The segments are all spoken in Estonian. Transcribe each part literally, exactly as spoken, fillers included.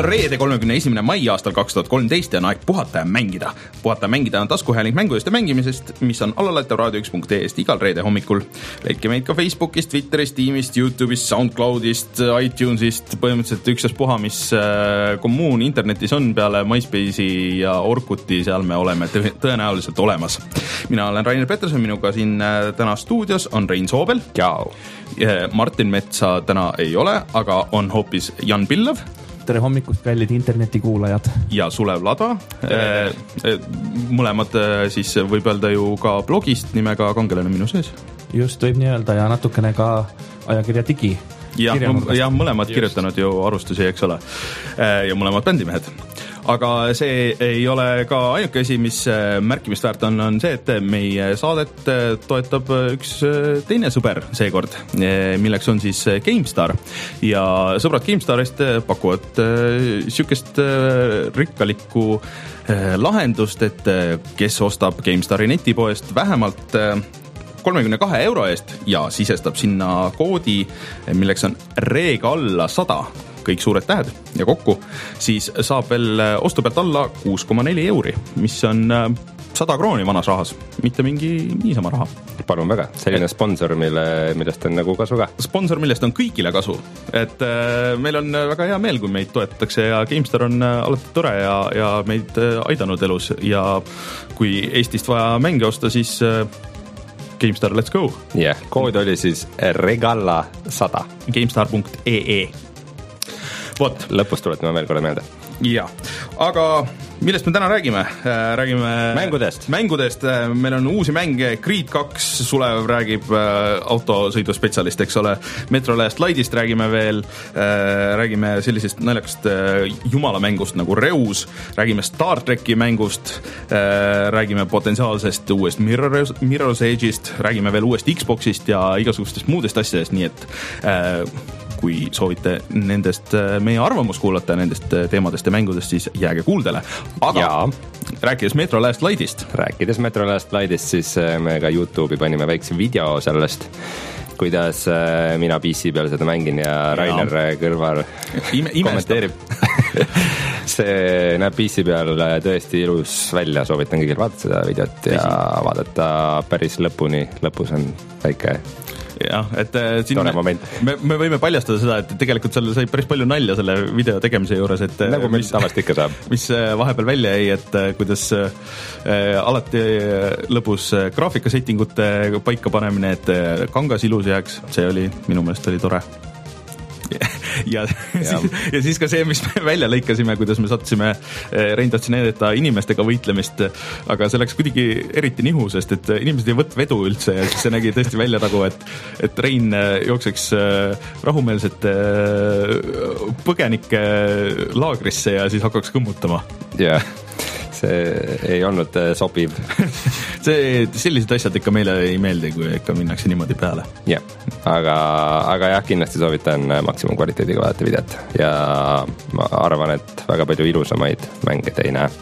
reede kolmekümne esimene mai aastal kaks tuhat kolmteist ja on aeg puhata ja mängida. Puhata ja mängida on taskuhääling mängudest ja mängimisest, mis on alalaetav raadio üks punkt ee-st igal reede hommikul. Leidke meid ka Facebookist, Twitterist, Teamist, YouTube'ist, Soundcloudist, iTunesist, põhimõtteliselt ükstas puha, mis kommuun internetis on peale MySpace'i ja Orkuti, seal me oleme tõenäoliselt olemas. Mina olen Rainer Peterson, minuga siin täna stuudios on Rein Soobel. Ciao. Martin Metsa täna ei ole, aga on hoopis Jan Pillav. Tere hommikust, kallid internetikuulajad. Ja Sulev Ladva. Mõlemad siis võib öelda ju ka blogist nimega Kangelane minu sees. Just, võib nii öelda ja natukene ka ajakirja Digi. Ja, ja mõlemad Just. Kirjutanud ju arustusi, eks ole. Ja mõlemad bändimehed. Aga see ei ole ka ainuke asi, mis märkimist väärt on, on see, et meie saadet toetab üks teine sõber seekord, milleks on siis GameStar. Ja sõbrad GameStarist pakuvad sükest rikkalikku lahendust, et kes ostab GameStari netipoest vähemalt kolmekümne kahe euro eest ja sisestab sinna koodi, milleks on reega alla sada, kõik suured tähed ja kokku, siis saab veel ostu pealt alla kuus koma neli euri, mis on sada krooni vanas rahas, mitte mingi niisama raha. Palun väga, selline et, sponsor, mille, millest on nagu kasu ka. Sponsor, millest on kõigile kasu. Et äh, meil on väga hea meel, kui meid toetatakse ja GameStar on äh, alati tore ja, ja meid äh, aidanud elus ja kui Eestist vaja mänge osta, siis äh, GameStar, let's go. Jah, yeah, kood oli siis regalla sada. GameStar punkt ee. Vot. Lõpus tuletame veel korda meelde. Ja, aga millest me täna räägime? Räägime mängudest. Mängudest. Meil on uusi mänge, Creed kaks, Sulev räägib autosõiduspetsialist, eks ole. Metro Last Lightist räägime veel, räägime sellisest naljakast jumalamängust nagu Reus, räägime Star Treki mängust, räägime potentsiaalsest uuest Mirror's, Mirror's Edge'ist, räägime veel uuest Xboxist ja igasugustest muudest asjadest, nii et kui soovite nendest meie arvamus kuulata nendest teemadest ja mängudest, siis jääge kuuldele. Aga ja. Rääkides Metro Last Lightist. Rääkides Metro Last Lightist, siis me ka YouTube'i panime väikse video sellest, kuidas mina P C peal seda mängin ja Rainer ja. Kõrvar Ime, kommenteerib. See näeb P C peal tõesti ilus välja, soovitan kõigil vaadata seda videot ja Tõsi. Vaadata päris lõpuni. Lõpus on väike jah, et siin me, me, me võime paljastada seda, et tegelikult seal sai päris palju nalja selle video tegemise juures, et nagu meil tavaliselt ikka saab. Mis vahepeal välja jäi, et kuidas äh, alati lõpus graafikasettingute paika panemine, et kangas ilus jääks, see oli, minu meelest oli tore. Ja, ja. Siis, ja siis ka see, mis me välja lõikasime, kuidas me sattusime, Rein tahtsi näidata inimestega võitlemist, aga see läks kuidagi eriti nihu, sest et inimesed ei võt vedu üldse ja siis see nägi tõesti välja nagu, et, et Rein jookseks rahumeelsete põgenike laagrisse ja siis hakkaks kõmmutama. Jah, see ei olnud sobiv. See, sellised asjad ikka meile ei meeldi, kui ikka minnakse niimoodi peale. Jah, aga, aga jah, kindlasti soovitan maksimum kvaliteediga vaadata videot ja ma arvan, et väga palju ilusamaid mänge ei näe.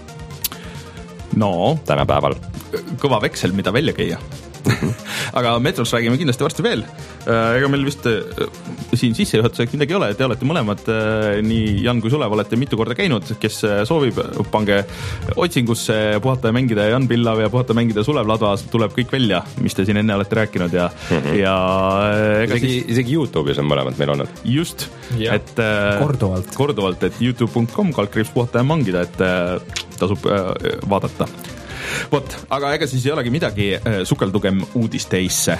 No, tänapäeval. Kõva veksel, mida välja käia. Aga Metros räägime kindlasti varsti veel. Ega meil vist siin sissejuhatuseks midagi ei ole, te olete mõlemad, nii Jan kui Sulev olete mitu korda käinud, kes soovib, pange otsingusse puhata ja mängida Jan Pillav ja puhata mängida Sulev Ladva, tuleb kõik välja, mis te siin enne olete rääkinud ja, mm-hmm. ja ega isegi, siis... isegi YouTube'is on mõlemad meil olnud. Just, ja. Et korduvalt. korduvalt, et youtube punkt com kaldkriips puhata ja mängida, et tasub vaadata. Vot, aga ega siis ei olegi midagi, sukeldugem uudisteisse.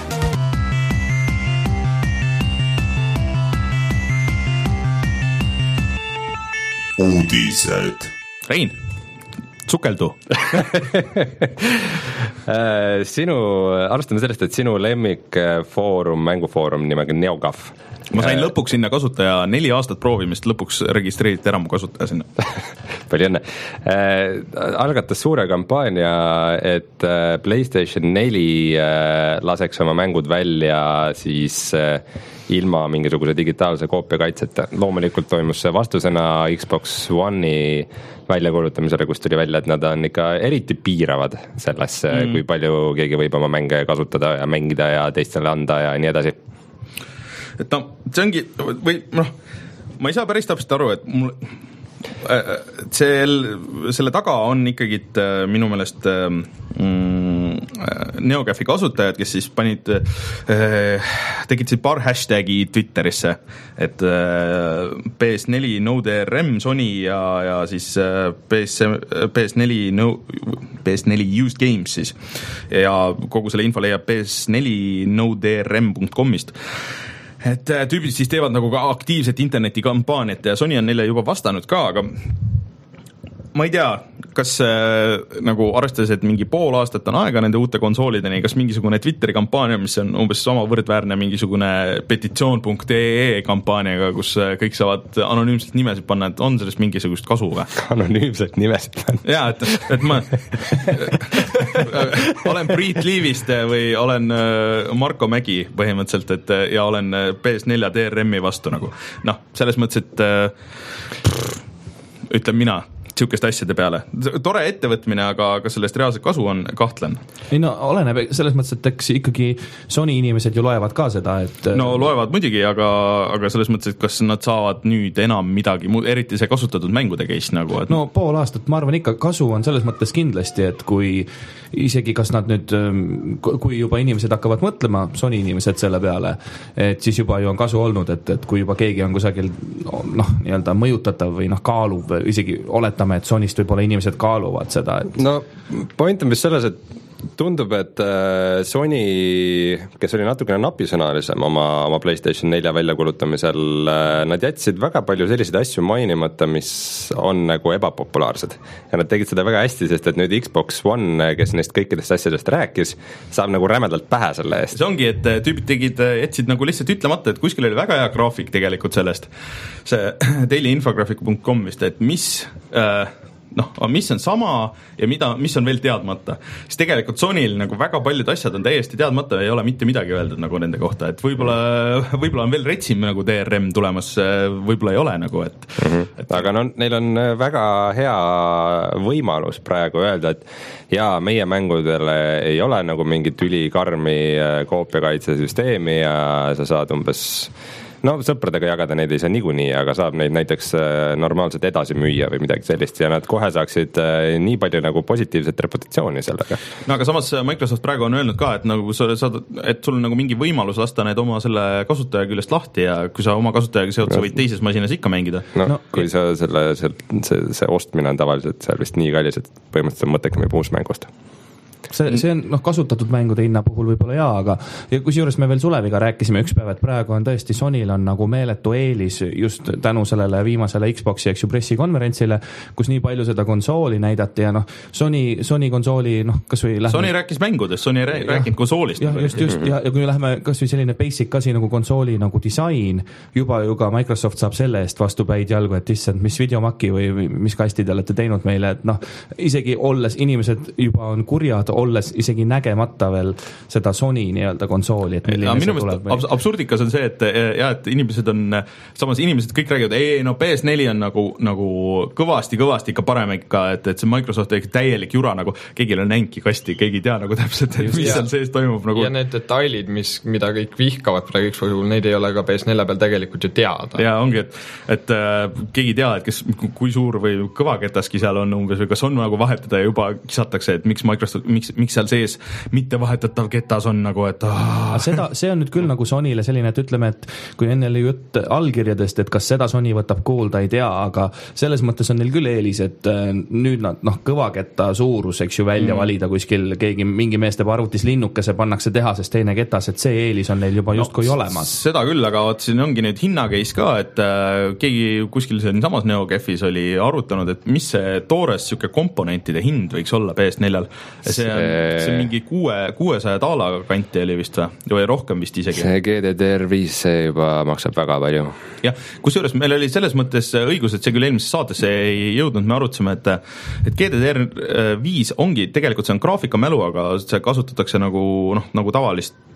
Uudised. Rein, sukeldu. Sinu, alustame sellest, et sinu lemmikfoorum, mängufoorum nimega NeoGAF. Ma sain lõpuks sinna kasutaja neli aastat proovimist, lõpuks registreeriti ära mu kasutaja sinna. Palju õnne. Äh, algatas suure kampaania, et äh, PlayStation neli äh, laseks oma mängud välja siis äh, ilma mingisuguse digitaalse koopia kaitseta. Loomulikult toimus see vastusena Xbox One'i väljakuulutamisele, kus tuli välja, et nad on ikka eriti piiravad selles, mm. kui palju keegi võib oma mänge kasutada ja mängida ja teistele anda ja nii edasi. Et no, see ongi, või noh, ma ei saa päris täpselt aru, et mul see, selle taga on ikkagi minu meelest mm, NeoGAFi kasutajad, kes siis panid, tegid paar hashtagi Twitterisse, et P S neli NodeRM Sony ja, ja siis P S, P S neli no, P S neli Used Games siis ja kogu selle info leiab P S neli noderm punkt com'ist. Et tüübid siis teevad nagu ka aktiivset internetikampaaniat ja Sony on neile juba vastanud ka, aga ma ei tea, kas äh, nagu arvestades, et mingi pool aastat on aega nende uute konsoolideni, kas mingisugune Twitteri kampaania, mis on umbes sama võrdväärne mingisugune petitsioon punkt e e kampaaniaga, kus kõik saavad anonüümselt nimesid panna, et on sellest mingisugust kasu või? Anonüümselt nimesid panna? Jaa, et, et ma olen Priit Liivist või olen Marko Mägi põhimõtteliselt, et ja olen P S neli D R M-i vastu nagu. Noh, selles mõttes, et pff, ütlen mina sihukest asjade peale. Tore ettevõtmine, aga kas sellest reaalselt kasu on, kahtlen? Ei no, oleneb selles mõttes, et eks ikkagi Sony inimesed ju loevad ka seda, et no loevad muidugi, aga, aga selles mõttes, et kas nad saavad nüüd enam midagi, eriti see kasutatud mängude case nagu, et no pool aastat, ma arvan ikka kasu on selles mõttes kindlasti, et kui isegi kas nad nüüd, kui juba inimesed hakkavad mõtlema, Sony inimesed selle peale, et siis juba ju on kasu olnud, et, et kui juba keegi on kusagil noh, nii-öelda mõjutatav või noh, kaaluv, isegi oletame, et Sonist võib-olla inimesed kaaluvad seda. Et no point on vist selles, et tundub, et Sony, kes oli natukene napisõnalisem oma, oma PlayStation neli väljakulutamisel, nad jätsid väga palju selliseid asju mainimata, mis on nagu ebapopulaarsed. Ja nad tegid seda väga hästi, sest et nüüd Xbox One, kes neist kõikidest asjadest rääkis, saab nagu rämedalt pähe selle eest. See ongi, et tüübid tegid, jätsid nagu lihtsalt ütlemata, et kuskil oli väga hea graafik tegelikult sellest. See daily infographic punkt com vist, et mis äh, noh, mis on sama ja mida, mis on veel teadmata. Siis tegelikult Sonyl nagu väga paljud asjad on täiesti teadmata ja ei ole mitte midagi öeldud nagu nende kohta, et võib-olla, võib-olla on veel retsim nagu D R M tulemas, võib-olla ei ole nagu, et, mm-hmm. et aga no neil on väga hea võimalus praegu öelda, et jaa, meie mängudele ei ole nagu mingit ülikarmi koopiakaitsesüsteemi ja sa saad umbes no sõpradega jagada neid ei saa niikuinii, aga saab neid näiteks normaalselt edasi müüa või midagi sellist ja nad kohe saaksid nii palju nagu positiivset reputatsiooni sellega. No aga samas Microsoft praegu on öelnud ka, et nagu sa saad, et sul on nagu mingi võimalus lasta need oma selle kasutaja küljest lahti ja kui sa oma kasutajaga seod, sa võid teises masinas ikka mängida. No, no kui sa selle, see, see, see ostmine on tavaliselt seal vist nii kallis, et põhimõtteliselt on mõttekam juba uus mäng osta. See, see on noh, kasutatud mängude hinna puhul võib-olla jaa, aga ja kusjuures me veel Suleviga rääkisime üks päev, et praegu on tõesti Sonyl on nagu meeletu eelis just tänu sellele viimasele Xboxi eks ju pressikonverentsile, kus nii palju seda konsooli näidati ja noh, Sony, Sony konsooli noh, kas või lähme... Sony rääkis mängudest, Sony ei rääkinud konsoolist. Ja, just, just, ja, ja kui lähme kas või selline basic asi nagu konsooli nagu disain, juba ju ka Microsoft saab selle eest vastu päid jalgu, et issand, mis videomaki või, või mis kastid olete teinud meile, et noh, isegi olles inimesed juba on kurjad, olles isegi nägemata veel seda Sony nii-öelda konsooli, et milline see tuleb. Abs- absurdikas on see, et, ja, et inimesed on, samas inimesed kõik räägivad, ei, no P S neli on nagu, nagu kõvasti, kõvasti ikka parem ikka, et, et see Microsoft on täielik jura, nagu keegi ei ole näinki kasti, keegi ei tea nagu täpselt, et mis seal sees toimub. Nagu... Ja need detailid, mis, mida kõik vihkavad praegu Xboxi puhul, neid ei ole ka P S neli peal tegelikult ju teada. Ja ongi, et, et äh, keegi ei tea, et kes, kui suur või kõvaketaski seal on umbes või kas on nagu vahetada ja juba kisatakse, et miks Microsoft, miks, miks seal sees mitte vahetatav ketas on nagu, et ah. seda, see on nüüd küll nagu Sonyle selline, et ütleme, et kui enne oli jutt allkirjadest, et kas seda Sony võtab kuulda, ei tea, aga selles mõttes on neil küll eelis, et nüüd nad noh, kõvaketta suurus, eks ju, välja mm. valida kuskil, keegi, mingi mees teeb arvutis linnukese, pannakse tehasest teine ketas, et see eelis on neil juba justkui no, olemas. Seda küll, aga vaat siin ongi nüüd hinnakeis ka, et äh, keegi kuskil siin samas NeoGAFis oli arutanud, et mis see toores siuke komponentide hind võiks olla P S neljal. See on see on mingi kuue, kuuesaja daala kanti oli vist või, või rohkem vist isegi. See G D D R viis, see juba maksab väga palju. jah, kusjuures meil oli selles mõttes õigus, et see küll eelmises saates ei jõudnud, me arutasime, et, et G D D R viis ongi, tegelikult see on graafikamälu, aga see kasutatakse nagu, noh, nagu tavalist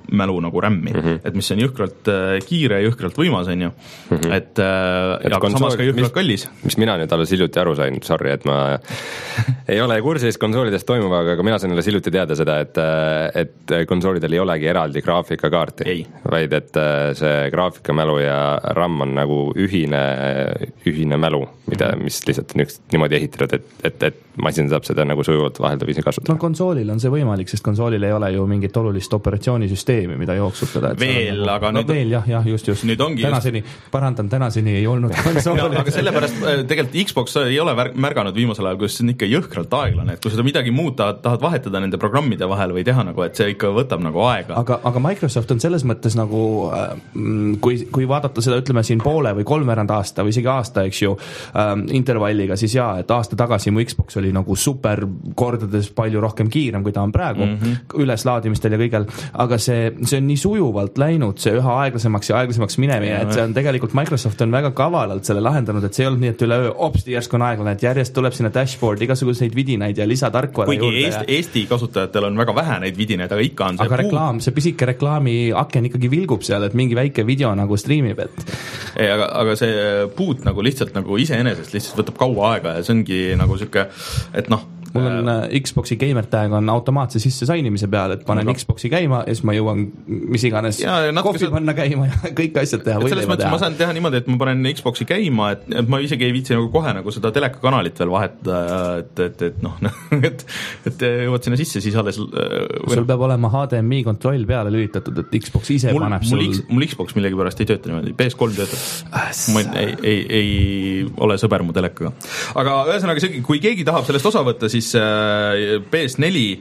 mälu nagu RAM-i mm, -hmm. et mis on jõhkralt kiire ja jõhkralt võimas, on ju mm, -hmm. et, et ja konsool, samas ka jõhkralt mis, kallis. Mis mina nüüd alles hiljuti aru sain, sorry, et ma ei ole kursis konsoolidest toimuvaga, aga mina sain alles hiljuti teada seda, et, et konsoolidel ei olegi eraldi graafikakaarti, vaid et see graafikamälu ja RAM on nagu ühine, ühine mälu, mida, mis lihtsalt on üks niimoodi ehitatud, et, et, et masin saab seda nagu sujuvalt vaheldavisi kasutada. No konsoolil on see võimalik, sest konsoolil ei ole ju mingit olulist operatsioonisüsteemi, mida jooksutada. Veel, nagu, aga no nüüd... veel, jah, jah, just, just. tänaseni, just... parandan, tänaseni ei olnud konsooli. Aga sellepärast tegelikult Xbox ei ole märganud viimasel ajal, kus see on ikka jõhkralt aeglane, et kui seda midagi muud tahad, tahad vahetada nende programmide vahel või teha nagu, et see ikka võtab nagu aega. Aga, aga Microsoft on selles mõttes nagu, kui, kui vaadata seda, ütleme siin poole või kolmveerand aasta või isegi aasta, eks ju, ähm, intervalliga, siis jaa, et aasta tagasi mu Xbox oli nagu super kordades palju rohkem kiirem, kui ta on praegu mm -hmm. üleslaadimistel ja kõigel, aga see, see on nii sujuvalt läinud, see üha aeglasemaks ja aeglasemaks minemine, et see on tegelikult, Microsoft on väga kavalalt selle lahendanud, et see ei olnud nii, et üle öö opsti järsku on aeglane, et järjest tuleb sinna dashboard igasuguseid vidinaid ja lisatarkvara kuigi juurde. Eesti, ja... Eesti kasutajatel on väga vähe neid vidinaid, aga ikka on see aga reklaam, see pisike reklaami aken ikkagi vilgub seal, et mingi väike video nagu striimib, et ei, aga, aga see boot nagu lihtsalt nagu iseenesest lihtsalt võtab kaua aega ja see ongi nagu siuke, et noh, mul on äh, Xboxi gamer tag on automaatse sisse sainimise peal, et panen no. Xboxi käima ja siis ma jõuan mis iganes kohvi sa... panna käima ja kõik asjad teha. Selles mõttes ma saan teha niimoodi, et ma panen Xboxi käima, et, et ma isegi ei viitsi nagu kohe nagu seda telekakanalit veel vahetada, et, et, et noh, et, et jõuad sinna sisse, siis alles või... Sul peab olema H D M I kontroll peale lülitatud, et Xbox ise mul, paneb mul, sul... mul Xbox millegipärast ei tööta niimoodi, P S kolm töötab. Ma ei, ei, ei ole sõber mu telekaga. Aga ühesõnaga, kui keegi tahab sellest osa võtta, siis P S neli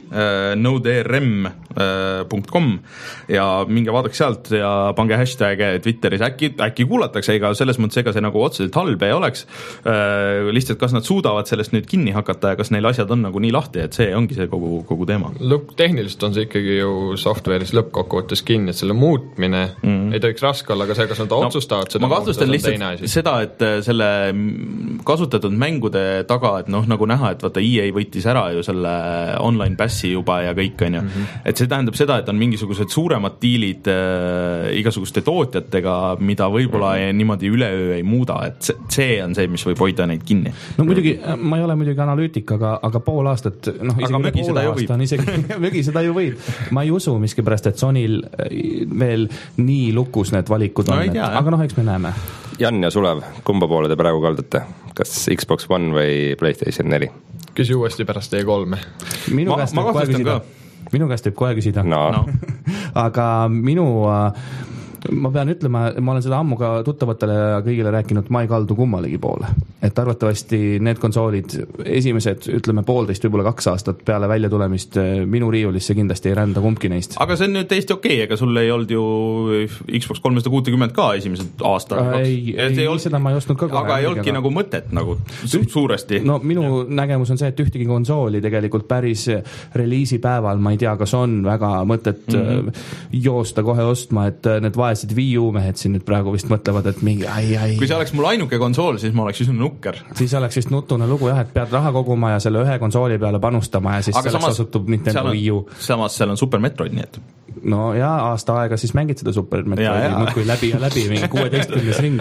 nodrm punkt com ja minge vaadake sealt ja pange hashtag Twitteris, äkki, äkki kuulatakse, ega selles mõttes ega see nagu otseselt halb ei oleks, lihtsalt kas nad suudavad sellest nüüd kinni hakata ja kas neil asjad on nagu nii lahti, et see ongi see kogu, kogu teema. Lõpp, tehniliselt on see ikkagi ju software'is lõppkokkuvõttes kinni, et selle muutmine mm. ei tohiks raske olla, aga see, kas nad no, otsustavad seda ma kahtlustan lihtsalt seda, et selle kasutatud mängude taga, et noh, nagu näha, et vaata E A võttis ära ju selle online passi juba ja kõik on ju mm, -hmm. et see tähendab seda, et on mingisugused suuremad diilid äh, igasuguste tootjatega, mida võib-olla mm -hmm. niimoodi üleöö ei muuda, et see, see on see, mis võib hoida neid kinni. No muidugi, ma ei ole muidugi analüütik, aga, aga pool aastat, noh isegi üle poole aasta on isegi, mögi seda ju võib. Ma ei usu miskipärast, et Sonyl veel nii lukus need valikud on, no, tea, et, aga noh, eks me näeme. Jan ja Sulev, kumba poole te praegu kaldate? Kas Xbox One või PlayStation neli? Küsi uuesti pärast E kolme. Minu ma, käest ma võib kohe küsida. Minu käest võib kohe küsida. No. No. Aga minu... ma pean ütlema, ma olen seda ammu ka tuttavatele ja kõigile rääkinud, ma ei kaldu kummalegi poole. Et arvatavasti need konsoolid, esimesed, ütleme poolteist, võib-olla kaks aastat peale välja tulemist minu riiulisse kindlasti ei rända kumbki neist. Aga see on nüüd täiesti okei, ega sul ei olnud ju Xbox kolmsada kuuskümmend ka esimesed aastad. Ei, ei, ei olnud, seda ma ei ostnud ka kohe. Aga ei olnudki aga... nagu mõtet nagu su suuresti. No minu ja. nägemus on see, et ühtegi konsooli tegelikult päris reliisi päeval, ma ei tea, kas on väga mõtet mm -hmm. joosta kohe ostma, et need vaesed Wii U mehed siin nüüd praegu vist mõtlevad, et mingi ai, ai. Kui see oleks mul ainuke konsool, siis ma oleks just nukker. Siis oleks vist nutune lugu jah, et pead raha koguma ja selle ühe konsooli peale panustama ja siis aga selleks asutub Nintendo Wii U. Samas seal on Super Metroid, nii et no jaa, aasta aega siis mängid seda Super Metroidi muudkui läbi ja läbi, mingi kuueteistkümnes ring.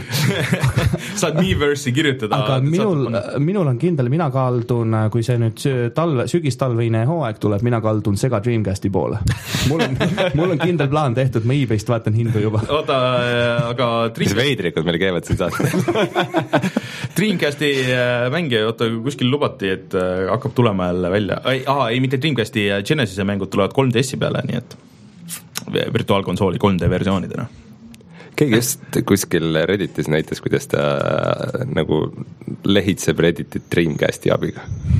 Saad Miiverse'i kirjutada. Aga minul, minul on kindel, mina kaldun, kui see nüüd talve, sügistalveine hooaeg tuleb, mina kaldun Sega Dreamcasti poole. Mul on, mul on kindel plaan tehtud, ma eBayst vaatan hindu juba. Oota, aga Dreamcast... veidrikud meil käivad siin saata. Dreamcasti mängija, oota, kuskil lubati, et hakkab tulema jälle välja. Ei, aha, ei, mitte Dreamcasti, Genesis'e mängud tulevad kolm D S-i peale, nii et virtuaalkonsooli kolm D versioonidena. Keegi just kuskil Redditis näitas, kuidas ta nagu lehitseb Redditit Dreamcasti abiga.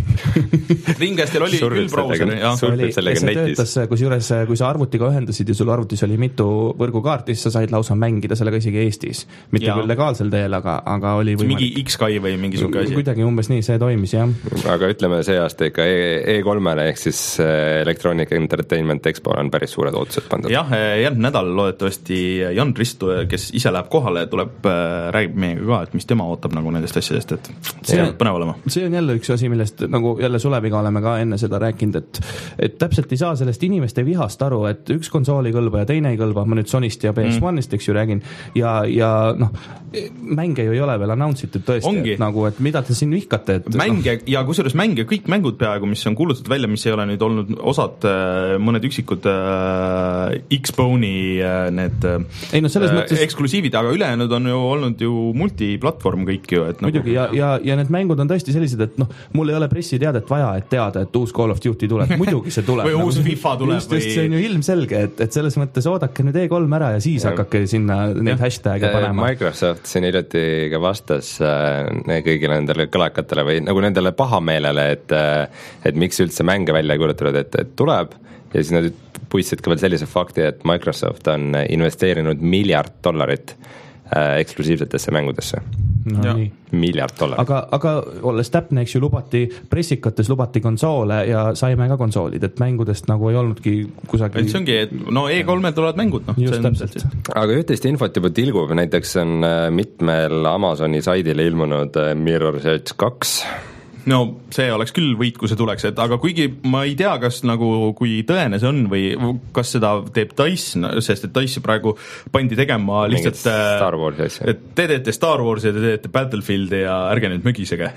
Dreamcastil oli küll browser, jah. Surfib sellega netis. Töötas, kus juures, kui sa arvutiga ühendasid ja sul arvutis oli mitu võrgukaarti, siis sa said lausa mängida sellega isegi Eestis. Mitte ja. küll legaalsel teel, aga, aga oli võimalik. Mingi X-Kai või mingi suke asi. Kuidagi umbes nii see toimis, jah. Aga ütleme see aasta ikka E kolmele ehk siis Electronic Entertainment Expo on päris suured ootused pandud. Jah, järgmine nädal loodetavasti Jan Risto kes ise läheb kohale, tuleb, räägib meiega ka, et mis tema ootab nagu nendest asjadest, et see on põnev olema. See on jälle üks asi, millest nagu jälle Suleviga oleme ka enne seda rääkinud, et, et täpselt ei saa sellest inimeste vihast aru, et üks konsool ei kõlba ja teine ei kõlba, ma nüüd Sonist ja P S one'ist, eks ju, räägin, ja, ja noh, mänge ju ei ole veel announce itud tõesti, et nagu, et mida te siin vihkate, et mänge no. Ja kusjuures mänge, kõik mängud peaaegu, mis on kuulutatud välja, mis ei ole nüüd olnud osad, mõned üksikud äh, X-Bone'i äh, need ei, no selles äh, mõttes... eksklusiivid, aga ülejäänud on ju olnud ju multiplatvorm kõik ju, et muidugi, nagu... ja, ja, ja need mängud on tõesti sellised, et noh, mul ei ole pressiteadet vaja, et teada, et uus Call of Duty tuleb, muidugi see tuleb või nagu, uus FIFA tuleb just, just, see on ju ilmselge, et, et selles mõttes oodake nüüd E kolm ära ja siis ja. Hakake sinna neid hashtag'e panema. Microsoft siin hiljuti ka vastas äh, kõigile nendele kõlakatele või nagu nendele pahameelele, et äh, et miks üldse mänge välja ei kuulutatud, et, et tuleb ja siis nad puistsid ka veel sellise fakti, et Microsoft on investeerinud miljard dollarit äh, eksklusiivsetesse mängudesse. No, miljard dollarit. Aga, aga olles täpne, eks ju, lubati pressikates lubati konsoole ja saime ka konsoolid, et mängudest nagu ei olnudki kusagil... See ongi, et no E kolm tulevad mängud, noh. Just täpselt. Aga ühtest infot juba tilgub, näiteks on mitmel Amazoni saidile ilmunud Mirror's Edge kaks. No see oleks küll võit, kui see tuleks, et aga kuigi ma ei tea, kas nagu, kui tõene see on või kas seda teeb DICE, sest et DICE praegu pandi tegema lihtsalt Star Warsi asja. Et te teete Star Warsi ja te teete Battlefieldi ja ärge nüüd mögisege.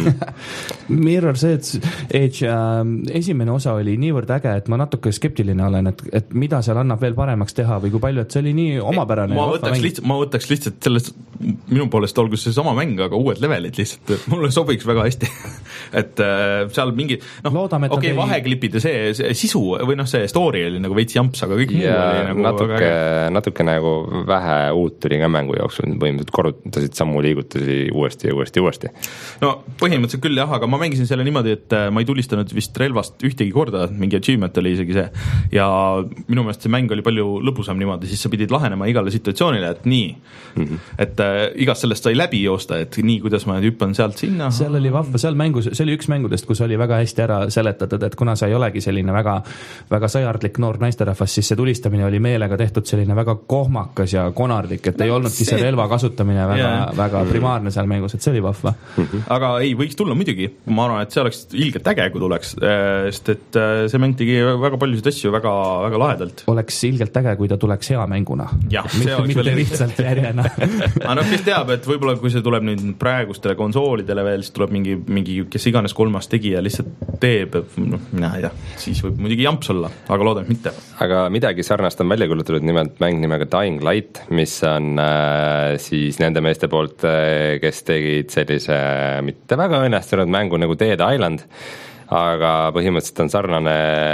Mirror's Edge äh, esimene osa oli niivõrd äge, et ma natuke skeptiline olen, et, et mida seal annab veel paremaks teha või kui palju, et see oli nii omapärane. Ma võtaks, lihtsalt, ma võtaks lihtsalt sellest, minu poolest olgu see sama mäng, aga uued levelid lihtsalt, mulle sobiks väga hästi. Et äh, seal mingi noh, okei okay, vaheklipid ja see, see sisu või noh, see story oli nagu veits jamps, aga kõik ja muu oli nagu natuke, natuke nagu vähe uut tuli ka mängu jooksul, põhimõtteliselt korrutasid sammu liigutusi uuesti ja uuesti ja uuesti. No põhimõtteliselt küll jah, aga ma mängisin selle niimoodi, et ma ei tulistanud vist relvast ühtegi korda, mingi achievement oli isegi see ja minu meelest see mäng oli palju lõbusam niimoodi, siis sa pidid lahenema igale situatsioonile, et nii mm-hmm. et äh, igast sellest sai läbi joosta, et nii, kuidas ma nüüd hüppan sealt sinna. Seal oli vahva, seal mängus, see oli üks mängudest, kus oli väga hästi ära seletatud, et kuna sa ei olegi selline väga, väga sõjardlik noor naisterahvas, siis see tulistamine oli meelega tehtud selline väga kohmakas ja konarlik, et no, ei olnudki see relva kasutamine väga, yeah. väga primaarne seal mängus, et see oli vahva. Mm-hmm. Aga ei, võiks tulla muidugi, ma arvan, et see oleks ilgelt äge, kui tuleks, sest et see mäng tegi väga paljusid asju väga, väga lahedalt. Oleks ilgelt äge, kui ta tuleks hea mänguna. Jah, see mitte, oleks mitte lihtsalt järjena. Aga noh, kes teab, et võib-olla kui see tuleb nüüd praegustele konsoolidele veel, siis tuleb mingi, mingi kes iganes kolmas tegija lihtsalt teeb, noh, mina ei tea, siis võib muidugi jamps olla, aga loodan mitte. Aga midagi sarnast on välja kuulutatud, nimelt mäng nimega Dying Light, mis on äh, siis nende meeste poolt, äh, kes tegid sellise mitte väga õnnestunud mängu nagu Dead Island, aga põhimõtteliselt on sarnane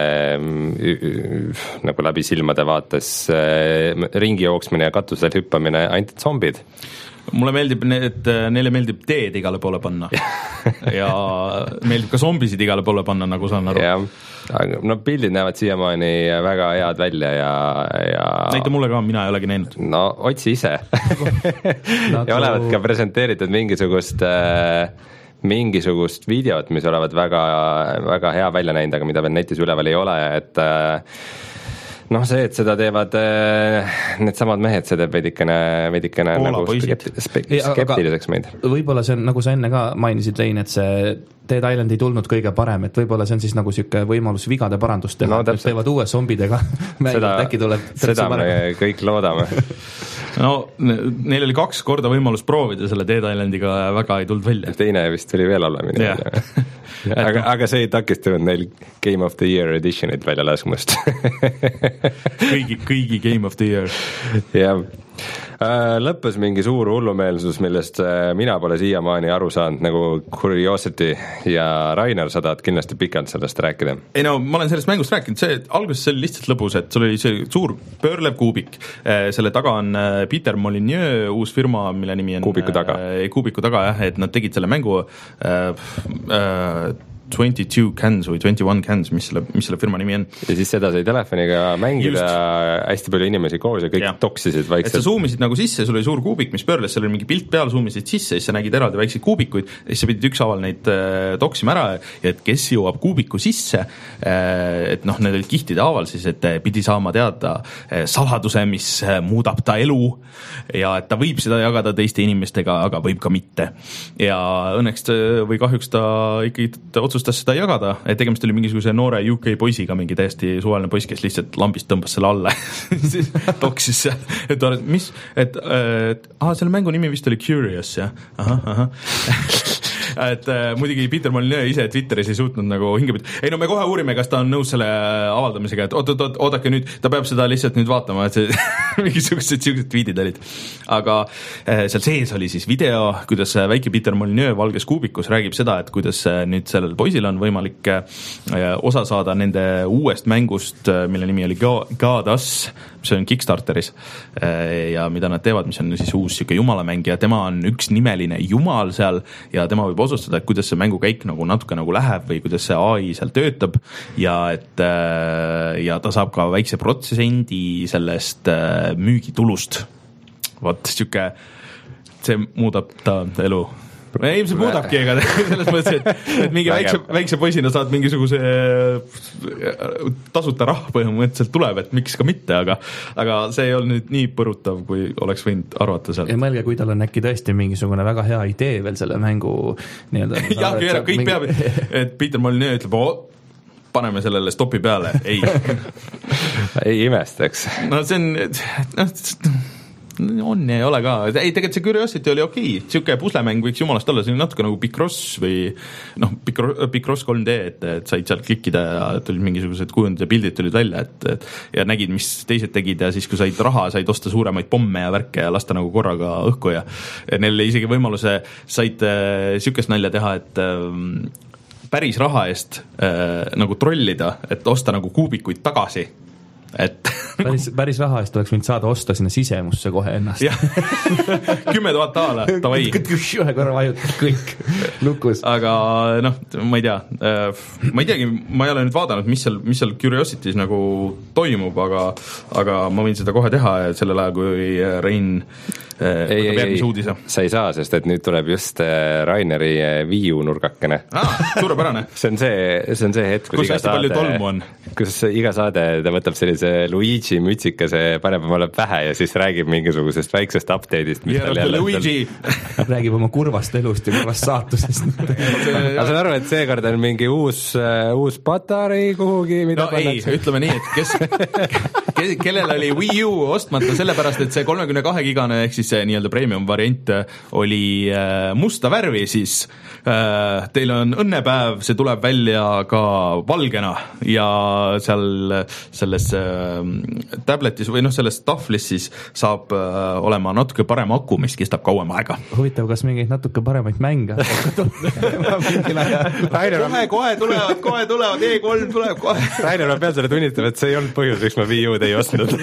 nagu läbi silmade vaates äh, ringi jooksmine ja katusel hüppamine, ainult zombid. Mulle meeldib, et neile meeldib teed igale poole panna ja meeldib ka zombisid igale poole panna, nagu saan aru. Ja, aga no pildid näevad siiamaani väga head välja ja, ja... Näita mulle ka, mina ei olegi näinud. No otsi ise ja olevat ka presenteeritud mingisugust äh, mingisugust videot, mis olevat väga, väga hea välja näinud, aga mida veel netis üleval ei ole, et äh, noh, see, et seda teevad äh, need samad mehed, see teeb veidikene, veidikene Poola nagu skepti, spe, skeptiliseks meid. Võib-olla see on, nagu sa enne ka mainisid, Rein, et see Dead Island ei tulnud kõige parem, et võib-olla see on siis nagu siuke võimalus vigade parandust teha, no, teevad uue zombidega seda, äkki tuleb seda me kõik loodame. No neil oli kaks korda võimalus proovida selle Dead Islandiga ja väga ei tulnud välja. Teine vist tuli veel halvemini yeah. välja. aga, aga see ei takistanud neil Game of the Year editionit välja laskmast. kõigi, kõigi Game of the Year. jah. Lõppes mingi suur hullumeelsus, millest mina pole siiamaani aru saanud, nagu Curiosity ja Rainer, sa tahad kindlasti pikalt sellest rääkida. Ei no, ma olen sellest mängust rääkinud, see alguses see oli lihtsalt lõbus, et sul oli see suur pöörlev kuubik, selle taga on Peter Molyneux, uus firma, mille nimi on Kuubiku taga. Kuubiku taga jah, et nad tegid selle mängu äh, äh, twenty-two Cans või twenty-one Cans, mis selle, mis selle firma nimi on. Ja siis seda sai telefoniga mängida just. Hästi palju inimesi koos ja kõik ja. Toksisid vaikselt. Et sa zoomisid nagu sisse, sul oli suur kuubik, mis pöörles, seal oli mingi pilt peal, zoomisid sisse, siis sa nägid eraldi väikseid kuubikuid ja siis sa pidid ükshaaval neid äh, toksima ära ja et kes jõuab kuubiku sisse, äh, et noh, need olid kihtide haaval siis, et pidi saama teada äh, saladuse, mis äh, muudab ta elu ja et ta võib seda jagada teiste inimestega, aga võib ka mitte. Ja õnneks või kahjuks ta ikkagi ta otsustas seda jagada, et tegemist oli mingisuguse noore U K poisiga, mingi täiesti suvaline poiss, kes lihtsalt lambist tõmbas selle alla siis toksis seal, et arvad, mis, et, et aha, selle mängu nimi vist oli Curious, jah, ahah, ahah et äh, muidugi Peter Molyneux ise Twitteris ei suutnud nagu hinge pidada, ei no me kohe uurime, kas ta on nõus selle avaldamisega, et oot, oot, oot, oodake nüüd, ta peab seda lihtsalt nüüd vaatama, et see mingisugused siuksed tweetid olid, aga äh, seal sees oli siis video, kuidas väike Peter Molyneux valges kuubikus räägib seda, et kuidas nüüd sellel poisil on võimalik osa saada nende uuest mängust, mille nimi oli God Us, mis on Kickstarteris ja mida nad teevad, mis on siis uus siuke jumalamäng ja tema on üks nimeline jumal seal ja tema võib otsustada, et kuidas see mängukäik nagu natuke nagu läheb või kuidas see A I seal töötab ja et ja ta saab ka väikse protsendi sellest müügitulust. Vot siuke, see muudab ta elu. Ei, ilmselt muudabki, ega selles mõttes, et, et mingi väikse, väikse poisina saad mingisuguse tasuta raha põhimõtteliselt tuleb, et miks ka mitte, aga, aga see ei olnud nüüd nii põrutav, kui oleks võinud arvata seal. Ja mõelge, kui tal on äkki tõesti mingisugune väga hea idee veel selle mängu nii-öelda. jah, kõik mingi... peab, et Peter Molyneux ütleb, oh, paneme sellele stopi peale, ei. ei imestaks. No see on, noh, on ja ei ole ka, ei tegelikult see Curiosity oli okei, siuke puslemäng võiks jumalast olla, see on natuke nagu Picross või noh, Picross kolm D, et, et said sealt klikkida ja tulid mingisugused kujundid ja pildid tulid välja, et, et ja nägid, mis teised tegid ja siis kui said raha, said osta suuremaid pomme ja värke ja lasta nagu korraga õhku ja, ja neil oli isegi võimaluse, said äh, siukest nalja teha, et äh, päris raha eest äh, nagu trollida, et osta nagu kuubikuid tagasi. Et päris, päris raha eest oleks võinud saada osta sinna sisemusse kohe ennast. kümme tuhat taala, tavai. Ühe korra vajutab kõik lukus. Aga noh, ma ei tea, ma ei teagi, ma ei ole nüüd vaadanud, mis seal, mis seal Curiosity's nagu toimub, aga, aga ma võin seda kohe teha sellel ajal, kui Rein ei, ei, ei, sa ei saa, sest et nüüd tuleb just Raineri Wii U nurgakene. Ah, suurepärane. see on see, see on see hetk, kus hästi palju tolmu on. Kus iga saade ta võtab sellise Luigi mütsikese, paneb omale pähe ja siis räägib mingisugusest väiksest update'ist, mis tal jälle Luigi räägib oma kurvast elust ja kurvast saatusest. Ma saan aru, et seekord on mingi uus, uus Patarei kuhugi, mida no ei, ütleme nii, et kes kellel oli Wii U ostmata sellepärast, et see kolmekümne kahe gigane ehk siis see nii-öelda premium variant oli musta värvi, siis teil on õnnepäev, see tuleb välja ka valgena ja seal selles tabletis või noh, selles tahvlis siis saab olema natuke parem aku, mis kestab kauem aega. Huvitav, kas mingeid natuke paremaid mänge kohe, kohe tulevad, kohe tulevad, E kolm tuleb kohe. Rainer, ma pean selle tunnitama, et see ei olnud põhjus, miks ma Wii U-d ei ostnud.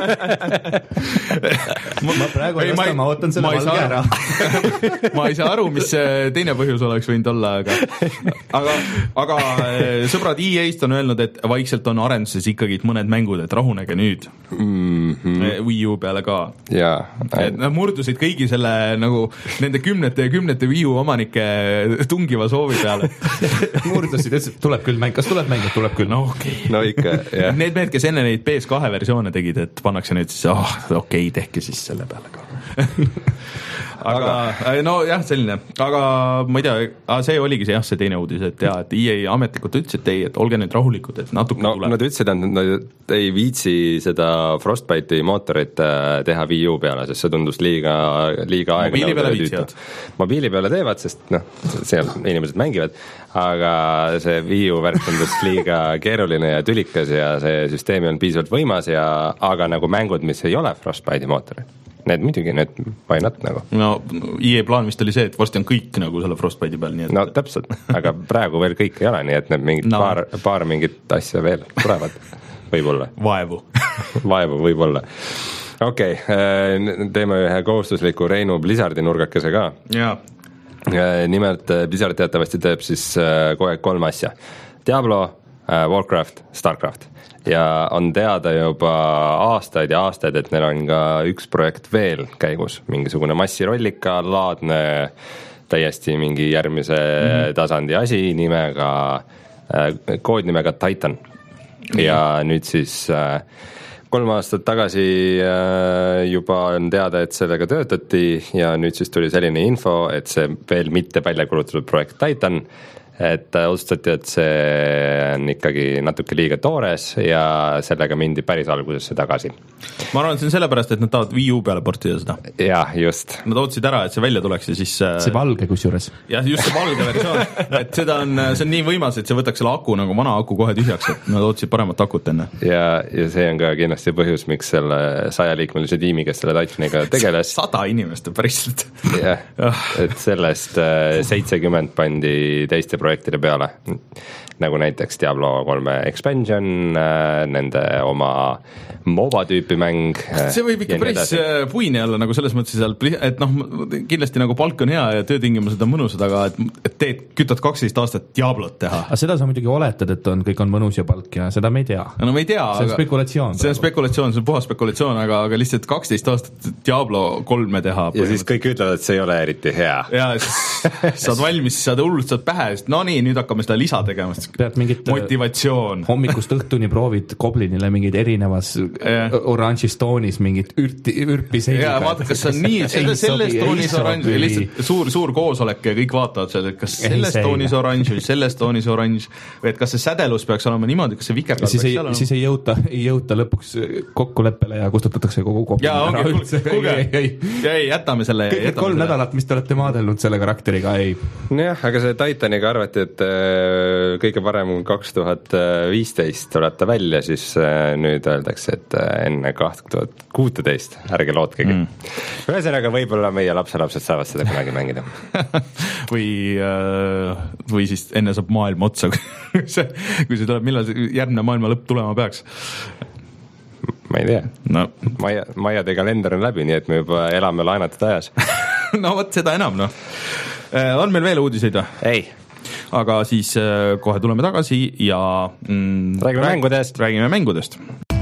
ma praegu ei osta, ma ootan selle valge ära. ma ei saa aru, mis teine põhjus oleks võinud olla, aga aga, aga sõbrad E A-st on öelnud, et vaikselt on arenduses ikkagi mõned mängud, et rahunege nüüd mm -hmm. Wii U peale ka. et nad murdusid kõigi selle nagu nende kümnete ja kümnete Wii U omanike tungiva soovi peale. murdusid, ütlesid, tuleb küll mäng, kas tuleb mäng, tuleb küll? No okei okay. No ikka, jah. Need mehed, kes enne neid P S kahe versioone tegid, et pannakse nüüd siis, oh, okei okay,, tehke siis selle peale ka. aga, aga no jah, selline, aga ma ei tea, see oligi see jah, see teine uudis, et jah, et E A ametlikult ütles, et ei, et olge nüüd rahulikud, et natuke no, tuleb. Nad ütlesid, et nad ei viitsi seda Frostbite'i mootorit teha Wii U peale, sest see tundus liiga, liiga aega. Mobiili peale viitsivad. Mobiili peale teevad, sest noh, seal inimesed mängivad, aga see Wii U värk tundus liiga keeruline ja tülikas ja see süsteemi on piisavalt võimas ja aga nagu mängud, mis ei ole Frostbite'i mootorit. Need muidugi, need why not nagu. No E A plaan vist oli see, et varsti on kõik nagu selle Frostbite'i peal, nii et... No täpselt, aga praegu veel kõik ei ole, nii et need mingid no. paar, paar mingit asja veel tulevad, võib-olla. Vaevu. Vaevu, võib-olla. Okei, okay, teeme ühe kohustusliku Reinu Blizzardi nurgakese ka. Jaa. nimelt Blizzard teatavasti teeb siis kogu aeg kolm asja. Diablo, Warcraft, Starcraft ja on teada juba aastaid ja aastaid, et neil on ka üks projekt veel käigus, mingisugune massirollika laadne täiesti mingi järgmise mm-hmm. tasandi asi nimega, koodnimega Titan ja nüüd siis kolm aastat tagasi juba on teada, et sellega töötati ja nüüd siis tuli selline info, et see veel mitte välja kulutatud projekt Titan, et otsustati, et see on ikkagi natuke liiga toores ja sellega mindi päris algusesse tagasi. Ma arvan, et see on sellepärast, et nad tahavad Wii U peale portida seda. Jah, just. Nad ootsid ära, et see välja tuleks ja siis... See valge kusjuures. Jah, just see valge versioon, et seda on, see on nii võimas, et see võtaks selle aku nagu vana aku kohe tühjaks, et nad ootsid paremat akut enne. Ja, ja see on ka kindlasti põhjus, miks selle sajaliikmelise tiimi, kes selle Titaniga tegeles. Sada inimest on päriselt. Jah, et sellest seitsekümmend pandi teiste projektide peale, nagu näiteks Diablo kolme expansion, nende oma MOBA tüüpi mäng. See võib ikka päris puini olla nagu selles mõttes, et noh, kindlasti nagu palk on hea ja töötingimused on mõnusad, aga et, et teed, kütad kaksteist aastat Diablot teha. Aga seda sa muidugi oletad, et on, kõik on mõnus ja palk ja seda me ei tea. No me ei tea. See on aga, spekulatsioon. See on spekulatsioon, see on puhas spekulatsioon, aga, aga lihtsalt kaksteist aastat Diablo kolme teha. Ja siis kõik ütlevad, et see ei ole eriti hea. Ja siis saad valmis, saad hullult, saad pähe, sest no nii, nüüd hakkame seda lisa tegema. Mingit, motivatsioon. Hommikust õhtuni proovid Goblinile mingid erinevas yeah. oranžis toonis mingit ürti, ürpi seiliga. Ja vaata, kas on nii, selles, selles toonis oranž, lihtsalt suur, suur koosolek ja kõik vaatavad seal, et kas selles ei toonis oranž või selles toonis oranž või et kas see sädelus peaks olema niimoodi, kas see vikerkaal siis, ei, siis ei jõuta, ei jõuta lõpuks kokkuleppele ja kustutatakse kogu Goblin. Ja ongi, kuulge, ei, jätame selle. Kõik jätame kolm selle. Nädalat, mis te olete maadelnud selle karakteriga, ei. Jah, aga see Titaniga arvati, et kõige parem kaks tuhat viisteist tuleb ta välja, siis nüüd öeldakse, et enne kaks tuhat kuusteist ärge lootkegi mm.. Ühesõnaga võib-olla meie lapselapsed saavad seda kunagi mängida. või, või siis enne saab maailma otsa, kui see, kui see tuleb, millal see järgmine maailma lõpp tulema peaks. Ma ei tea. No. Maia, Maiade kalender on läbi, nii et me juba elame laenatud ajas. No vot, seda enam, noh. On meil veel uudiseid või? Ei. Aga siis kohe tuleme tagasi ja mm, räägime rääg- mängudest. Räägime mängudest.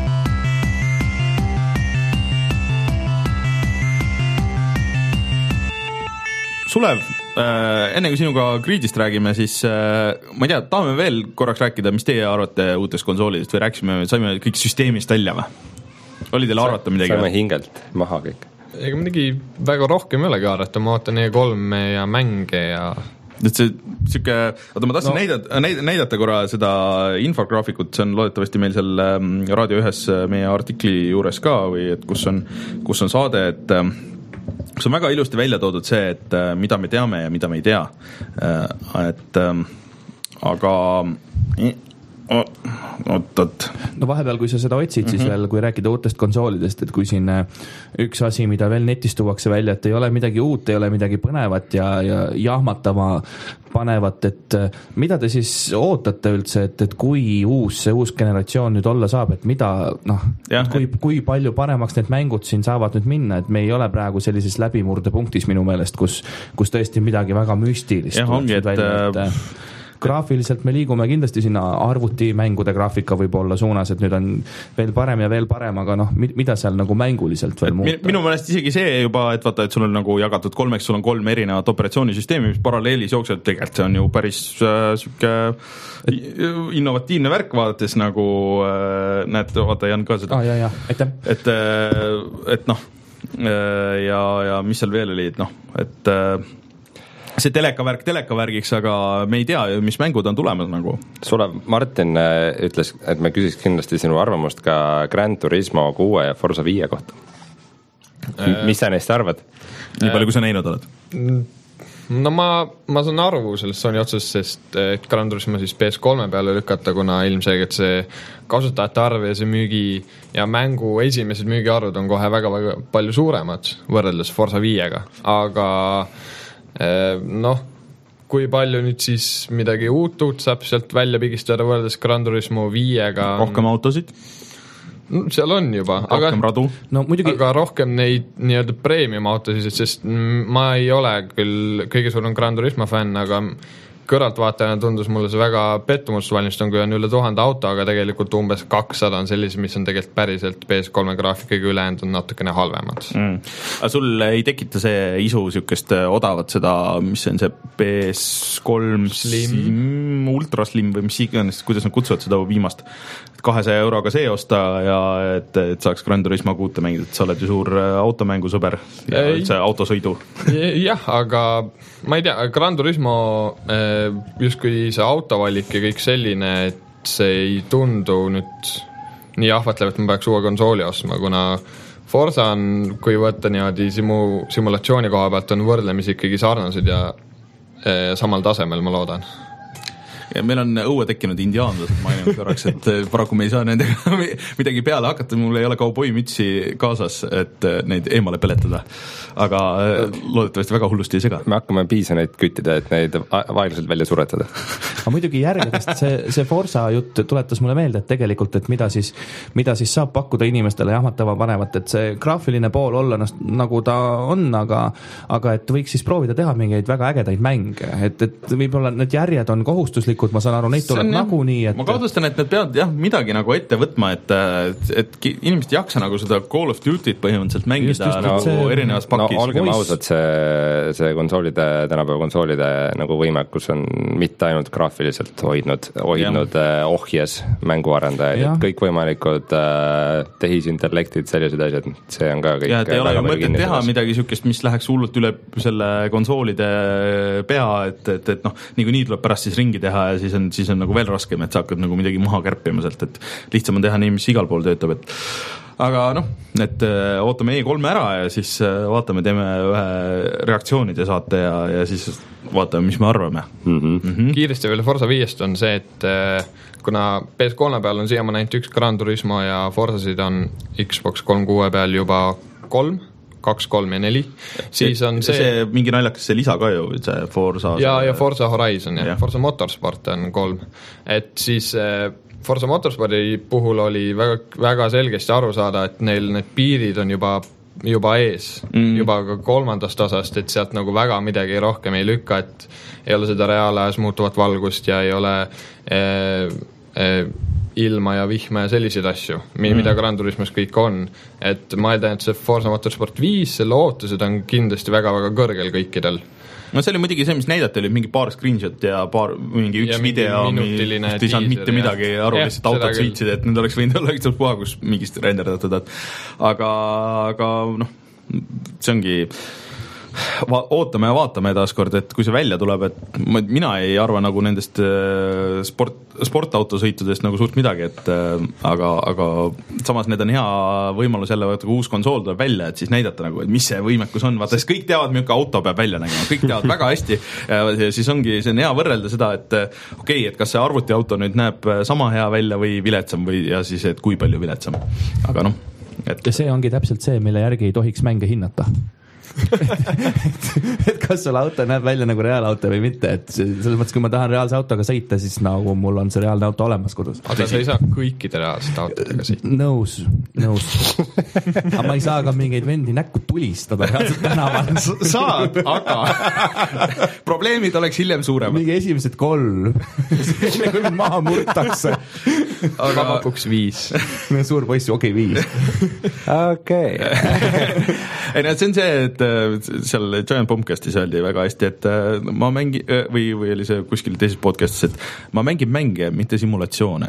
Sulev, enne kui sinuga Greedist räägime, siis ma ei tea, tahame veel korraks rääkida, mis teie arvate uutest konsoolidest või rääkisime, saime kõik süsteemist välja või? Oli teil arvata midagi? Saime hingelt maha kõik. Ega midagi väga rohkem ei olegi arvata, ma ootan E kolme ja mänge ja et see siuke, oota ma tahtsin no. näidata, näidata korra seda infograafikut, see on loodetavasti meil seal Raadio ühes meie artikli juures ka või et kus on, kus on saade, et kus on väga ilusti välja toodud see, et mida me teame ja mida me ei tea. Et aga oot-oot. No vahepeal, kui sa seda otsid, siis mm-hmm. veel, kui rääkida uutest konsoolidest, et kui siin üks asi, mida veel netis tuuakse välja, et ei ole midagi uut, ei ole midagi põnevat ja, ja jahmatama panevat, et mida te siis ootate üldse, et, et kui uus see uus generatsioon nüüd olla saab, et mida, noh, kui, kui palju paremaks need mängud siin saavad nüüd minna, et me ei ole praegu sellises läbimurdepunktis minu meelest, kus, kus tõesti midagi väga müstilist. Jah, ongi, et, välja, et graafiliselt me liigume kindlasti sinna arvutimängude graafika võib olla suunas, et nüüd on veel parem ja veel parem, aga noh, mida seal nagu mänguliselt veel muuta? Minu meelest isegi see juba, et vaata, et sul on nagu jagatud kolmeks, sul on kolm erinevat operatsioonisüsteemi, mis paralleelis jooksevad, tegelikult see on ju päris äh, süke innovatiivne värk, vaadates nagu äh, näed, vaata Jan ka seda. Ah, jah, jah, aitäh. Et, äh, et noh, äh, ja, ja mis seal veel oli, et noh, et äh, see telekavärk telekavärgiks, aga me ei tea, mis mängud on tulemas nagu. Sulle Martin ütles, et me küsiks kindlasti sinu arvamust ka Gran Turismo kuue ja Forza viie kohta. Äh, mis sa neist arvad? Nii palju, kui sa näinud oled? No ma, ma saan aru sellest Sony otsast, sest Gran Turismo siis P S kolme peale lükata, kuna ilmselgelt see kasutajate arv ja see müügi ja mängu esimesed müügiarvud on kohe väga, väga palju suuremad võrreldes Forza viiega, aga noh, kui palju nüüd siis midagi uut uut saab sealt välja pigistada võrreldes Gran Turismo viiega? Rohkem autosid? seal on juba, aga, no, muidugi... aga rohkem neid nii-öelda premium autosid, sest ma ei ole küll kõige suurem Gran Turismo fänn, aga kõrvaltvaatajana tundus mulle see väga pettumust valmistan, kui on üle tuhande auto, aga tegelikult umbes kakssada on sellised, mis on tegelikult päriselt P S kolme graafikaga ülejäänud on natukene halvemad. Mm. Aga sul ei tekita see isu sükest odavat seda, mis on see P S kolm Slim, Slim Ultra Slim või mis iganes, kuidas nad kutsuvad seda viimast kahesaja euroga see osta ja et, et saaks Gran Turismo kuute mängida, et sa oled ju suur automängusõber ja üldse autosõidu. Jah, aga ma ei tea, Gran Turismo justkui see autovalik ja kõik selline, et see ei tundu nüüd nii ahvatlev, et ma peaks uue konsooli ostma, kuna Forza on, kui võtta niimoodi simu, simulatsiooni koha pealt, on võrdlemisi ikkagi sarnased ja e, samal tasemel, ma loodan. Ja meil on õue tekkinud indiaanlased, ma ainult korraks, et paraku me ei saa nendega midagi peale hakata, mul ei ole kauboimütsi kaasas, et neid eemale peletada. Aga loodetavasti väga hullusti ei sega. Me hakkame piisoneid küttida, et neid vaeluselt välja suretada. Aga muidugi järgedest see, see Forza jutt tuletas mulle meelde, et tegelikult, et mida siis, mida siis saab pakkuda inimestele jahmatava panevat, et see graafiline pool olla ennast, nagu ta on, aga, aga et võiks siis proovida teha mingeid väga ägedaid mänge, et, et võib-olla need järjed on kohustuslikud, ma saan aru, neid tuleb nagu nii, et... Ma kaudustan, et need peavad jah, midagi nagu ette võtma, et, et, et inimesed jaksa nagu seda Call of Duty't põhimõtteliselt mängida just, just, nagu see... erinevas pakis. No olgem ausad, see, see konsoolide, tänapäeva konsoolide nagu võimekus on mitte ainult graafiliselt hoidnud, hoidnud äh, ohjes mänguarendajaid, et kõik võimalikud äh, tehisintellektid, sellised asjad, see on ka kõik... Ja, et ei ole ju mõtet teha midagi sükest, mis läheks hullult üle selle konsoolide pea, et, et, et noh, nii kui nii tuleb pärast siis ringi teha ja siis on, siis on nagu veel raskem, et sa hakkad nagu midagi maha kärpima sealt, et lihtsam on teha nii, mis igal pool töötab, et aga noh, et ootame E kolme ära ja siis vaatame, teeme ühe reaktsioonide saate ja, ja siis vaatame, mis me arvame. Mm-hmm. Mm-hmm. Kiiresti veel Forza viiest on see, et kuna P S kolme peal on siiamaani ainult üks Gran Turismo ja Forzasid on Xbox kolmkümmend kuus peal juba kolm, kaks, kolm ja neli, siis on see... See mingi naljakas, see lisa ka ju, see Forza... Ja, ja Forza Horizon ja, ja Forza Motorsport on kolm. Et siis Forza Motorsporti puhul oli väga, väga selgesti aru saada, et neil need piirid on juba, juba ees, mm. juba ka kolmandast osast, et sealt nagu väga midagi rohkem ei lükka, et ei ole seda reaalajas muutuvat valgust ja ei ole... Eh, eh, ilma ja vihma ja selliseid asju, mida mm. Gran Turismos kõik on. Et ma eeldan, et see Forza Motorsport viis, selle ootused on kindlasti väga-väga kõrgel kõikidel. No see oli muidugi see, mis näidati, oli mingi paar screenshot ja paar, mingi üks ja video, mis ei saanud mitte midagi aru, ja, lihtsalt autod sõitsid, et need oleks võinud olla lihtsalt puha, kus mingist renderdatud. Aga, aga noh, see ongi... Va- ootame ja vaatame taaskord, et kui see välja tuleb, et ma, mina ei arva nagu nendest sport, sportautosõitudest nagu suurt midagi, et aga, aga samas need on hea võimalus jälle võtta, kui uus konsool tuleb välja, et siis näidata nagu, et mis see võimekus on, vaata, siis kõik teavad, milline auto peab välja nägema, kõik teavad väga hästi ja siis ongi, see on hea võrrelda seda, et okei, okay, et kas see arvutiauto nüüd näeb sama hea välja või viletsam või ja siis, et kui palju viletsam, aga noh et... ja see ongi täpselt see, mille järgi ei tohiks mänge hinnata et, et kas sul auto näeb välja nagu reaalauto või mitte, et selles mõttes, kui ma tahan reaalse autoga sõita, siis nagu mul on see reaalne auto olemas kodus. aga sa ei saa kõikide reaalsete autodega sõita. Nõus, nõus. aga ma ei saa ka mingeid vendi näkku tulistada reaalselt tänaval. Saad, aga probleemid oleks hiljem suuremad. mingi esimesed kolm kui maha murtakse. aga vapuks viis. suur poiss, okei, okay, viis. okei. ei, see on see, et seal Giant Bombcastis öeldi väga hästi, et ma mängi, või, või oli see kuskil teises podcastis, et ma mängin mänge, mitte simulatsioone.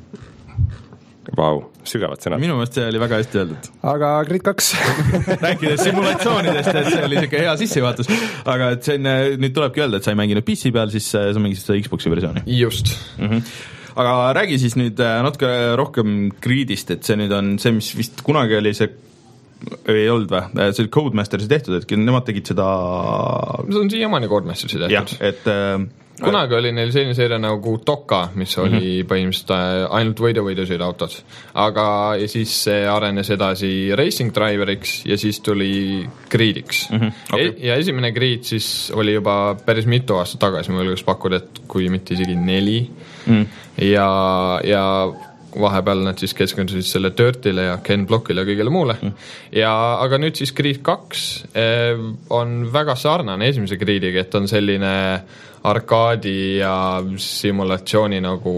Vau, sügavad sõnad. Minu meelest see oli väga hästi öeldud. Aga Grid kaks rääkides simulatsioonidest, et see oli siuke hea sissevaatus, aga et see on, nüüd tulebki öelda, et sa ei mänginud P C peal, siis sa mängisid seda Xboxi versiooni. Just. Mm-hmm. Aga räägi siis nüüd natuke rohkem Gridist, et see nüüd on see, mis vist kunagi oli see ei olnud või? See oli Codemastersi tehtud, et nemad tegid seda... See on siiamaani Codemastersi tehtud. Jah, et... Äh, kunagi oli neil selline seeria nagu Toka, mis oli mm-hmm. põhimõtteliselt ainult võidu-võidusõid autod. Aga ja siis see arenes edasi Racing Driveriks ja siis tuli Gridiks. Mm-hmm. Okay. Ja esimene Grid siis oli juba päris mitu aastat tagasi, ma julgeks pakkuda, et kui mitte isegi neli. Mm. Ja, ja vahepeal nad siis keskendusid selle Dirtile ja Ken Blockile ja kõigele muule mm. ja aga nüüd siis Creed kaks on väga sarnane esimese Creediga, et on selline arkaadi ja simulatsiooni nagu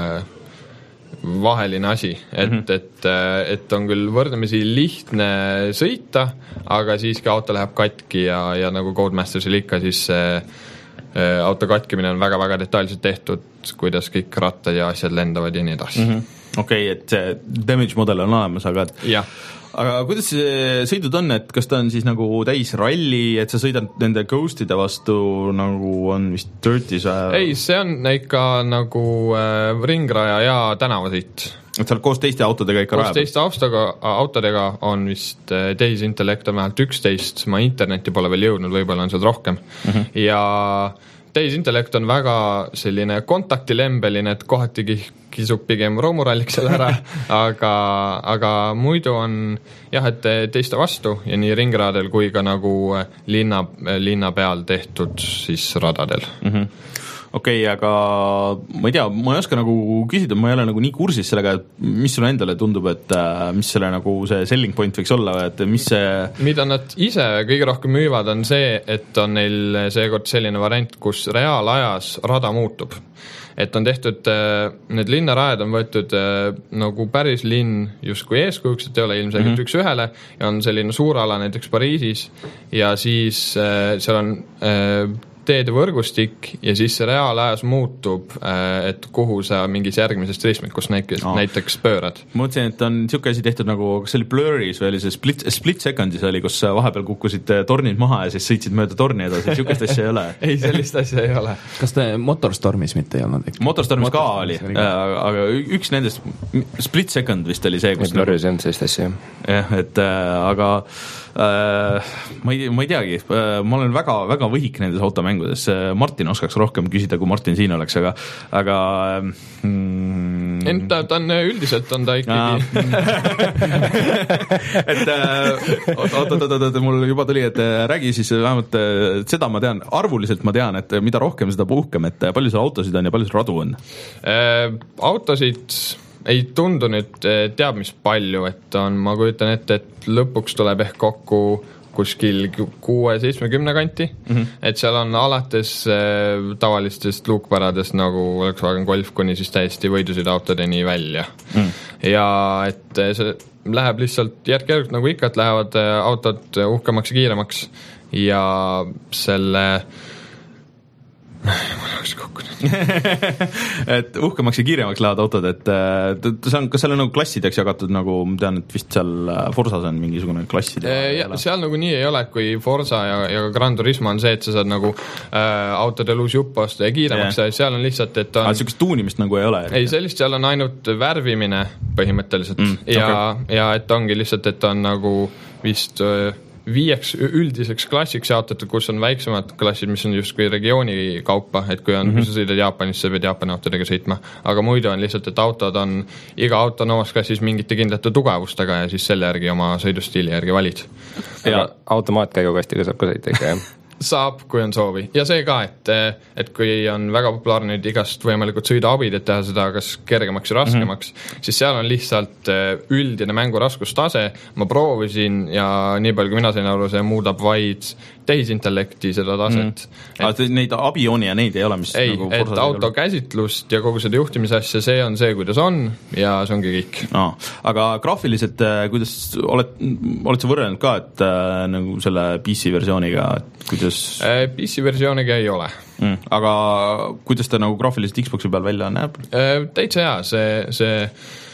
vaheline asi, et mm, -hmm. et, et on küll võrdlemisi lihtne sõita, aga siiski auto läheb katki ja, ja nagu Codemastersil ikka, siis see auto katkimine on väga-väga detailselt tehtud, kuidas kõik rattad ja asjad lendavad ja nii edasi mm. -hmm. okei okay,, et see damage model on olemas, aga et jah. Aga kuidas see sõidud on, et kas ta on siis nagu täis ralli, et sa sõidad nende Ghostide vastu nagu on vist Dirtis? Ei, see on ikka nagu äh, ringraja ja tänavasõit. Et sa oled koos teiste autodega ikka koos rajab? Koos teiste autoga, autodega on vist äh, tehisintellekt on vähemalt üksteist, ma internetti pole veel jõudnud, võib-olla on seal rohkem mm. -hmm. Ja tehisintellekt on väga selline kontaktilembeline, et kohatigi kisub pigem roomuralliks seal ära, aga, aga muidu on jah, et teiste vastu ja nii ringraadel kui ka nagu linna, linna peal tehtud siis radadel mm. -hmm. okei okay,, aga ma ei tea, ma ei oska nagu küsida, ma ei ole nagu nii kursis sellega, et mis sulle endale tundub, et mis selle nagu see selling point võiks olla, et mis see mida nad ise kõige rohkem müüvad, on see, et on neil seekord selline variant, kus reaalajas rada muutub. Et on tehtud, need linnarajad on võetud nagu päris linn justkui eeskujuks, et ei ole ilmselgelt mm -hmm. üks ühele ja on selline suur ala näiteks Pariisis ja siis seal on teede võrgustik ja siis see reaalajas muutub, et kuhu sa mingis järgmisest ristmikus näiteks, oh. näiteks pöörad. Ma mõtlesin, et on niisugune asi tehtud nagu, kas see oli Blurris või oli see Split, split Secondis oli, kus vahepeal kukkusid tornid maha ja siis sõitsid mööda torni edasi, niisugust asja ei ole? Ei, sellist asja ei ole. Kas te Motorstormis mitte ei olnud? Motorstormis ka oli, aga üks nendest, Split Second vist oli see, kus Blurris on sellist asja, jah. Et aga äh, ma ei, ma ei teagi, ma olen väga, väga võhik nendes automängudes, Martin oskaks rohkem küsida, kui Martin siin oleks, aga aga mm, ent ta, ta on üldiselt on ta ikkagi et oot-oot-oot, mul juba tuli, et räägi siis vähemalt seda ma tean, arvuliselt ma tean, et mida rohkem seda puhkem, et palju seal autosid on ja palju seal radu on äh,? Autosid ei tundu nüüd teab mis palju, et on, ma kujutan ette, et lõpuks tuleb ehk kokku kuskil kuue seitsmekümne kanti mm, -hmm. et seal on alates äh, tavalistest luukpäradest nagu Volkswagen Golf kuni siis täiesti võidusid autodeni välja mm. ja et see läheb lihtsalt järk-järgult nagu ikka, et lähevad autod uhkemaks ja kiiremaks ja selle ma oleks kokku nüüd et uhkemaks ja kiiremaks lähevad autod, et see on, kas seal on nagu klassideks jagatud, nagu ma tean, et vist seal Forsas on mingisugune klasside ja, seal nagu nii ei ole, kui Forsa ja, ja Gran Turismo on see, et sa saad nagu äh, autodel uus jupp osta ja kiiremaks yeah. ja seal on lihtsalt, et on aga sellist tuunimist nagu ei ole? Ei, sellist seal on ainult värvimine põhimõtteliselt mm, ja, okay. ja et ongi lihtsalt, et on nagu vist äh, viieks üldiseks klassiks jaotatud, kus on väiksemad klassid, mis on justkui regiooni kaupa, et kui on mm, -hmm. kui sa sõidad Jaapanis, sa pead Jaapani autodega sõitma, aga muidu on lihtsalt, et autod on, iga auto on omas klassis mingite kindlate tugevustega ja siis selle järgi oma sõidustiili järgi valid. Ja automaatkäigukastiga saab ka sõita ikka, jah? Saab, kui on soovi. Ja see ka, et, et kui on väga populaarne nüüd igast võimalikud sõiduabid, et teha seda kas kergemaks ja raskemaks, mm-hmm. siis seal on lihtsalt üldine mängu raskustase. Ma proovisin ja nii palju, kui mina sain aru, see muudab vaid tehisintellekti seda taset. Mm-hmm. Et, neid abijooni ja neid ei ole, mis ei, nagu et auto käsitlust ja kogu seda juhtimisasja, see on see, kuidas on ja see ongi kõik. No, aga graafiliselt, kuidas oled, oled sa võrrelnud ka, et äh, nagu selle P C versiooniga, et kuidas P C versiooniga ei ole mm. aga kuidas ta nagu graafiliselt Xboxi peal välja näeb? Täitsa hea, see, see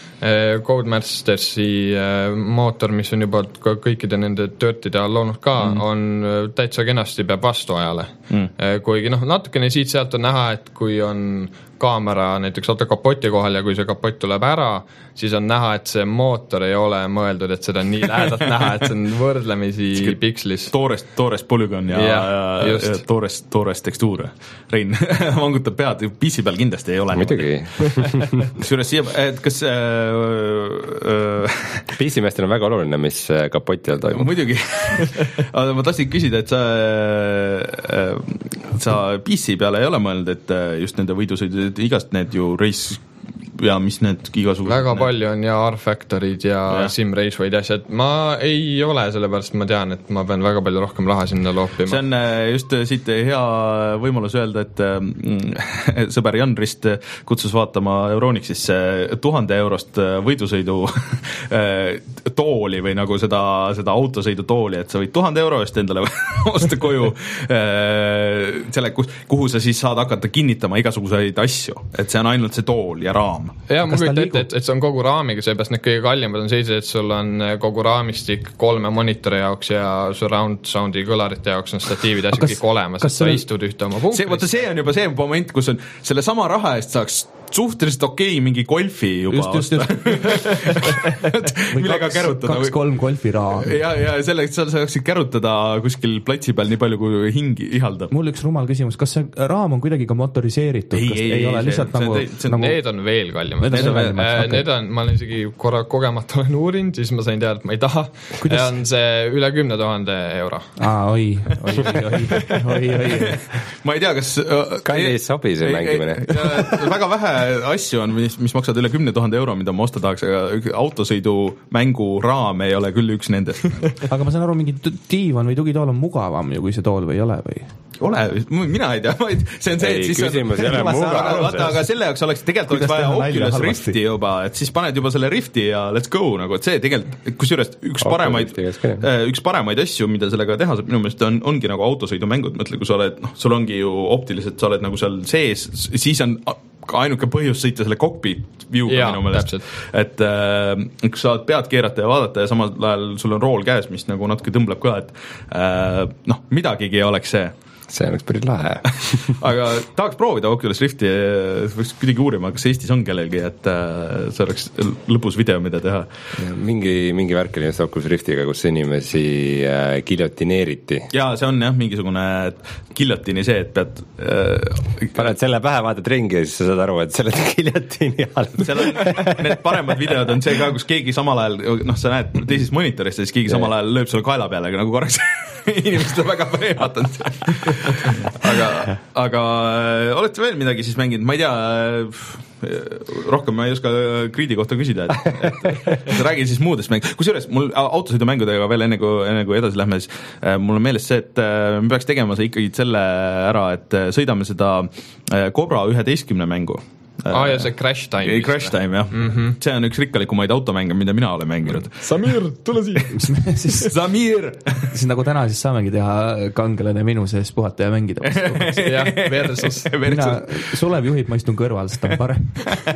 Codemastersi mootor, mis on juba kõikide nende Dirtide all loonud ka mm. on täitsa kenasti peab vastu ajale mm. kuigi noh, natukene siit-sealt on näha, et kui on kaamera näiteks auto kapoti kohal ja kui see kapott tuleb ära, siis on näha, et see mootor ei ole mõeldud, et seda on nii lähedalt näha, et see on võrdlemisi pikslis. Toorest, toorest polügon ja, ja, ja, ja toorest, toorest tekstuur. Rein vangutab pead, P C peal kindlasti ei ole. Muidugi. Kusjuures siia, et kas äh, äh, P C meestel on väga oluline, mis kapoti all toimub. Muidugi. aga ma tahtsin küsida, et sa, äh, sa P C peale ei ole mõelnud, et just nende võidusõidu igast need ju race ja mis need igasugused väga need... palju on ja R-Factorid ja, ja. Sim Raceway'd ja asjad, ma ei ole, sellepärast ma tean, et ma pean väga palju rohkem raha sinna loopima. See on just siit hea võimalus öelda, et mm, sõber Jan Rist kutsus vaatama Euronixisse tuhande eurost võidusõidu tooli või nagu seda, seda autosõidu tooli, et sa võid tuhande euro eest endale osta koju selle, kuhu sa siis saad hakata kinnitama igasuguseid asju, et see on ainult see tool ja raam. Ja ma kujutan ette, et, et see on kogu raamiga, seepärast need kõige kallimad on sellised, et sul on kogu raamistik kolme monitori jaoks ja surround soundi kõlarite jaoks on statiivid ja asjad kõik olemas, et sa selle... istud ühte oma punktis. See, võtta, see on juba see moment, kus on selle sama raha eest saaks suhteliselt okei okay, mingi golfi juba just, just, just. millega kaks, kärutada. Kaks-kolm golfi raha. Ja, ja selleks sa saaksid kärutada kuskil platsi peal nii palju, kui hingi ihaldab. Mul üks rumal küsimus, kas see raam on kuidagi ka motoriseeritud? Ei, kas ei, ei, ei ole lihtsalt see, nagu, see, nagu... Need on veel kallimad. Need on, need on, kallimad, äh, okay. need on, ma olen isegi korra kogemata olen uurinud, siis ma sain teada, et ma ei taha. Kuidas? On see üle kümne tuhande euro. Aa, oi, oi, oi, oi, oi, oi. Ma ei tea, kas... Kallis sobi see mängimine. Väga vähe asju on, mis, mis maksavad üle kümne tuhande euro, mida ma osta tahaks, aga autosõidu mängu raam ei ole küll üks nendest. Aga ma saan aru, mingi diivan või tugitool on mugavam ju, kui see tool või ei ole või? Ole, mina ei tea, see on see, ei, et siis küsimus ei ole mugav. Vaata, aga selle jaoks oleks tegelikult oleks vaja Oculus Rifti juba, et siis paned juba selle Rifti ja let's go, nagu, et see tegelikult, kusjuures üks paremaid, üks paremaid asju, mida sellega teha saab, minu meelest on, ongi nagu autosõidumängud, mõtle, kui sa oled, noh, sul ongi ju optiliselt, sa oled nagu seal sees, siis on ainuke põhjus sõita selle cockpit view'ga minu meelest, et äh, kui sa pead keerata ja vaadata ja samal ajal sul on rool käes, mis nagu natuke tõmbleb ka, et äh, noh, midagigi oleks see. See oleks päris lahe. Aga tahaks proovida Oculus Rifti, võiks kuidagi uurima, kas Eestis on kellelgi, et äh, see oleks lõpus video, mida teha. Mingi, mingi värk oli just Oculus Riftiga, kus inimesi äh, giljotineeriti. Jaa, see on jah, mingisugune giljotini see, et pead äh, paned selle pähe, vaatad ringi ja siis sa saad aru, et selle giljotini all. Seal on, need paremad videod on see ka, kus keegi samal ajal, noh, sa näed teisest monitorist ja siis keegi samal ajal lööb sulle kaela peale, nagu korraks inimesed on väga preematanud. aga, aga olete veel midagi siis mänginud, ma ei tea, rohkem ma ei oska Creed'i kohta küsida, et, et, et räägi siis muudest mäng-, kusjuures mul autosõidumängudega veel enne kui, enne kui edasi lähme, siis äh, mul on meeles see, et äh, me peaks tegema see ikkagi selle ära, et äh, sõidame seda äh, Cobra üheteistkümne mängu. Ah, ja see Crash Time. Crash Time, jah. Mm-hmm. See on üks rikkalikumaid automänge, mida mina olen mänginud. Samir, tule siia! Samir! Siis nagu täna siis saamegi teha kangelane minu sees puhata ja mängida. jah, versus. Mina, Sulev juhib, ma istun kõrval, sest ta on parem.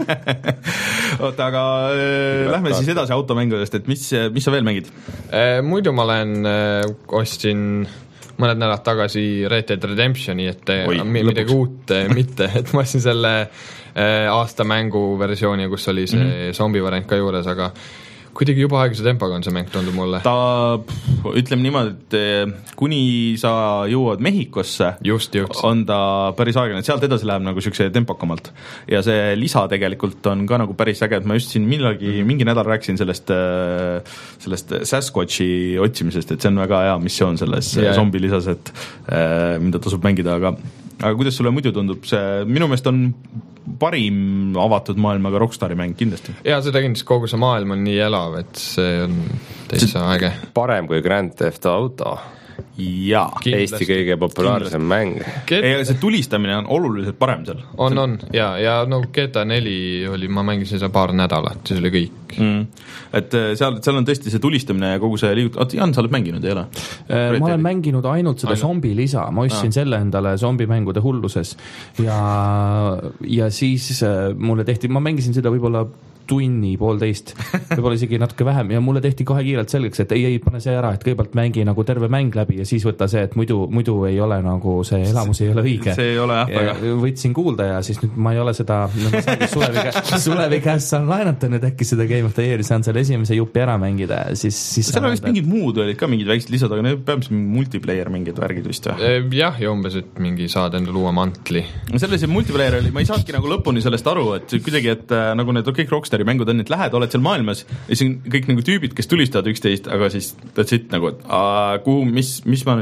Oota, aga äh, lähme siis edasi automängudest, et mis, mis sa veel mängid? Eh, muidu ma olen, eh, ostsin mõned nädalad tagasi Red Dead Redemptioni, et Oi, midagi lõpuks. Uut mitte, et ma ostsin selle aasta mängu versiooni, kus oli see mm-hmm. zombi variant ka juures, aga kuidagi juba aeguse tempoga on see mäng, tundub mulle. Ta, ütleme niimoodi, et kuni sa jõuad Mehhikosse, just, just. on ta päris aeglane, et sealt edasi läheb nagu siukse tempokamalt. Ja see lisa tegelikult on ka nagu päris äge, et ma just siin millalgi, mm-hmm. mingi nädal rääkisin sellest, sellest Sasquatchi otsimisest, et see on väga hea missioon selles yeah. zombi lisas, et mida tasub mängida, aga aga kuidas sulle muidu tundub, see minu meelest on parim avatud maailmaga Rockstari mäng kindlasti. Jaa, seda kindlasti kogu see maailm on nii elav, et see on täitsa äge. Parem kui Grand Theft Auto. Jaa. Eesti kõige populaarsem mäng. Get... Ei, see tulistamine on oluliselt parem seal. On, on, ja, ja no G T A neli oli, ma mängisin seda paar nädalat, see oli kõik. Mm. Et seal, seal on tõesti see tulistamine ja kogu see liigut... Oot, Jan, sa oled mänginud, ei ole? Ma olen mänginud ainult seda ainult. Zombi lisa, ma ostsin ah. selle endale zombimängude hulluses ja, ja siis mulle tehti, ma mängisin seda võib-olla tunni, poolteist, võib-olla isegi natuke vähem ja mulle tehti kohe kiirelt selgeks, et ei, ei pane see ära, et kõigepealt mängi nagu terve mäng läbi ja siis võtta see, et muidu, muidu ei ole nagu see elamus ei ole õige. See ei ole jah, aga võtsin kuulda ja siis nüüd ma ei ole seda, no ma saangi Sulevi, kä- Sulevi käest saan laenata nüüd äkki seda Game of the Year'i, saan selle esimese jupi ära mängida ja siis, siis seal on vist mingid muud olid ka mingid väiksed lisad, aga need peab multiplayer mingid värgid vist või? Jah, ja umbes, et mingi saad endale uue mantli. Selle see multiplayer oli, ma ei saanudki nagu lõpuni sellest aru, et kuidagi, et nagu need kõik Rockstari mängud on, et lähed, oled seal maailmas ja siis on kõik nagu tüübid, kes tulistavad üksteist, aga siis that's it nagu, et aa, kuhu, mis, mis ma nüüd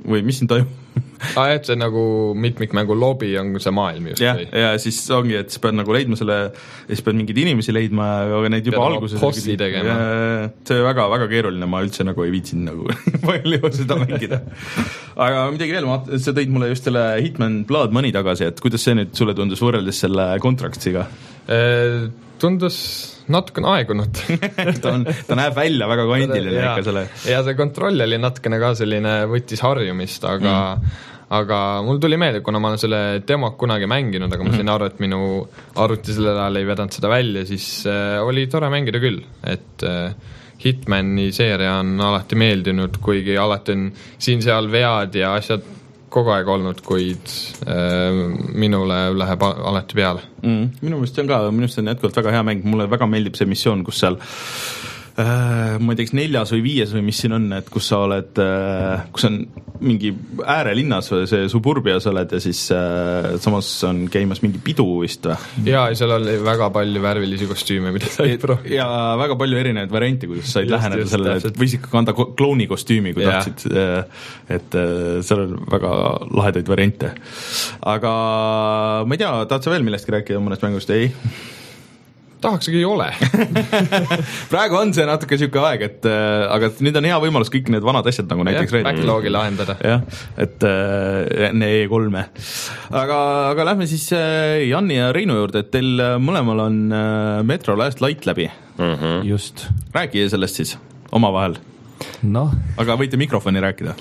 või mis siin toimub? ah, et see nagu mitmikmängu lobi on see maailm just. ja, ja siis ongi, et sa pead nagu leidma selle, ja siis pead mingeid inimesi leidma, aga neid juba pead alguses bossi tegema. See väga, väga keeruline, ma üldse nagu ei viitsinud nagu palju seda mängida. Aga midagi veel, sa tõid mulle just selle Hitman Blood Money tagasi, et kuidas see nüüd sulle tundus võrreldes selle Contractsiga? Tundus natukene aegunud ta, on, ta näeb välja väga kandiline ja, ikka selle. Ja see kontroll oli natukene ka selline, võttis harjumist, aga mm. aga mul tuli meelde, kuna ma olen selle demo kunagi mänginud, aga ma sain aru, et minu arvuti sellel ajal ei vedanud seda välja, siis äh, oli tore mängida küll, et äh, Hitmani seeria on alati meeldinud, kuigi alati on siin-seal vead ja asjad kogu aeg olnud, kuid äh, minule läheb alati peale mm.. minu meelest see on ka, minu meelest on jätkuvalt väga hea mäng, mulle väga meeldib see missioon, kus seal äh, ma ei teaks neljas või viies või mis siin on, et kus sa oled äh, kus on mingi äärelinnas või see suburbias oled ja siis äh, samas on käimas mingi pidu vist või? Jaa, seal oli väga palju värvilisi kostüüme, mida said proovida. Ja väga palju erinevaid variante, kuidas said just, läheneda just, sellele, et võis ikka kanda klouni kostüümi, kui ja. tahtsid, et seal on väga lahedaid variante. Aga ma ei tea, tahad sa veel millestki rääkida mõnest mängust? Ei? Tahaksegi ei ole. Praegu on see natuke siuke aeg, et aga nüüd on hea võimalus kõik need vanad asjad nagu näiteks ja, backlogi lahendada. Jah, et enne E kolme. Aga, aga lähme siis Janni ja Reinu juurde, et teil mõlemal on Metro Last Light läbi. Mm-hmm. Just. Räägi sellest siis omavahel. No. Aga võite mikrofoni rääkida.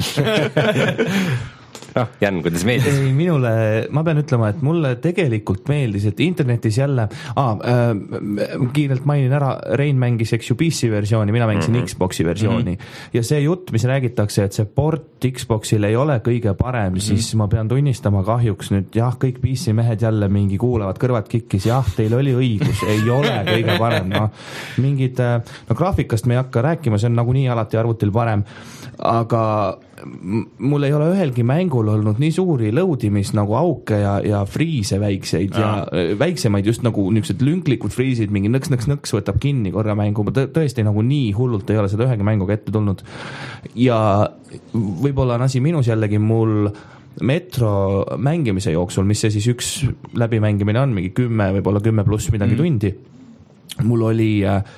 noh, Jan, kuidas meeldis? Ei, minule, ma pean ütlema, et mulle tegelikult meeldis, et internetis jälle ah, äh, kiirelt mainin ära, Rein mängis eks ju P C versiooni, mina mängisin mm-hmm. Xboxi versiooni mm-hmm. ja see jutt, mis räägitakse, et see port Xboxil ei ole kõige parem mm-hmm. siis ma pean tunnistama kahjuks nüüd jah, kõik P C mehed jälle mingi kuulavad kõrvad kikkis, jah, teil oli õigus, ei ole kõige parem, no mingid, no graafikast me ei hakka rääkima, see on nagunii alati arvutil parem, aga mul ei ole ühelgi mängul olnud nii suuri lõudimis nagu auke ja, ja friise väikseid ja, ja väiksemaid just nagu niisugused lünklikud friisid, mingi nõks, nõks, nõks võtab kinni korra mängu, ma tõesti nagu nii hullult ei ole seda ühegi mänguga ette tulnud ja võib-olla on asi minus jällegi mul Metro mängimise jooksul, mis see siis üks läbimängimine on, mingi kümme, võib-olla kümme pluss midagi mm. tundi, mul oli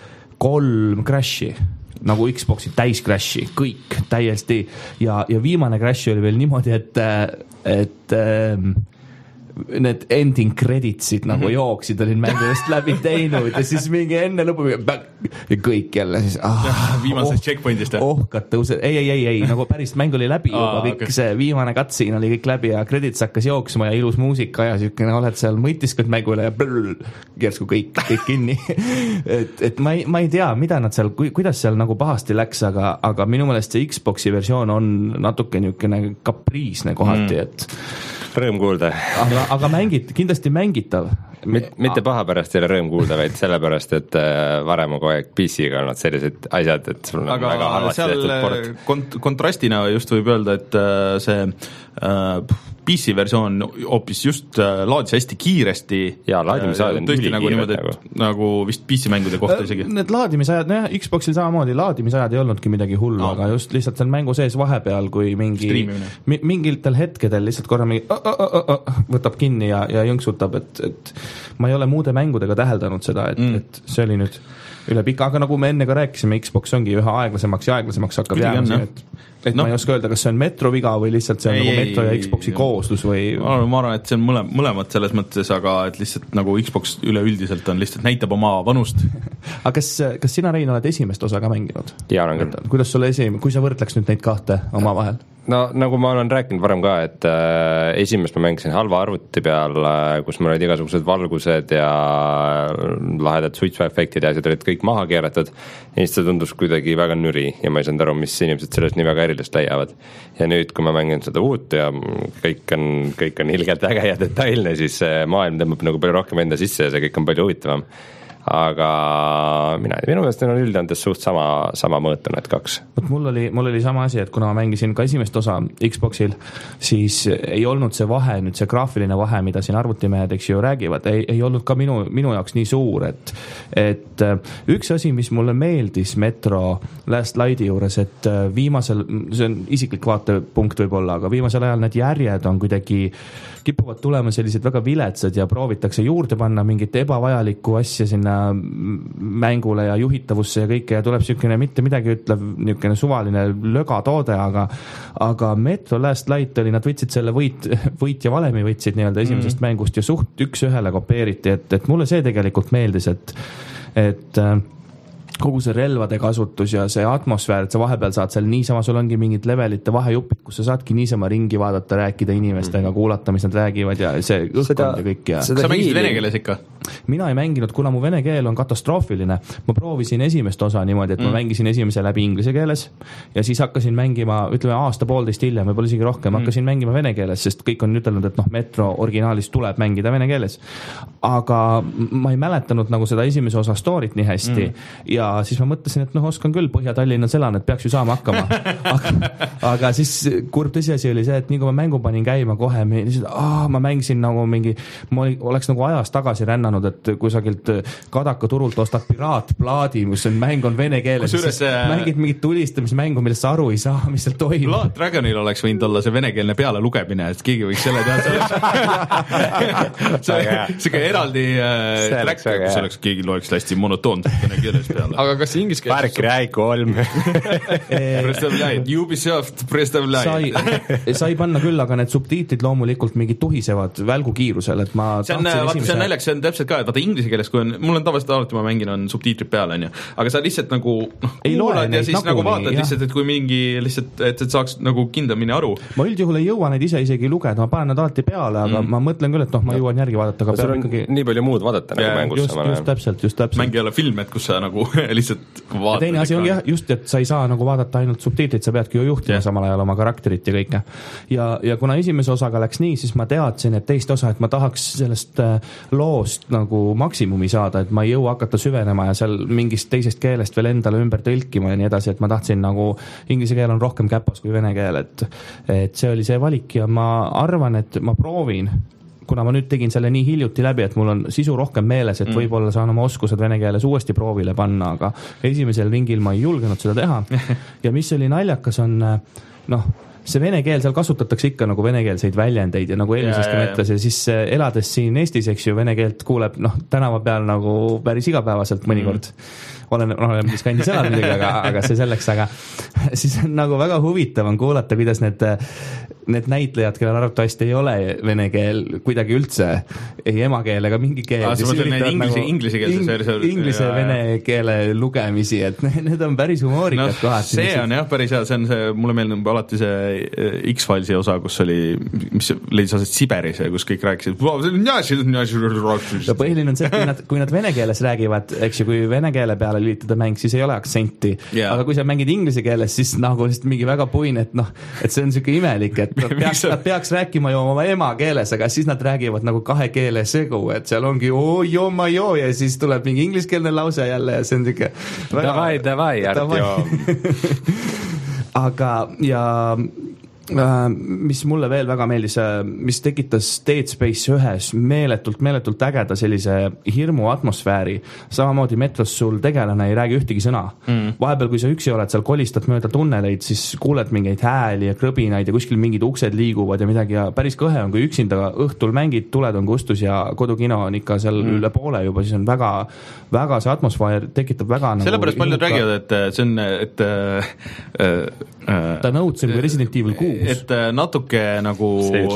kolm crash'i nagu Xboxi täis crash'i, kõik täiesti ja, ja viimane crash oli veel niimoodi, et, et ähm, need ending creditsid nagu jooksid, olin mängudest läbi teinud ja siis mingi enne lõpu ja kõik jälle siis ah, viimasest oh, checkpointist ohkad tõused, ei, ei, ei, ei, nagu päris mäng oli läbi juba ah, kõik okay. See viimane cutscene oli kõik läbi ja credits hakkas jooksma ja ilus muusika ja siukene oled seal mõtiskad mängule ja brrr, kersku kõik, kõik kinni et, et ma ei, ma ei tea, mida nad seal, kuidas seal nagu pahasti läks, aga, aga minu meelest see Xboxi versioon on natuke niukene kapriisne kohati, mm. et rõõm kuulda. Aga, aga mängit, kindlasti mängitav. Mit, mitte paha pärast ei ole rõõm kuulda, vaid sellepärast, et varem on kogu aeg P C-ga olnud sellised asjad, et sul on aga väga halvasti tehtud port. Kont- kontrastina just võib öelda, et see äh, P C versioon hoopis just äh, laadis hästi kiiresti. Jaa, laadimisajad on üli nagu, kiired nagu. nagu vist P C mängude kohta isegi. Need laadimisajad, noh, Xboxil samamoodi, laadimisajad ei olnudki midagi hullu, no. Aga just lihtsalt seal mängu sees vahepeal, kui mingi mi, mingitel hetkedel lihtsalt korra mingi oh, oh, oh, oh, võtab kinni ja, ja jõnksutab, et, et ma ei ole muude mängudega täheldanud seda, et, mm. et see oli nüüd üle pika, aga nagu me enne ka rääkisime, Xbox ongi üha aeglasemaks ja aeglasemaks hakkab jääma, et, et no. Ma ei oska öelda, kas see on Metro viga või lihtsalt see on ei, nagu Metro ja Xboxi ei, kooslus või ma arvan, et see on mõle, mõlemad selles mõttes, aga et lihtsalt nagu Xbox üleüldiselt on lihtsalt näitab oma vanust. Aga kas, kas sina, Rein, oled esimest osa ka mänginud? Jaa, olen küll. Kuidas sulle esim-, kui sa võrdleks nüüd neid kahte oma vahel? No nagu ma olen rääkinud varem ka, et äh, esimest ma mängisin halva arvuti peal, äh, kus mul olid igasugused valgused ja lahedad suitsuefektid ja asjad olid kõik maha keeratud ja siis see tundus kuidagi väga nüri ja ma ei saanud aru, mis inimesed sellest nii väga erilist leiavad. Ja nüüd, kui ma mängin seda uut ja kõik on, kõik on ilgelt äge ja detailne, siis maailm tõmbab nagu palju rohkem enda sisse ja see kõik on palju huvitavam. aga mina, minu meelest on üldandest suht sama, sama mõõtu need kaks. Võt mul oli, mul oli sama asi, et kuna ma mängisin ka esimest osa Xboxil, siis ei olnud see vahe, nüüd see graafiline vahe, mida siin arvutimehed, eks ju, räägivad, ei, ei olnud ka minu, minu jaoks nii suur, et, et üks asi, mis mulle meeldis Metro Last Light'i juures, et viimasel, see on isiklik vaatepunkt võib-olla, aga viimasel ajal need järjed on kuidagi kipuvad tulema sellised väga viletsad ja proovitakse juurde panna mingit ebavajalikku asja sinna mängule ja juhitavusse ja kõike ja tuleb niisugune mitte midagi ütlev niisugune suvaline lögatoode, aga aga Metro Last Light oli, nad võtsid selle võit, võit ja valemi võtsid nii-öelda esimesest mm. mängust ja suht üks ühele kopeeriti, et, et mulle see tegelikult meeldis, et et kogu see relvade kasutus ja see atmosfäär, et sa vahepeal saad seal niisama, sul ongi mingid levelite vahejupid, kus sa saadki niisama ringi vaadata, rääkida inimestega, kuulata, mis nad räägivad ja see õhkkond ja kõik. Ja. Sa mängisid vene keeles ikka? Mina ei mänginud, kuna mu vene keel on katastroofiline. Ma proovisin esimest osa niimoodi, et mm. ma mängisin esimese läbi inglise keeles ja siis hakkasin mängima, ütleme aasta poolteist hiljem, võib-olla isegi rohkem, mm. hakkasin mängima vene keeles, sest kõik on ütelnud, et noh, Metro originaalis tuleb mängida vene keeles. Aga ma ei mäletanud nagu seda esimese osa storyt nii hästi mm. ja ja siis ma mõtlesin, et noh, oskan küll Põhja-Tallinnas elan, et peaks ju saama hakkama. aga, aga siis kurb tõsiasi oli see, et nii kui ma mängu panin käima kohe, ah, ma mängisin nagu mingi, ma oleks nagu ajas tagasi rännanud, et kusagilt Kadaka turult ostad piraatplaadi, mis on mäng on vene keeles, siis see... mängid mingit tulistamismängu, millest sa aru ei saa, mis seal toimub. Blood Dragonil oleks võinud olla see venekeelne peale lugemine, et keegi võiks selle teha. see on eraldi track, kus oleks keegi loeks hästi monotoonselt vene keeles peale. Aga kas inglise keeles... Parkrai kolm. Ubisoft, представляет. Sai, sai panna küll, aga need subtiitrid loomulikult mingi tuhisevad välgukiirusel, et ma see on, vaata, esimese... see on näljaks, see on täpselt ka, et vaata inglise keeles, kui on, mul on tavaliselt alati ma mängin, on subtiitrid peale, on ju. Aga sa lihtsalt nagu no, kuulad ja siis nagu, nagu vaatad nii, lihtsalt, et kui mingi lihtsalt, et, et saaks nagu kindlamini aru. Ma üldjuhul ei jõua neid ise isegi lugeda, ma panen nad alati peale, aga mm. ma mõtlen küll, et noh, ma jõuan järgi vaadata. Aga sul on ikkagi... nii palju muud vaadata ja, nagu mängus. Just, just täpselt, just täpselt. Mängi ei ole film, et kus sa nagu lihtsalt vaatad. Teine asi ongi jah, just, et sa ei saa nagu vaadata ainult subtiitrit, sa peadki ju juhtima yeah. samal ajal oma karakterit ja kõike. Ja, ja kuna esimese osaga läks nii, siis ma teadsin, et teist osa, et ma tahaks sellest loost nagu maksimumi saada, et ma ei jõua hakata süvenema ja seal mingist teisest keelest veel endale ümber tõlkima ja nii edasi, et ma tahtsin nagu, inglise keel on rohkem käpas kui vene keel, et, et see oli see valik ja ma arvan, et ma proovin kuna ma nüüd tegin selle nii hiljuti läbi, et mul on sisu rohkem meeles, et mm. võib-olla saan oma oskused vene keeles uuesti proovile panna, aga esimesel ringil ma ei julgenud seda teha. Ja mis oli naljakas on, noh, see vene keel, seal kasutatakse ikka nagu venekeelseid väljendeid ja nagu eelmisest ka mõtles ja siis elades siin Eestis, eks ju, vene keelt kuuleb, noh, tänava peal nagu päris igapäevaselt mõnikord. Mm. olen, olen mis kandis elanud midagi, aga, aga see selleks, aga siis on nagu väga huvitav on kuulata, kuidas need, need näitlejad, kellel arvatavasti ei ole vene keel kuidagi üldse, ei emakeel ega mingi keel. Sa mõtled neid inglise, nagu, inglise keelse ing, inglise ja, vene keele lugemisi, et need on päris humoorikad no, kohad. See on jah, päris hea, see on see, mulle meeldib alati see X-Filesi osa, kus oli, mis leidis asjad Siberis ja kus kõik rääkisid. Ja põhiline on see, kui nad, kui nad vene keeles räägivad, eks ju, kui vene keele peale lülitada mäng, siis ei ole aktsenti. Yeah. Aga kui sa mängid inglise keeles, siis nagu mingi väga puin, et noh, et see on siuke imelik, et nad peaks, nad peaks rääkima ju oma ema keeles, aga siis nad räägivad nagu kahe keele segu, et seal ongi oo, joo, ma joo ja siis tuleb mingi ingliskeelne lause jälle ja see on siuke davai, davai, Artjom. Aga ja mis mulle veel väga meeldis, mis tekitas Dead Space ühes meeletult, meeletult ägeda sellise hirmu atmosfääri. Samamoodi Metros sul tegelane ei räägi ühtegi sõna. Mm. Vahepeal, kui sa üksi oled, seal kolistad mööda tunneleid, siis kuuled mingeid hääli ja krõbinaid ja kuskil mingid uksed liiguvad ja midagi ja päris kõhe on, kui üksinda õhtul mängid, tuled on kustus ja kodukino on ikka seal mm. üle poole juba, siis on väga, väga see atmosfäär tekitab väga sellepärast nagu paljud räägivad, et see on, et äh, äh, ta nõudsem kui Resident Evil kuus. Et natuke nagu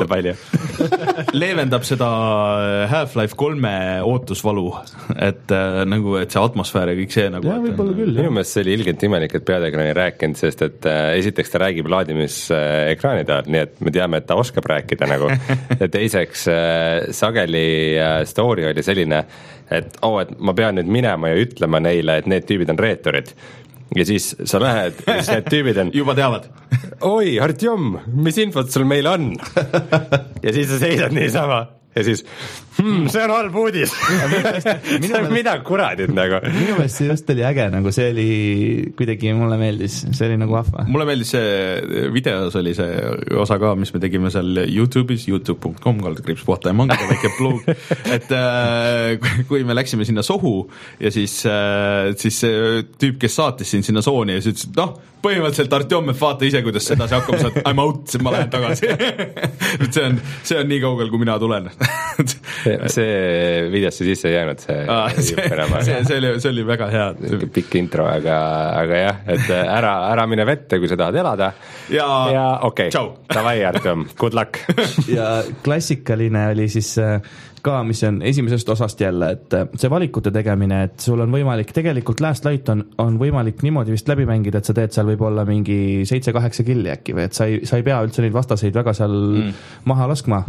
leevendab seda Half-Life kolme ootusvalu, et nagu, et see atmosfäär ja kõik see nagu. Ja, võib-olla küll. Minu meelest see oli ilgelt imelik, et peategelane ei rääkinud, sest et äh, esiteks ta räägib laadimisekraani taal, nii et me teame, et ta oskab rääkida nagu. Ja teiseks äh, sageli äh, story oli selline, et oo, oh, et ma pean nüüd minema ja ütlema neile, et need tüübid on reeturid. Ja siis sa lähed, ja siis need tüübid on juba teavad. Oi, Artjom, mis infot sul meil on? Ja siis sa seisad niisama ja siis hmm, see on halb uudis. mida kuradid nagu. Minu meelest see just oli äge, nagu see oli kuidagi, mulle meeldis, see oli nagu vahva. Mulle meeldis see videos oli see osa ka, mis me tegime seal YouTube'is, youtube dot com kaldkriips puhata ja mangada väike plug, et äh, kui me läksime sinna sohu ja siis, äh, siis see tüüp, kes saatis sind sinna sooni ja siis ütles, et noh, põhimõtteliselt Artjom, et vaata ise, kuidas seda see hakkab, saad I'm out, ma lähen tagasi. see on, see on nii kaugel, kui mina tulen. see videosse sisse ei jäänud, see ah, see, see, see, oli, see oli väga hea. Pikk intro, aga, aga jah, et ära, ära mine vette, kui sa tahad elada. Ja, ja okei, okay. Davai, Artjom, good luck. ja klassikaline oli siis ka, mis on esimesest osast jälle, et see valikute tegemine, et sul on võimalik, tegelikult Last Light on, on võimalik niimoodi vist läbi mängida, et sa teed seal võib-olla mingi seitse-kaheksa killi äkki või et sa ei, sa ei pea üldse neid vastaseid väga seal mm. maha laskma.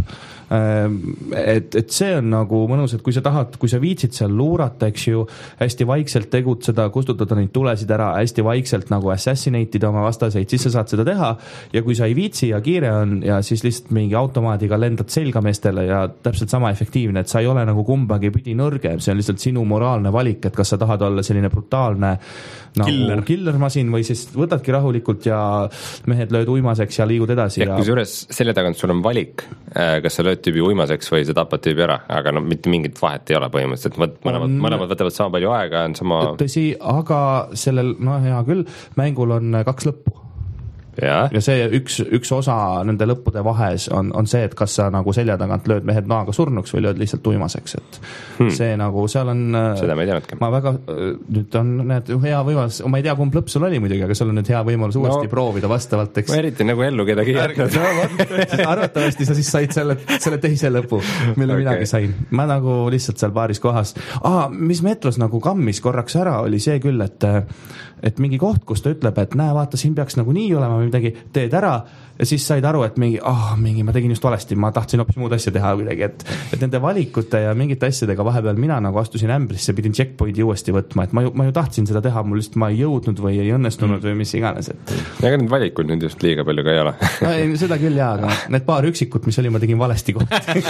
Et, et see on nagu mõnus, et kui sa tahad, kui sa viitsid seal luurata, eks ju, hästi vaikselt tegutseda, kustutada neid tulesid ära, hästi vaikselt nagu assassinatida oma vastaseid, siis sa saad seda teha ja kui sa ei viitsi ja kiire on ja siis lihtsalt mingi automaadiga lendad selgameestele ja täpselt sama efektiivne, et sa ei ole nagu kumbagi pidi nõrgem, see on lihtsalt sinu moraalne valik, et kas sa tahad olla selline brutaalne nagu killer, killer masin või siis võtadki rahulikult ja mehed lööd uimaseks ja liigud edasi. Ja, ja... kui suures selle tagant sul on valik, kas sa lööd tüübi uimaseks või sa tapad tüübi ära, aga no mitte mingit vahet ei ole põhimõtteliselt, mõlemad, on... mõlemad võtavad sama palju aega, on sama... Tõsi, aga sellel, no hea küll, mängul on kaks lõppu. Ja. ja see üks, üks osa nende lõppude vahes on, on see, et kas sa nagu selja tagant lööd mehed naaga surnuks või lööd lihtsalt uimaseks, et hmm. see nagu, seal on seda ma ei teadnudki. Ma väga, nüüd on need hea võimalus, ma ei tea, kumb lõpp sul oli muidugi, aga sul on nüüd hea võimalus no, uuesti proovida vastavalt, eks. Ma eriti nagu ellu kedagi jätnud. No, arvatavasti sa siis said selle, selle teise lõpu, mille okay. minagi sain. Ma nagu lihtsalt seal paaris kohas. Ah, mis Metros nagu kammis korraks ära, oli see küll, et et mingi koht, kus ta ütleb, et näe, vaata, siin peaks nagu nii olema või midagi, teed ära ja siis said aru, et mingi, ah, mingi, ma tegin just valesti, ma tahtsin hoopis muud asja teha kuidagi, et, et nende valikute ja mingite asjadega vahepeal mina nagu astusin ämbrisse, pidin checkpointi uuesti võtma, et ma ju, ma ju tahtsin seda teha, mul lihtsalt ma ei jõudnud või ei õnnestunud mm. või mis iganes, et ja ega need valikud nüüd just liiga palju ka ei ole. No, ei, seda küll jaa, aga need paar üksikut, mis oli, ma tegin valesti kohti.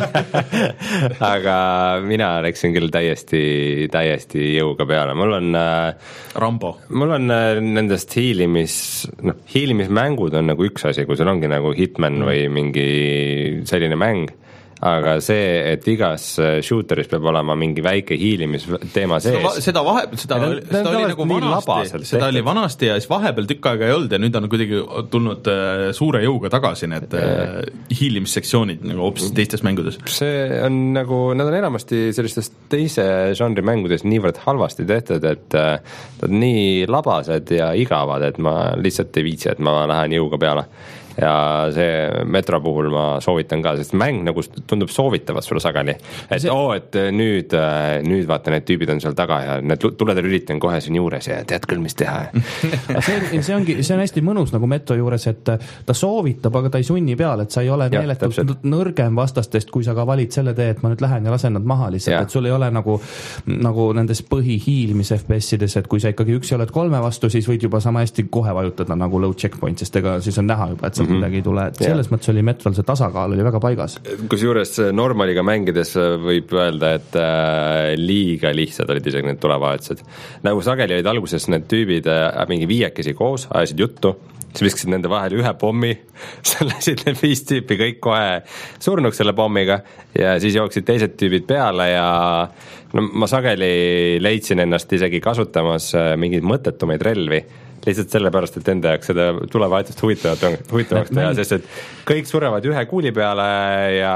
Aga mina läksin küll täiesti, täiesti jõuga peale, mul on Rambo. Mul on nendest hiilimis, noh, hiilimismängud on nagu üks asi, kui sul ongi nagu Hitman või mingi selline mäng, aga see, et igas shooteris peab olema mingi väike hiilimisteema sees. Seda vahepeal, seda, ja, seda, seda oli nagu vanasti, seda oli vanasti ja siis vahepeal tükk aega ei olnud ja nüüd on kuidagi tulnud suure jõuga tagasi need ja. hiilimissektsioonid nagu hoopis teistes mängudes. See on nagu, nad on enamasti sellistes teise žanri mängudes niivõrd halvasti tehtud, et nad nii labased ja igavad, et ma lihtsalt ei viitsi, et ma lähen jõuga peale. Ja see Metro puhul ma soovitan ka, sest mäng nagu tundub soovitavat sulle sageli, et see... oo, et nüüd, nüüd vaata, need tüübid on seal taga ja need tuled üritan kohe siin juures ja tead küll, mis teha. see, see, ongi, see on hästi mõnus nagu Metro juures, et ta soovitab, aga ta ei sunni peale, et sa ei ole meeletult nõrgem vastastest, kui sa ka valid selle tee, et ma nüüd lähen ja lasen nad maha lihtsalt, et sul ei ole nagu, nagu nendes põhihiilmis F P S-ides, et kui sa ikkagi üksi oled kolme vastu, siis võid juba sama hästi kohe vajutada nagu load checkpoint, sest ega siis on näha juba, et sa midagi ei tule, et selles mõttes oli Metrol see tasakaal oli väga paigas. Kus juures normaliga mängides võib öelda, et äh, liiga lihtsad olid isegi need tulevahetused. Nagu sageli olid alguses need tüübid äh, mingi viiekesi koos, ajasid juttu, siis viskasid nende vahel ühe pommi, sa lasid need viis tüüpi kõik kohe surnuks selle pommiga ja siis jooksid teised tüübid peale ja no, ma sageli leidsin ennast isegi kasutamas äh, mingeid mõttetumeid relvi, lihtsalt sellepärast, et enda jaoks seda tulevahetust huvitavalt huvitavaks teha, sest et kõik surevad ühe kuuli peale ja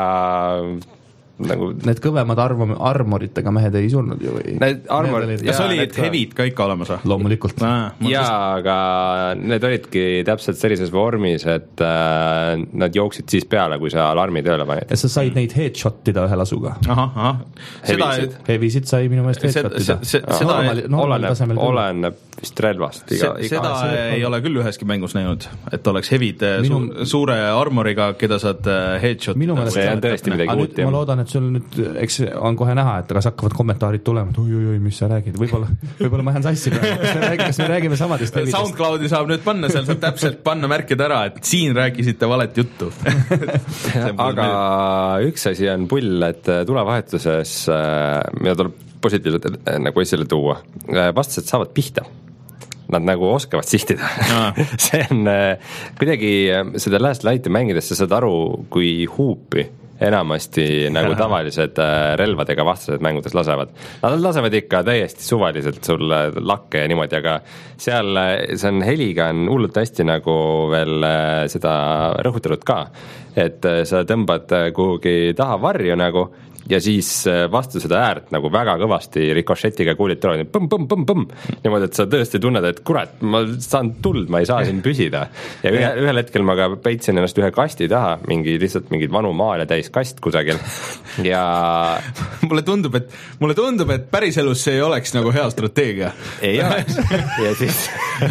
nagu need kõvemad arm- armoritega mehed ei surnud ju või? Need armorid, kas olid hevid ka ikka olemas? Loomulikult. Jaa, aga need olidki täpselt sellises vormis, et äh, nad jooksid siis peale, kui sa alarmi tööle panid. Ja sa said neid headshotida ühe lasuga. Aha, aha. Hevisid, Hevisid sai minu meelest headshotida. Seda oleneb, oleneb vist relvast. Iga, se, seda iga ei ole küll üheski mängus näinud, et oleks hevid minu... su, suure armoriga, keda saad headshotida. See on tõesti midagi uut. Ma loodan, et sul nüüd, eks on kohe näha, et kas hakkavad kommentaarid tulema, et oi, oi, oi, mis sa räägid, võib-olla, võib-olla ma jään sassi praegu, kas me räägime, kas me räägime samadest helidest? SoundCloudi saab nüüd panna, seal saab täpselt panna märkida ära, et siin rääkisite valet juttu. Aga üks asi on pull, et tulevahetuses, mida tuleb positiivselt nagu esile tuua, vastased saavad pihta. Nad nagu oskavad sihtida ah. see on kuidagi seda Last Lighti mängides sa saad aru, kui huupi enamasti nagu tavalised relvadega vastased mängudes lasevad. Nad lasevad ikka täiesti suvaliselt sulle lakke ja niimoodi, aga seal see on heliga on hullult hästi nagu veel seda rõhutatud ka, et sa tõmbad kuhugi taha varju nagu ja siis vastu seda äärt nagu väga kõvasti rikošetiga kuulid tulevad, põmm, põmm, põmm, põmm, niimoodi, et sa tõesti tunned, et kurat, ma saan tuld, ma ei saa siin püsida. Ja ühe, ühel hetkel ma ka peitsin ennast ühe kasti taha, mingi lihtsalt mingid vanu maale täis kast kusagil ja mulle tundub, et mulle tundub, et päriselus see ei oleks nagu hea strateegia. Ei oleks. Ja siis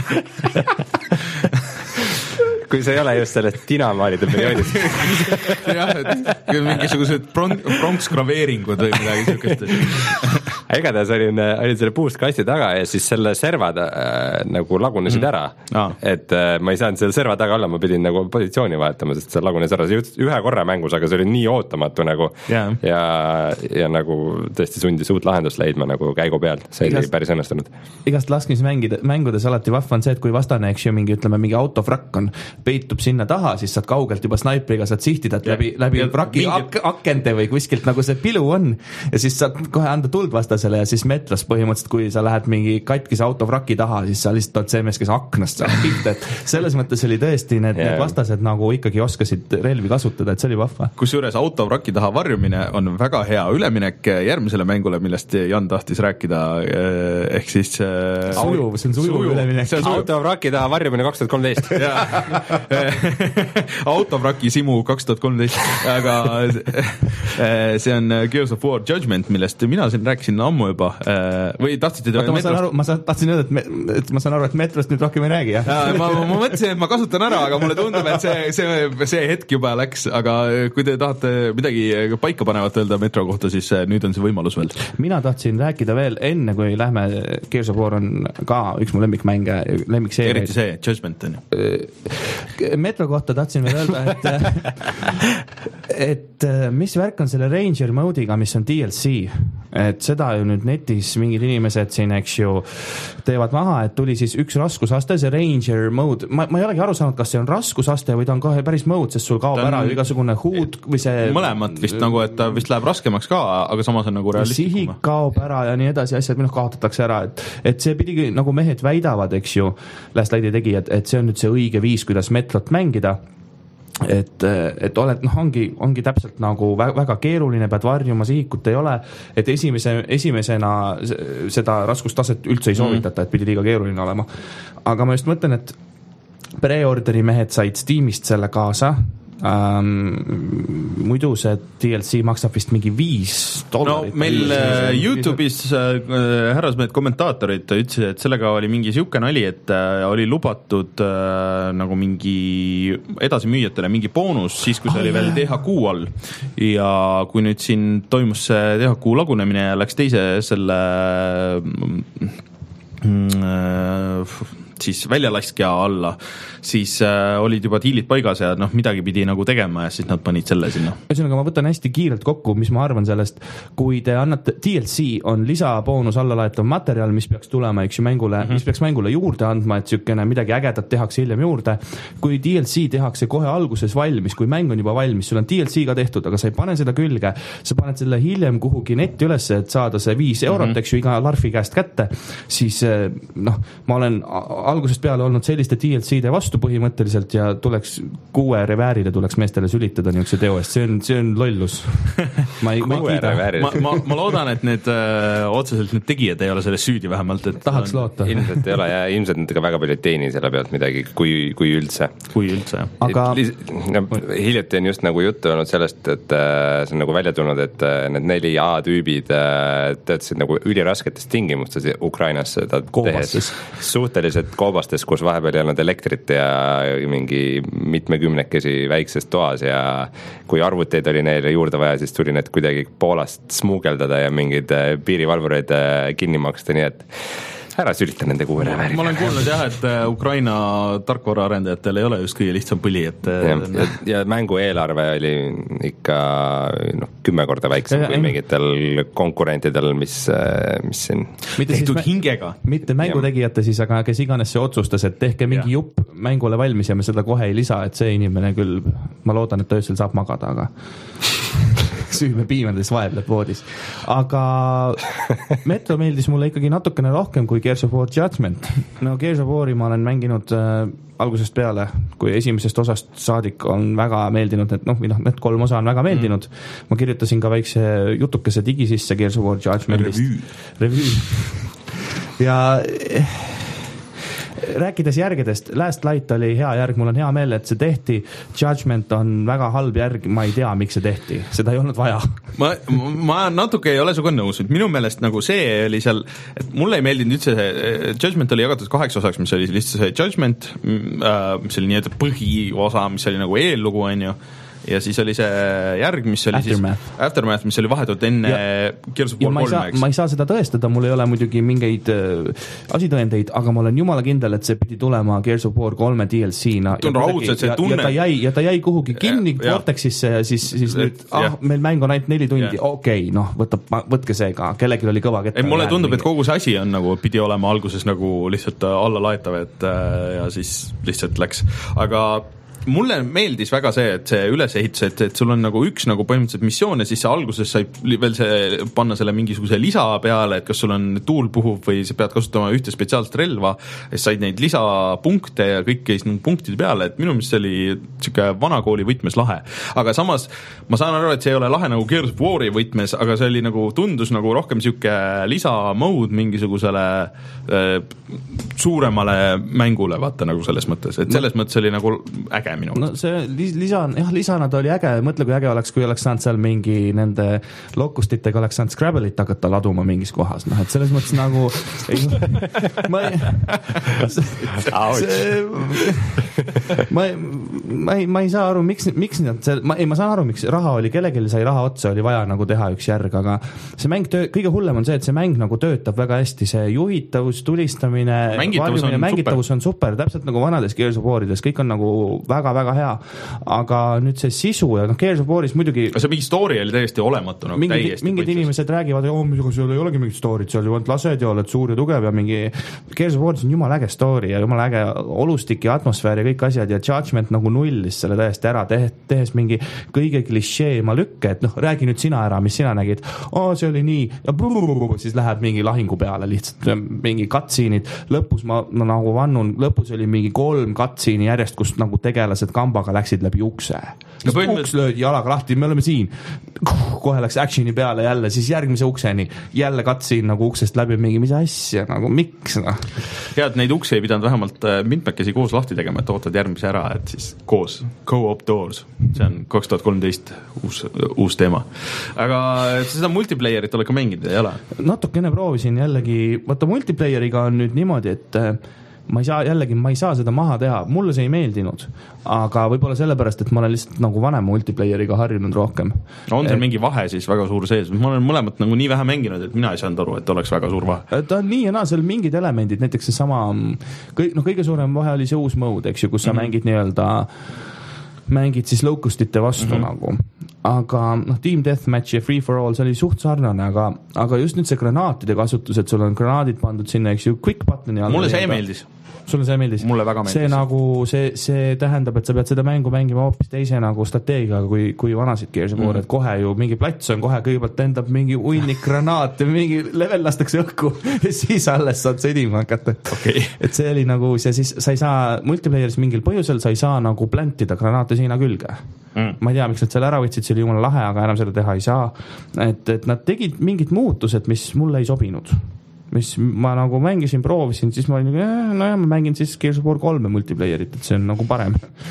kui see ei ole just sellest dinamaalide perioodist. jah, et mingisugused pronksgraveeringud või midagi sükest. Igatahes olin, olin selle puust kasti taga ja siis selle servad äh, nagu lagunesid ära. Ah. Et äh, ma ei saanud selle serva taga olla, ma pidin nagu positsiooni vahetama, sest see lagunes ära. See jõudis ühe korra mängus, aga see oli nii ootamatu nagu yeah. ja, ja nagu tõesti sundis uut lahendust leidma nagu käigu pealt. See igast, oli päris õnnestunud. Igast laskmismängudes mängudes alati vahva on see, et kui vastane, eks ju, mingi, ütleme, mingi autofrakk on, peitub sinna taha, siis saad kaugelt juba snaipriga saad sihtida, et läbi, läbi vraki mingit... ak- akente või kuskilt nagu see pilu on ja siis saad kohe anda tuld vastasele ja siis metros põhimõtteliselt, kui sa lähed mingi katkise autofraki taha, siis sa lihtsalt oled see mees, kes aknast saab pihta, et selles mõttes oli tõesti need, yeah. need vastased nagu ikkagi oskasid relvi kasutada, et see oli vahva. Kusjuures autovraki taha varjumine on väga hea üleminek järgmisele mängule, millest Jan tahtis rääkida, ehk siis sujuv, see on sujuv, sujuv. üleminek. Autovraki taha varjumine kaks tuhat kolmteist autovraki simu kaks tuhat kolmteist, aga see on Gears of War Judgment, millest mina siin rääkisin ammu juba, või tahtsite Oota, ma, saan aru, ma saan, tahtsin öelda, et, me, et ma saan aru, et metrost nüüd rohkem ei räägi, jah? Ja, ma, ma mõtlesin, et ma kasutan ära, aga mulle tundub, et see, see, see hetk juba läks, aga kui te tahate midagi paika panevat öelda metro kohta, siis nüüd on see võimalus veel. Mina tahtsin rääkida veel enne, kui lähme, Gears of War on ka üks mu lemmikmänge, lemmikseeria. Eriti see, Judgment on ju. Metro kohta tahtsin veel öelda, et, et mis värk on selle Ranger mode'iga, mis on D L C, et seda ju nüüd netis mingid inimesed siin, eks ju, teevad maha, et tuli siis üks raskusaste, see Ranger mode, ma, ma ei olegi aru saanud, kas see on raskusaste või ta on kohe päris mode, sest sul kaob on... ära igasugune huud või see mõlemat vist nagu, et ta vist läheb raskemaks ka, aga samas on nagu realistlikum. Sihik kaob ära ja nii edasi, asjad minust kaotatakse ära, et, et see pidigi, nagu mehed väidavad, eks ju, Last Lighti tegijad, et see on nüüd see õige viis, kuidas metrot mängida, et, et oled, noh, ongi, ongi täpselt nagu väga, väga keeruline, pead varjuma, sihikut ei ole, et esimese, esimesena seda raskustaset üldse ei soovitata, et pidi liiga keeruline olema. Aga ma just mõtlen, et pre-orderi mehed said Steamist selle kaasa, Ähm, muidu see D L C maksab vist mingi viis dollarit. No meil äh, YouTube'is äh, härrasmehed kommentaatorid ütlesid, et sellega oli mingi siuke nali, et äh, oli lubatud äh, nagu mingi edasimüüjatele mingi boonus, siis kui see oh, oli veel D H Q all. Ja kui nüüd siin toimus see D H Q lagunemine ja läks teise selle äh, siis väljalaskja alla, siis äh, olid juba diilid paigas ja noh, midagi pidi nagu tegema ja siis nad panid selle sinna. Ühesõnaga, ma võtan hästi kiirelt kokku, mis ma arvan sellest, kui te annate, D L C on lisaboonus alla laetav materjal, mis peaks tulema, eks ju, mängule, mm-hmm. mis peaks mängule juurde andma, et sükene midagi ägedat tehakse hiljem juurde. Kui D L C tehakse kohe alguses valmis, kui mäng on juba valmis, sul on D L C ka tehtud, aga sa ei pane seda külge, sa paned selle hiljem kuhugi netti üles, et saada see viis eurot, mm-hmm. eks ju, iga larfi käest kätte, siis noh, ma olen algusest peale olnud selliste D L C-de vastu põhimõtteliselt ja tuleks kuue reväärile tuleks meestele sülitada niisuguse teo eest, see on, see on lollus. ma ei, ma ei kiida. Ma, ma, ma loodan, et need öö, otseselt need tegijad ei ole selles süüdi vähemalt. Et tahaks on... loota. Ilmselt ei ole ja ilmselt nad ka väga palju teeni selle pealt midagi, kui, kui üldse. Kui üldse, jah. Aga... No, hiljuti on just nagu juttu olnud sellest, et äh, see on nagu välja tulnud, et äh, need neli A-tüübid äh, töötasid nagu ülirasketest tingimustes Ukrainas seda tehes. Suhteliselt koobastes, kus vahepeal ei olnud elektrit ja mingi mitmekümnekesi väikses toas ja kui arvuteid oli neile juurde vaja, siis tuli need kuidagi Poolast smuugeldada ja mingeid piirivalvureid kinni maksta, nii et ära sülita nende kuure vääriga. Ma olen kuulnud jah, et Ukraina tarkvaraarendajatel ei ole just kõige lihtsam põli, et ja, ja, ja mängu eelarve oli ikka noh, kümme korda väiksem ja, kui mingitel konkurentidel, mis, mis siin tehtud hingega. Mitte mängutegijate siis, aga kes iganes see otsustas, et tehke mingi ja. jupp mängule valmis ja me seda kohe ei lisa, et see inimene küll, ma loodan, et ta öösel saab magada, aga süüme piimendades vaebleb voodis. Aga Metro meeldis mulle ikkagi natukene rohkem kui Gears of War Judgment. No Gears of War'i ma olen mänginud äh, algusest peale, kui esimesest osast saadik on väga meeldinud, et noh, või noh, need kolm osa on väga meeldinud. Mm. Ma kirjutasin ka väikse jutukese digi sisse Gears of War Judgmentist. Review. Ja rääkides järgedest, Last Light oli hea järg, mul on hea meel, et see tehti, Judgment on väga halb järg, ma ei tea, miks see tehti, seda ei olnud vaja. Ma, ma natuke ei ole suga nõus, minu meelest nagu see oli seal, et mulle ei meeldinud üldse see, Judgment oli jagatud kaheks osaks, mis oli lihtsalt see Judgment, mis oli nii-öelda põhiosa, mis oli nagu eellugu, on ju, ja siis oli see järg, mis oli Aftermath. siis Aftermath, mis oli vahetult enne Gears of War kolme, eks. Ma ei saa seda tõestada, mul ei ole muidugi mingeid äh, asitõendeid, aga ma olen jumala kindel, et see pidi tulema Gears of War kolme D L C-na. Ja, raudselt, ja, ja, ta jäi, ja ta jäi kuhugi kinni Vortexisse ja siis, siis et, nüüd, ah, meil mäng on ainult neli tundi, okei, okay, noh, võtab, võtke see ka, kellelgi oli kõva ketta. Mulle tundub, et kogu see asi on nagu, pidi olema alguses nagu lihtsalt alla laetav, et ja siis lihtsalt läks, aga mulle meeldis väga see, et see ülesehitus, et, et sul on nagu üks nagu põhimõtteliselt missioon ja siis see alguses sai veel see, panna selle mingisuguse lisa peale, et kas sul on tuul puhub või sa pead kasutama ühte spetsiaalset relva, siis said neid lisapunkte ja kõik käis nagu punktide peale, et minu meelest see oli siuke vanakooli võtmes lahe. Aga samas ma saan aru, et see ei ole lahe nagu Gears of War'i võtmes, aga see oli nagu, tundus nagu rohkem siuke lisamode mingisugusele äh, suuremale mängule, vaata nagu selles mõttes, et selles mõttes oli nagu äge minu. No see lisa, jah, lisana ta oli äge, mõtle kui äge oleks, kui oleks saanud seal mingi nende lokustitega oleks saanud Scrabble'it hakata laduma mingis kohas, noh, et selles mõttes nagu ei, ma ei see, ma ei, ma ei, ma ei saa aru, miks, miks nad seal, ma ei, ma saan aru, miks raha oli, kellelgi sai raha otsa, oli vaja nagu teha üks järg, aga see mäng töö, kõige hullem on see, et see mäng nagu töötab väga hästi, see juhitavus, tulistamine, mängitavus on, mängitavus on super, täpselt nagu vanades Gears of War'ides, kõik on nagu väga-väga hea, aga nüüd see sisu ja noh, Gears of War'is muidugi see mingi story oli täiesti olematu nagu mingid, täiesti mingid põhjus. Inimesed räägivad, oo, mis seal ei olegi mingit story't, seal ju ainult lased ja oled suur ja tugev ja mingi Gears of War'is on jumala äge story ja jumala äge olustik ja atmosfäär ja kõik asjad ja Judgment nagu nullis selle täiesti ära, tehes, tehes mingi kõige klišeema lükke, et noh, räägi nüüd sina ära, mis sina nägid, oo, see oli nii ja blululul, siis läheb mingi lahingu peale lihtsalt mingi cutscene'id, lõpus ma, ma nagu vannun, lõpus oli mingi kolm cutscene'i järjest, kus nagu tegelased kambaga läksid läbi ukse. No, põhimõtteliselt... Uks löödi jalaga lahti, me oleme siin. Kohe läks actioni peale jälle, siis järgmise ukseni. Jälle katsin nagu uksest läbi mingi, mis asja, nagu miks? No? Head, neid ukse ei pidanud vähemalt mitmekesi koos lahti tegema, et ootad järgmise ära, et siis koos. Co-op doors. See on kaks tuhat kolmteist uus, uus teema. Aga seda multiplayerit ole ka mänginud, ei ole? Natukene proovisin jällegi, vaata multiplayeriga on nüüd niimoodi, et ma ei saa, jällegi, ma ei saa seda maha teha, mulle see ei meeldinud, aga võib-olla sellepärast, et ma olen lihtsalt nagu vanem multiplayeriga harjunud rohkem. On teil et... mingi vahe siis väga suur sees? Ma olen mõlemat nagu nii vähe mänginud, et mina ei saanud aru, et oleks väga suur vahe. Ta on nii ja naa, seal mingid elemendid, näiteks see sama, kõik, no kõige suurem vahe oli see uus mode, eks ju, kus sa mm-hmm. mängid nii-öelda mängid siis locustite vastu mm-hmm. nagu, aga noh, Team Deathmatch ja Free for All, see oli suht sarnane, aga, aga just nüüd see granaatide kasutus, et sul on granaadid pandud sinna, eks ju, quick buttoni all. Mulle see meeldis. Sulle see meeldis? Mulle väga meeldis. See nagu, see, see tähendab, et sa pead seda mängu mängima hoopis teise nagu strateegiaga kui, kui vanasid Gears of War, mm. et kohe ju mingi plats on, kohe kõigepealt endab mingi unnik granaat ja mingi level lastakse õhku ja siis alles saad sõdima hakata. Okay. Et see oli nagu, see siis, sa ei saa multiplayeris mingil põhjusel, sa ei saa nagu plantida granaate seina külge. Mm. Ma ei tea, miks nad selle ära võtsid, see oli jumala lahe, aga enam seda teha ei saa. Et, et nad tegid mingid muutused, mis mulle ei sobinud. Mis ma nagu mängisin, proovisin, siis ma olin nagu, no jah, ma mängin siis Gears of War kolme multiplayerit, et see on nagu parem.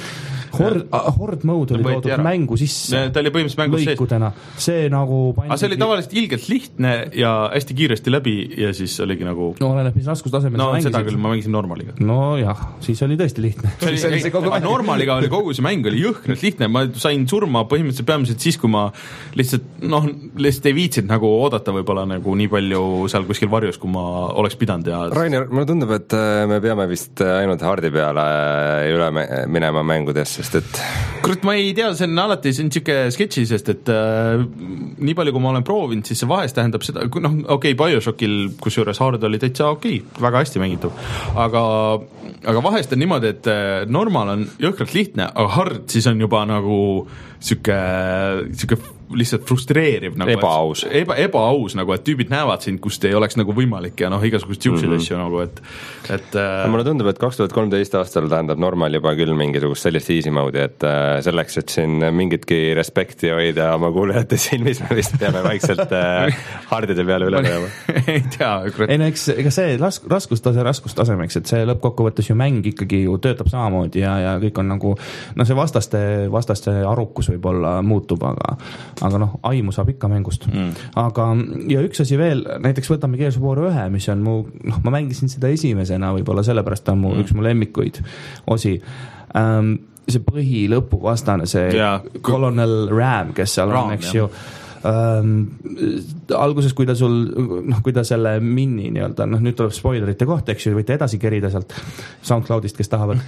Horde, Horde mode oli toodud ära. Mängu sisse. Ta oli põhimõtteliselt mängus lõikudena. See nagu aga see oli tavaliselt ilgelt lihtne ja hästi kiiresti läbi ja siis oligi nagu no oleneb, mis raskustasemel no sa mängisid. Seda küll, ma mängisin normaliga. No jah, siis oli tõesti lihtne. Oli, oli see kogu normaliga oli kogu see mäng oli jõhkralt lihtne, ma sain surma põhimõtteliselt peamiselt siis, kui ma lihtsalt noh, lihtsalt ei viitsinud nagu oodata võib-olla nagu nii palju seal kuskil varjus, kui ma oleks pidanud ja Rainer, mulle tundub, et me peame vist ainult hardi peale üle minema mängudes, sest et kurat, ma ei tea, see on alati, see on siuke sketši, sest et äh, nii palju, kui ma olen proovinud, siis see vahest tähendab seda, noh, okei okay,, BioShockil, kusjuures hard oli täitsa okei okay,, väga hästi mängitud, aga aga vahest on niimoodi, et normal on jõhkralt lihtne, aga hard siis on juba nagu siuke, siuke lihtsalt frustreeriv nagu, ebaaus. Eba, ebaaus nagu, et tüübid näevad sind, kust ei oleks nagu võimalik ja noh, igasugust siukseid mm -hmm. asju nagu, et, et äh... mulle tundub, et kaks tuhat kolmteist aastal tähendab normal juba küll mingisugust sellist easy mode'i, et äh, selleks, et siin mingitki respekti hoida oma kuulajate silmis, me vist peame vaikselt äh, hardide peale üle minema. ei tea, kurat. ei no eks, ega see rask, raskustase raskustasemeks, et see lõppkokkuvõttes ju mäng ikkagi ju töötab samamoodi ja, ja kõik on nagu, no see vastaste, vastaste arukus võib-olla muutub, aga aga noh, aimu saab ikka mängust mm.. aga, ja üks asi veel, näiteks võtame Gears of War ühe, mis on mu, noh, ma mängisin seda esimesena, võib-olla sellepärast ta on mu mm. üks mu lemmikuid osi ähm, see põhi lõpuvastane, see yeah. Colonel Ram, kes seal Ram, on, eks ju ähm, alguses, kui ta sul, noh, kui ta selle minni nii-öelda, noh, nüüd tuleb spoilerite koht, eks ju, võite edasi kerida sealt SoundCloudist, kes tahavad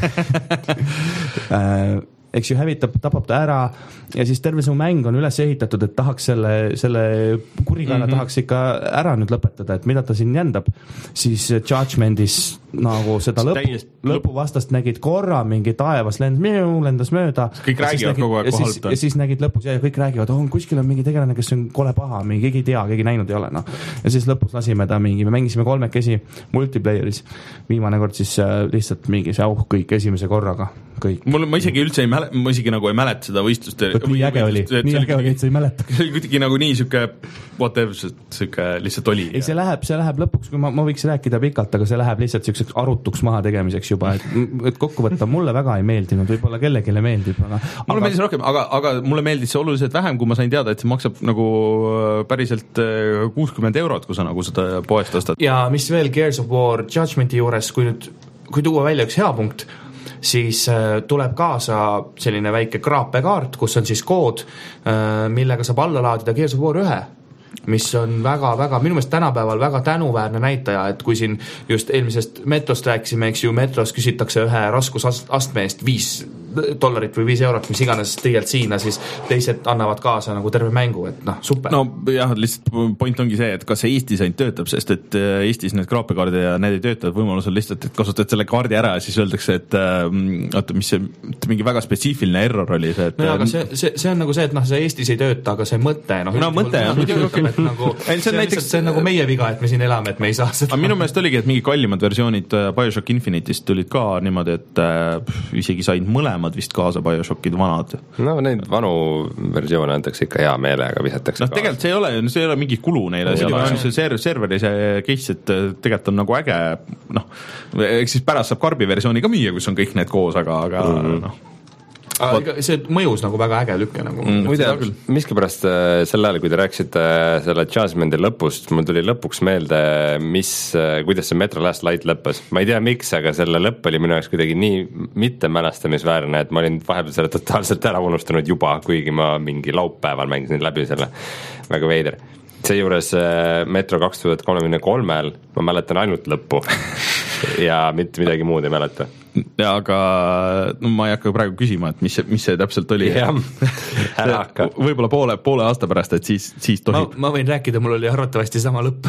äh, eks ju hävitab, tapab ta ära ja siis terve su mäng on üles ehitatud, et tahaks selle, selle kurikaela mm -hmm. tahaks ikka ära nüüd lõpetada, et mida ta siin jändab, siis Judgmentis nagu seda lõpu, lõpuvastast nägid korra, mingi taevas lend, lendas mööda. Kõik räägivad kogu aeg kohalt. Ja siis nägid lõpus ja kõik räägivad, oh, kuskil on mingi tegelane, kes on kole paha, mingi keegi ei tea, keegi näinud ei ole, noh. Ja siis lõpus lasime ta mingi, me mängisime kolmekesi multiplayeris, viimane kord siis lihtsalt mingi see auh kõik esimese korraga, kõik. Mul, ma isegi üldse ei mäle, ma isegi nagu ei mäleta seda võistlust. nii äge oli, nii äge oli, et sa ei mäleta. See oli kuidagi nagu nii siuke, whatever, siuke lihtsalt oli. Ei, see läheb, see läheb lõpuks, kui ma, ma võiks rääkida pikalt, aga see läheb lihtsalt siukseks arutuks maha tegemiseks juba, et, et kokku võtta mulle väga ei meeldinud, võib-olla kellegile meeldib, aga mulle aga... meeldis rohkem, aga, aga mulle meeldis see oluliselt vähem, kui ma sain teada, et see maksab nagu päriselt kuuskümmend eurot, kui sa nagu seda poest ostad. Ja mis veel Gears of War Judgmenti juures, kui nüüd, kui tuua välja üks hea punkt, siis tuleb kaasa selline väike kraapekaart, kus on siis kood, millega saab alla laadida Gears of War ühe, mis on väga-väga, minu meelest tänapäeval väga tänuväärne näitaja, et kui siin just eelmisest Metrost rääkisime, eks ju, Metros küsitakse ühe raskusastme eest viis dollarit või viis eurot, mis iganes tegelikult siina, siis teised annavad kaasa nagu terve mängu, et noh, super. No jah, lihtsalt point ongi see, et kas see Eestis ainult töötab, sest et Eestis need kraapekaardi ja need ei töötavad, võimalus on lihtsalt, et kasutad selle kaardi ära ja siis öeldakse, et oota, mis see, mingi väga spetsiifiline error oli see, et no, aga see, see, see on nagu see, et noh, see Eestis ei tööta, aga see mõte, noh, no, mõte on töötab, et nagu see on, see on näiteks see on nagu meie viga, et me siin elame, et me ei saa seda. Aga minu meelest oligi, et mingi kallimad versioonid BioShock Infinite'ist tulid ka niimoodi, et äh, isegi said mõlemad vist kaasa BioShockid vanad. No neid vanu versioone antakse ikka hea meelega, visatakse no, kaasa. Tegelikult see ei ole, see ei ole mingi kulu neile, see on see ser- serveri see case, et tegelikult on nagu äge, noh, eks siis pärast saab karbi versiooni ka müüa, kus on kõik need koos, aga, aga mm. noh. Aga see mõjus nagu väga äge lükke nagu. Mm, muide, miskipärast sel ajal, kui te rääkisite selle Judgmenti lõpust, mul tuli lõpuks meelde, mis, kuidas see Metro Last Light lõppes. Ma ei tea miks, aga selle lõpp oli minu jaoks kuidagi nii mittemälestamisväärne, et ma olin vahepeal selle totaalselt ära unustanud juba, kuigi ma mingi laupäeval mängisin läbi selle, väga veider. Seejuures Metro kaks tuhat kolmkümmend kolmel ma mäletan ainult lõppu ja mitte midagi muud ei mäleta. Ja, aga no, ma ei hakka praegu küsima, et mis see, mis see täpselt oli. Ära hakka. Võib-olla poole, poole aasta pärast, et siis, siis tohib. Ma, ma võin rääkida, mul oli arvatavasti sama lõpp.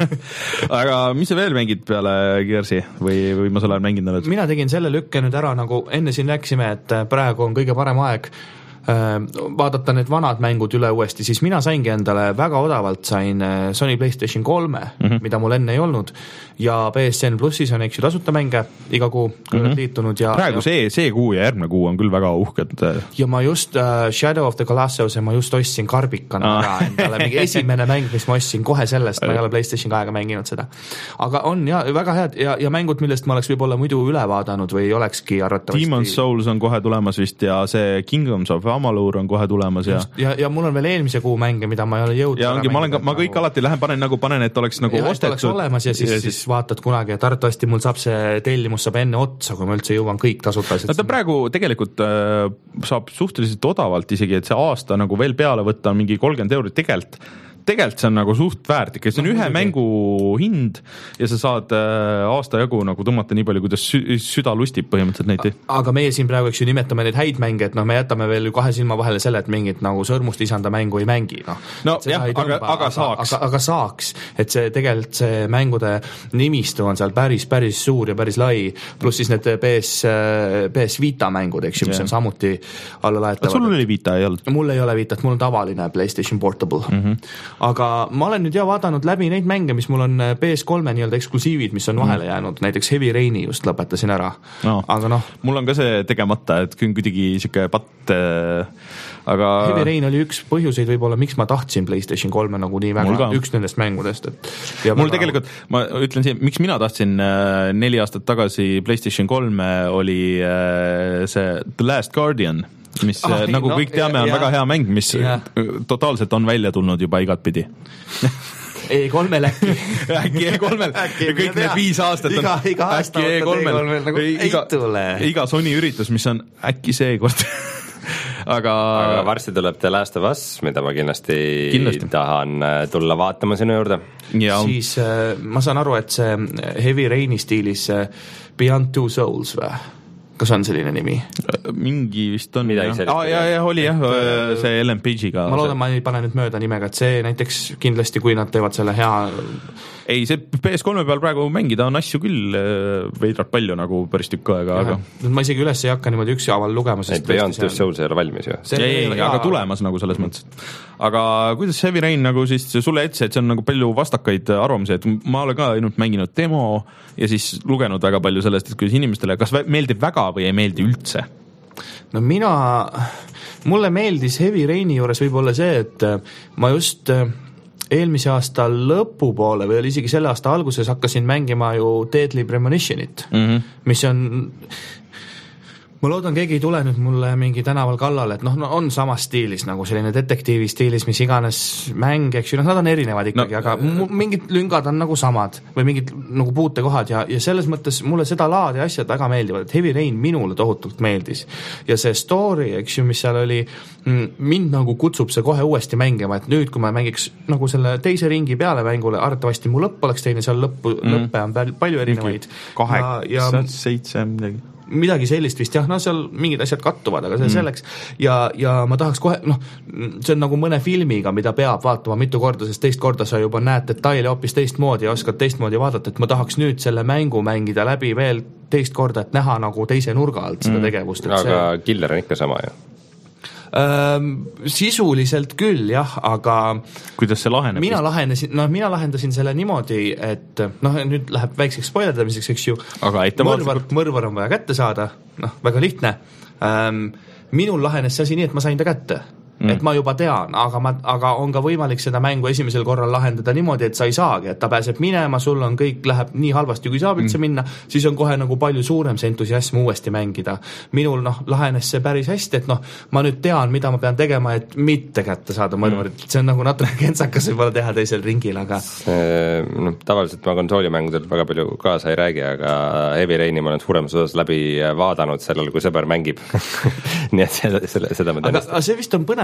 Aga mis sa veel mängid peale Gearsi või, või ma selle mängin? Mina tegin selle lükke nüüd ära, nagu enne siin rääkisime, et praegu on kõige parem aeg vaadata need vanad mängud üle uuesti, siis mina saingi endale väga odavalt sain Sony PlayStation kolme, mm-hmm. mida mul enne ei olnud ja P S N Plussis on eks ju tasuta mänge iga kuu mm-hmm. liitunud ja praegu ja, see, see kuu ja järgmine kuu on küll väga uhked. Ja ma just uh, Shadow of the Colossus ja ma just ostsin karbikana ah. ära endale, mingi esimene mäng, mis ma ostsin kohe sellest, ma ei ole PlayStation kahega mänginud seda. Aga on ja väga head ja, ja mängud, millest ma oleks võib-olla muidu üle vaadanud või olekski arvatavasti. Demon's Souls on kohe tulemas vist ja see Kingdoms of Amalur on kohe tulemas ja ja, ja mul on veel eelmise kuu mänge, mida ma ei ole jõudnud. Ja ongi, ma, olen, ma kõik nagu... alati lähen panen nagu panen, et oleks nagu ja, ostetud. Oleks olemas ja siis, ja siis... siis vaatad kunagi, et arvatavasti mul saab see tellimus saab enne otsa, kui ma üldse jõuan kõik tasuta. No ta praegu tegelikult äh, saab suhteliselt odavalt isegi, et see aasta nagu veel peale võtta on mingi kolmkümmend eurot tegelt. Tegelikult see on nagu suht väärt, ikka see on no, ühe mängu hind ja sa saad äh, aasta jagu nagu tõmmata nii palju, kuidas sü- süda lustib põhimõtteliselt neid. Aga meie siin praegu eks ju nimetame neid häid mänge, et noh, me jätame veel kahe silma vahele selle, et mingit nagu sõrmust lisanda mängu ei mängi. No, no jah, aga, aga saaks. Aga, aga saaks, et see tegelikult see mängude nimistu on seal päris, päris suur ja päris lai, pluss siis need P S, P S Vita mängud, eks ju, mis on samuti alla laetavad. Sul oli Vita, ei olnud? Mul ei ole Vitat, mul on tavaline PlayStation Portable. Mm-hmm. Aga ma olen nüüd ja vaadanud läbi neid mänge, mis mul on P S kolme nii-öelda eksklusiivid, mis on vahele jäänud, näiteks Heavy Raini just lõpetasin ära no. Aga noh mul on ka see tegemata, et kuidagi siuke patt aga Heavy Rain oli üks põhjuseid võib-olla, miks ma tahtsin PlayStation kolme nagu nii väga, üks nendest mängudest et mul tegelikult, ma ütlen siin, miks mina tahtsin neli aastat tagasi PlayStation kolme oli see The Last Guardian mis ah, nagu no, kõik teame on ja, väga hea mäng, mis ja. totaalselt on välja tulnud juba igat pidi E kolmel äkki äkki E kolmel ja kõik need viis aastat on iga, iga aasta äkki E kolmel nagu ei tule iga Sony üritus, mis on äkki seekord aga... aga varsti tuleb The Last of Us, mida ma kindlasti, kindlasti. tahan tulla vaatama sinu juurde ja. Siis äh, ma saan aru, et see Heavy Raini stiilis äh, Beyond Two Souls või? Kas on selline nimi? Mingi vist on. Jah. Ah, ja, ja, oli jah, see Ellen Page'iga. Ma loodan, ma ei pane nüüd mööda nimega, et see näiteks kindlasti, kui nad teevad selle hea... Ei, see P S kolme peal praegu mängida on asju küll veidralt palju nagu päris tükk aega, aga... Ma isegi üles ei hakka niimoodi üksi aval lugema, sest... Ei, Beyond Two Souls ei ole valmis ju. Ei, ei, aga tulemas nagu selles mõttes. Aga kuidas Heavy Rain nagu siis sulle etse, et see on nagu palju vastakaid arvamusi, et ma olen ka ainult mänginud demo ja siis lugenud väga palju sellest, et kuidas inimestele, kas meeldib väga või ei meeldi üldse? No mina, mulle meeldis Heavy Raini juures võib-olla see, et ma just eelmise aasta lõpupoole või oli isegi selle aasta alguses hakkasin mängima ju Deadly Premonitionit, mm-hmm. mis on... Ma loodan, keegi ei tule nüüd mulle mingi tänaval kallale, et noh, no on samas stiilis nagu selline detektiivi stiilis, mis iganes mäng, eks ju, noh, nad on erinevad ikkagi, no, aga m- mingid lüngad on nagu samad või mingid nagu puutekohad ja, ja selles mõttes mulle seda laadi asjad väga meeldivad, et Heavy Rain minule tohutult meeldis. Ja see story, eks ju, mis seal oli, mind nagu kutsub see kohe uuesti mängima, et nüüd, kui ma mängiks nagu selle teise ringi peale mängule, arvatavasti mu lõpp oleks teine, seal lõppu, mm. lõppe on palju erinevaid. Kaheksa, seitse, midagi. Midagi sellist vist jah, no seal mingid asjad kattuvad, aga see mm. selleks ja, ja ma tahaks kohe, noh, see on nagu mõne filmiga, mida peab vaatama mitu korda, sest teist korda sa juba näed detaile hoopis teistmoodi ja oskad teistmoodi vaadata, et ma tahaks nüüd selle mängu mängida läbi veel teist korda, et näha nagu teise nurga alt seda mm. tegevust. Aga see... killer on ikka sama ju. Ähm, sisuliselt küll jah, aga kuidas see laheneb? Mina lahendasin, no mina lahendasin selle niimoodi, et noh, nüüd läheb väikseks spoilerdamiseks, eks ju. Aga mõrvar, mõrvar on vaja kätte saada, noh, väga lihtne. Ähm, minul lahenes see asi nii, et ma sain ta kätte. Mm. Et ma juba tean, aga, ma, aga on ka võimalik seda mängu esimesel korral lahendada niimoodi, et sa ei saagi, et ta pääseb minema, sul on kõik, läheb nii halvasti, kui saab üldse mm. minna, siis on kohe nagu palju suurem see entusiasm uuesti mängida. Minul noh, lahenes see päris hästi, et noh, ma nüüd tean, mida ma pean tegema, et mitte kätte saada mõrvarit. Mm. See on nagu natuke kentsakas võib-olla teha teisel ringil, aga see, no, tavaliselt ma konsoolimängudel väga palju kaasa ei räägi, aga Heavy Raini ma olen suuremas osas läbi vaadanud sellel, kui sõber mängib. Nii et selle, selle, seda ma aga, aga see vist on põnev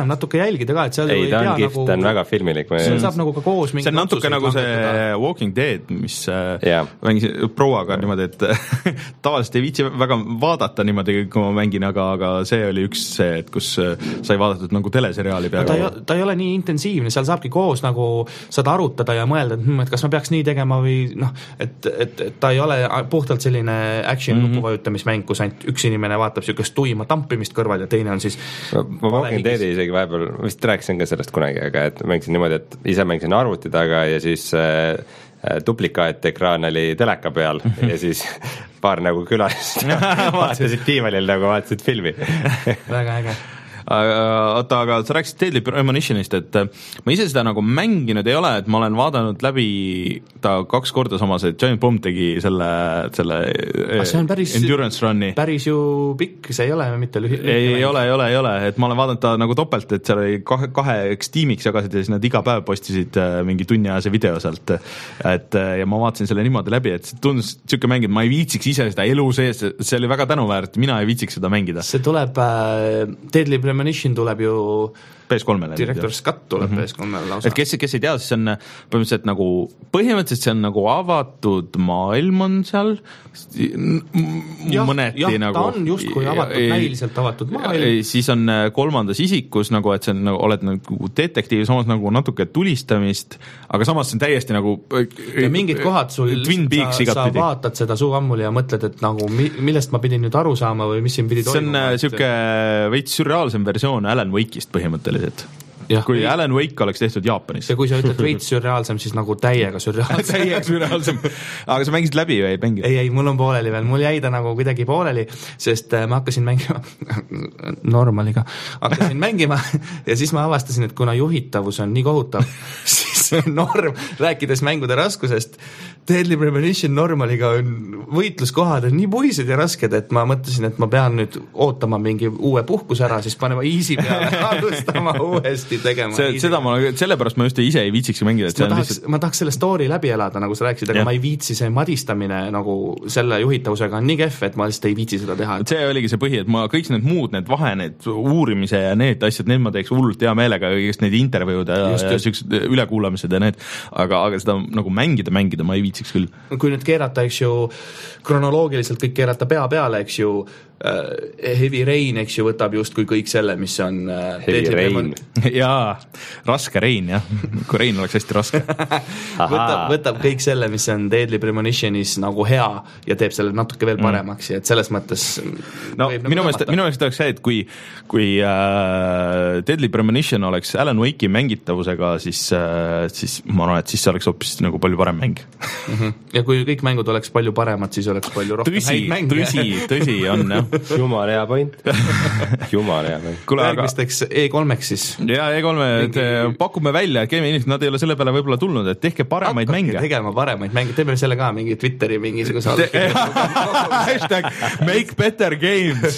põnev natuke jälgida ka, et seal ei, ei ta on tea kihvt, nagu ta on väga filmilik. seal saab nagu ka koos see on natuke nagu see Walking Dead, mis yeah. mängisin prouaga niimoodi, et tavaliselt ei viitsi väga vaadata niimoodi, kui ma mängin, aga, aga see oli üks see, et kus sai vaadatud nagu teleseriaali peale. No, ta, ei, ta ei ole nii intensiivne, seal saabki koos nagu saad arutada ja mõelda, et, et kas ma peaks nii tegema või noh, et, et, et ta ei ole puhtalt selline action mm -hmm. nupuvajutamismäng, kus ainult üks inimene vaatab niisugust tuima tampimist kõrval ja teine on siis ma Walking Deadi isegi vahepeal, vist rääkisin ka sellest kunagi, aga et mängisin niimoodi, et ise mängisin arvuti taga ja siis äh, duplikaat-ekraan oli teleka peal ja siis paar nagu külalist vaatasid diivalil nagu vaatasid filmi. Väga äge. Oota, aga sa rääkisid Deadly Premonitionist, et ma ise seda nagu mänginud ei ole, et ma olen vaadanud läbi ta kaks korda samas, et Giant Bomb tegi selle, selle päris, endurance run'i. Päris ju pikk, see ei ole mitte lühi-. Ei, ei ole, ei ole, ei ole, et ma olen vaadanud ta nagu topelt, et seal oli kahe, kaheks tiimiks jagasid ja siis nad iga päev postisid mingi tunniajase video sealt. Et, ja ma vaatasin selle niimoodi läbi, et see tundus siuke mäng, et ma ei viitsiks ise seda elu sees, see oli väga tänuväärt, mina ei viitsiks seda mängida. See tuleb äh, Deadly Premonition tuleb ju P S kolmele. Director Scott tuleb mm -hmm. P S kolmele lausa. Et kes, kes ei tea, siis see on põhimõtteliselt nagu, põhimõtteliselt see on nagu avatud maailm on seal jah, mõneti jah, nagu. Ta on justkui avatud, näiliselt avatud maailm. Siis on kolmandas isikus nagu, et see on nagu, oled nagu detektiiv, samas nagu natuke tulistamist, aga samas see on täiesti nagu ja mingid kohad sul sa, sa vaatad seda suu ammuli ja mõtled, et nagu millest ma pidin nüüd aru saama või mis siin pidi toimuma. See on siuke veits sürreaalsem versioon Alan Wake'ist põhimõtteliselt. Ja, kui või... Alan Wake oleks tehtud Jaapanis. Ja kui sa ütled veits sürreaalsem, siis nagu täiega sürreaalsem. täiega sürreaalsem. Aga sa mängisid läbi või ei mänginud? Ei, ei, mul on pooleli veel. Mul jäi ta nagu kuidagi pooleli, sest ma hakkasin mängima normaliga. Hakkasin mängima ja siis ma avastasin, et kuna juhitavus on nii kohutav, siis norm, rääkides mängude raskusest, Deadly Premonition normaliga on võitluskohad on nii puised ja rasked, et ma mõtlesin, et ma pean nüüd ootama mingi uue puhkus ära, siis panema easy peale, alustama uuesti tegema. See, seda ma, sellepärast ma just ise ei viitsiks mängida. Ma tahaks, lihtsalt... ma tahaks selle story läbi elada, nagu sa rääkisid, aga ja. Ma ei viitsi see madistamine nagu selle juhitavusega on nii kehv, et ma lihtsalt ei viitsi seda teha. See oligi see põhi, et ma kõik need muud, need vahe, need uurimise ja need asjad, need ma teeks hullult hea meelega, kõigest need intervjuud ja, ja siuksed ülekuulamised ja need, aga, aga seda nagu mängida, mängida ma ei viitsiks küll. Kui nüüd keerata, eks ju, kronoloogiliselt kõik keerata pea peale, eks ju, Heavy Rain, eks ju, võtab just kui kõik selle, mis on Heavy Rain. Jaa, raske Rain, jah. Kui Rain oleks hästi raske. võtab, võtab kõik selle, mis on Deadly Premonitionis nagu hea ja teeb selle natuke veel paremaks ja et selles mõttes no minu meelest, minu meelest oleks see, et kui, kui äh, Deadly Premonition oleks Alan Wake'i mängitavusega, siis, äh, siis ma arvan, et siis see oleks hoopis nagu palju parem mäng. Mm-hmm. Ja kui kõik mängud oleks palju paremad, siis oleks palju rohkem tõsi, häid mänge. Tõsi, tõsi on, jah. Jumal hea point. Jumal hea point. Kule, järgmisteks E kolmeks siis. Ja E kolme, et mingi... pakume välja, et keeme inimesed, nad ei ole selle peale võib-olla tulnud, et tehke paremaid Hakkake mänge. tegema paremaid mänge, teeme selle ka mingi Twitteri mingisuguse hashtag make better games.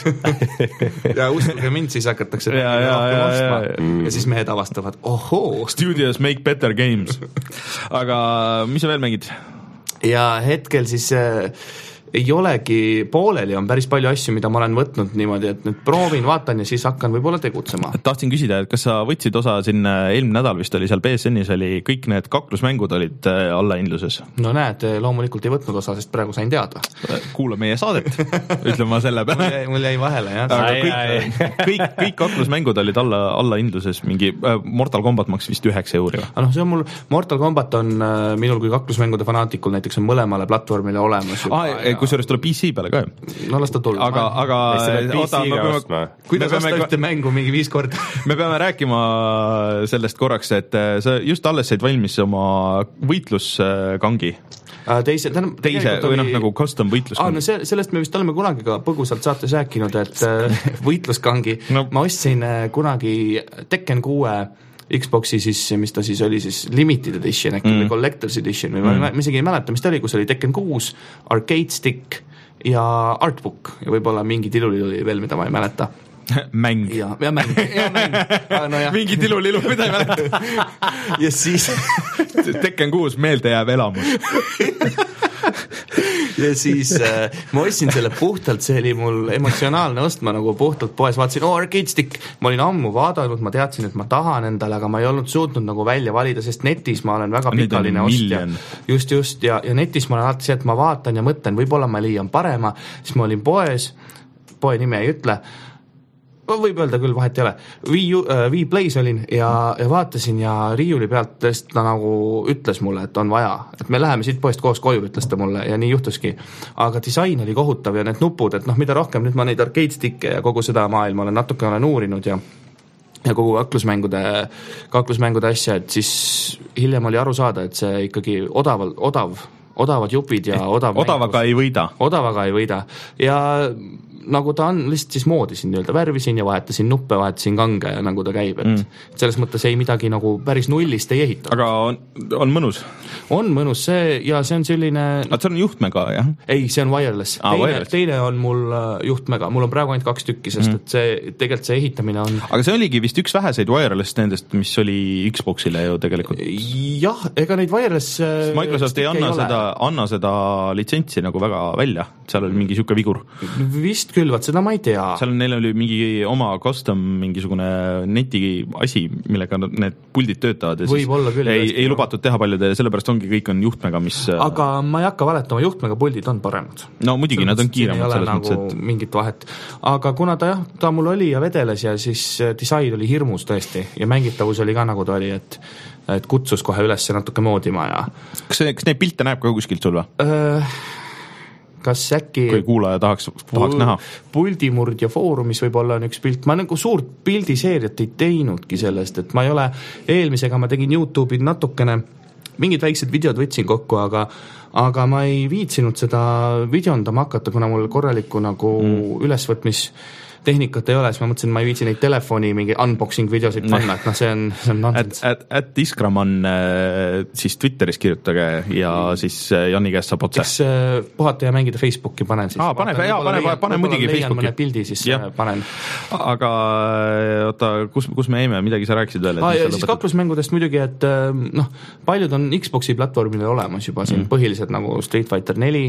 ja uskuge mind, siis hakatakse ja, ja, ja, ja, ja, ja siis mehed avastavad, ohoo. Studios make better games. Aga mis sa veel mängid? Ja hetkel siis äh, ei olegi pooleli, on päris palju asju, mida ma olen võtnud niimoodi, et nüüd proovin, vaatan ja siis hakkan võib-olla tegutsema. Tahtsin küsida, et kas sa võtsid osa sinna, eelmine nädal vist oli seal B S N-is oli kõik need kaklusmängud olid allahindluses? No näed, loomulikult ei võtnud osa, sest praegu sain teada. Kuula meie saadet, ütlen ma selle peale. mul, jäi, mul jäi vahele, jah. Aga kõik, kõik, kõik kaklusmängud olid alla, allahindluses, mingi Mortal Kombat maks vist üheksa euri. No see on mul, Mortal Kombat on minul kui kaklusmängude fanaatikul näiteks on mõlemale platvormile olemas. Ah, ja... kusjuures tuleb P C peale ka. No las ta tulla. Aga, aga oota, me peame, kuidas osta ühte mängu mingi viis korda? Me peame rääkima sellest korraks, et sa just alles said valmis oma võitluskangi. Teise, tähendab, teise või noh, nagu custom võitluskangi. Ah, no see, sellest me vist oleme kunagi ka põgusalt saates rääkinud, et võitluskangi. No. Ma ostsin kunagi Tekken kuue Xboxi siis, mis ta siis oli siis limited edition äkki mm. või collector's edition või mm. ma, ma isegi ei mäleta, mis ta oli, kus oli Tekken kuus, arcade stick ja artbook ja võib-olla mingi tilulilu oli veel, mida ma ei mäleta. mäng. Ja, ja mäng, ja mäng. Ah, no, mingi tilulilu, mida ei mäleta. ja siis Tekken kuus meelde jääb elamus. ja siis äh, ma ostsin selle puhtalt, see oli mul emotsionaalne ostma nagu puhtalt poes, vaatasin, oo, arcade stick, ma olin ammu vaadanud, ma teadsin, et ma tahan endale, aga ma ei olnud suutnud nagu välja valida, sest netis ma olen väga pikaline ostja. Just, just, ja, ja netis ma olen alati see, et ma vaatan ja mõtlen, võib-olla ma leian parema, siis ma olin poes, poe nime ei ütle, võib öelda küll, vahet ei ole, Wii Plays olin ja, ja vaatasin ja riiuli pealt tõest ta nagu ütles mulle, et on vaja, et me läheme siit poest koos koju, ütles ta mulle ja nii juhtuski. Aga disain oli kohutav ja need nupud, et noh, mida rohkem nüüd ma neid arcade stick'e ja kogu seda maailma olen natuke olen uurinud ja ja kogu kaklusmängude, kaklusmängude asja, et siis hiljem oli aru saada, et see ikkagi odav, odav, odavad jupid ja odav odavaga mängus. ei võida. Odavaga ei võida ja nagu ta on, lihtsalt siis moodisin nii-öelda, värvisin ja vahetasin nuppe, vahetasin kange ja nagu ta käib, et mm. selles mõttes ei midagi nagu päris nullist ei ehita. Aga on, on mõnus? On mõnus see ja see on selline... Aga see on juhtmega, jah? Ei, see on wireless. Ah, teine, wireless. teine on mul juhtmega, mul on praegu ainult kaks tükki, sest mm. et see, tegelikult see ehitamine on... Aga see oligi vist üks väheseid wireless nendest, mis oli Xboxile ju tegelikult. Jah, ega neid wireless... Microsoft ei anna, ei seda, anna seda litsentsi nagu väga välja, seal oli mingi siuke vigur. Vist küll, vaat seda ma ei tea. Seal neil oli mingi oma custom mingisugune neti asi, millega need puldid töötavad ja võib olla küll. Ei, ei lubatud teha paljude, sellepärast ongi kõik on juhtmega, mis... Aga ma ei hakka valetama, juhtmega puldid on paremad. No muidugi, nad on kiiremad selles nagu mõttes, et... mingit vahet. Aga kuna ta jah, ta mul oli ja vedeles ja siis disain oli hirmus tõesti ja mängitavus oli ka nagu ta oli, et et kutsus kohe üles natuke moodima ja... Kas, see, kas neid pilte näeb ka kuskilt sul või? Öö... kas äkki kui kuulaja tahaks, tahaks näha. Puldimurdja foorumis võib-olla on üks pilt, ma nagu suurt pildiseeriat ei teinudki sellest, et ma ei ole, eelmisega ma tegin YouTube'i natukene, mingid väiksed videod võtsin kokku, aga, aga ma ei viitsinud seda videondama hakata, kuna mul korralikku nagu mm. ülesvõtmis tehnikat ei ole, siis ma mõtlesin, ma ei viitsi neid telefoni mingi unboxing videosid panna, et noh, see on, see on nonsense. At, at, at Iskraman siis Twitteris kirjutage ja siis Janni käest saab otse. Eks puhata ja mängida Facebooki panen siis. Aa, pane, jaa, pane, pane, pane muidugi Facebooki. Mõne pildi siis ja. panen. Aga oota, kus, kus me eime, midagi sa rääkisid veel? Aa, ja siis kaklusmängudest muidugi, et noh, paljud on Xboxi platvormile olemas juba siin mm. põhilised nagu Street Fighter neli,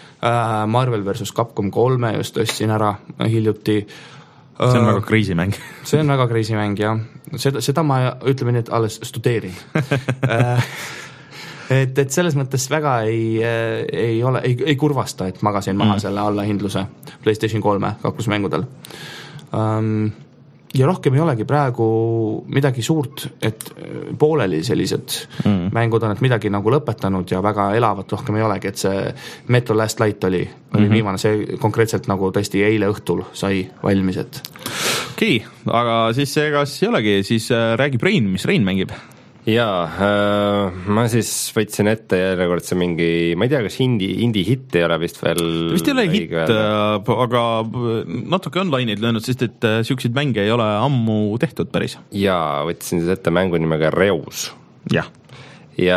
Marvel versus Capcom kolme just ostsin ära hiljuti. See on väga crazy mäng. See on väga crazy mäng, jah. Seda, seda ma ütleme nii, et alles studeerin. et, et selles mõttes väga ei, ei ole, ei, ei kurvasta, et magasin maha mm. selle allahindluse PlayStation kolme kaklusmängudel. Um, ja rohkem ei olegi praegu midagi suurt, et pooleli sellised mm. mängud on, et midagi nagu lõpetanud ja väga elavat rohkem ei olegi, et see Metro Last Light oli, oli mm-hmm. viimane, see konkreetselt nagu tõesti eile õhtul sai valmis, et okei, okay, aga siis kas ei olegi, siis äh, räägib Rein, mis Rein mängib? Jaa, äh, ma siis võtsin ette järjekordse mingi, ma ei tea, kas indie, indie hitt ei ole vist veel vist ei ole hitt, aga natuke on laineid löönud, sest et siukseid mänge ei ole ammu tehtud päris. Jaa, võtsin siis ette mängu nimega Reus. Jah. Ja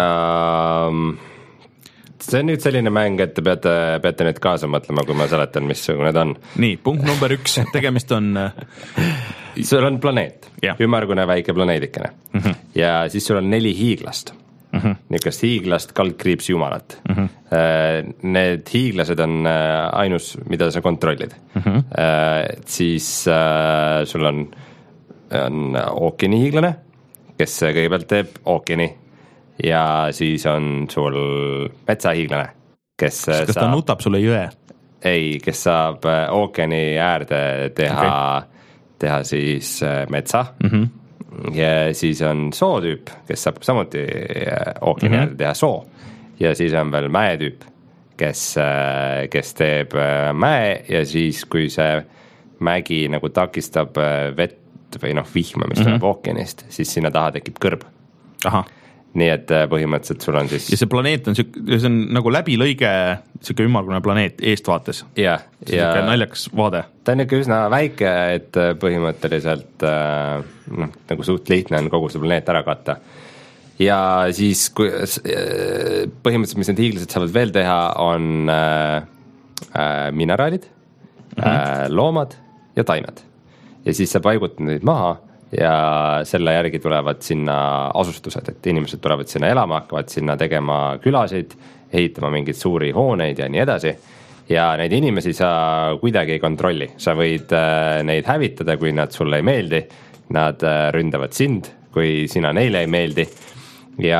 see on nüüd selline mäng, et te peate, peate nüüd kaasa mõtlema, kui ma seletan, missugune ta on. Nii, punkt number üks, tegemist on sul on planeet, yeah. ümmargune väike planeedikene mm -hmm. ja siis sul on neli hiiglast mm -hmm. niisugust hiiglast, kaldkriips jumalat mm. -hmm. Need hiiglased on ainus, mida sa kontrollid mm. -hmm. Siis sul on, on ookeani hiiglane, kes kõigepealt teeb ookeani ja siis on sul metsahiiglane, kes kas saab, ta nutab sulle jõe? Ei, kes saab ookeani äärde teha okay. teha siis metsa mm -hmm. ja siis on sootüüp, kes saab samuti ookeani äärde mm -hmm. teha soo ja siis on veel mäetüüp, kes, kes teeb mäe ja siis, kui see mägi nagu takistab vett või noh, vihma, mis mm -hmm. tuleb ookeanist, siis sinna taha tekib kõrb. Ahah. Nii et põhimõtteliselt sul on siis ja see planeet on siuke, see on nagu läbilõige siuke ümmargune planeet eestvaates. Ja, ja naljakas vaade. Ta on ikka üsna väike, et põhimõtteliselt noh, nagu suht lihtne on kogu see planeet ära katta. Ja siis kui, põhimõtteliselt, mis need hiiglased saavad veel teha, on äh, mineraalid mm, -hmm. äh, loomad ja taimed. Ja siis sa paigutad neid maha ja selle järgi tulevad sinna asustused, et inimesed tulevad sinna elama, hakkavad sinna tegema külasid ehitama mingeid suuri hooneid ja nii edasi. Ja neid inimesi sa kuidagi ei kontrolli, sa võid äh, neid hävitada, kui nad sulle ei meeldi, nad äh, ründavad sind, kui sina neile ei meeldi. Ja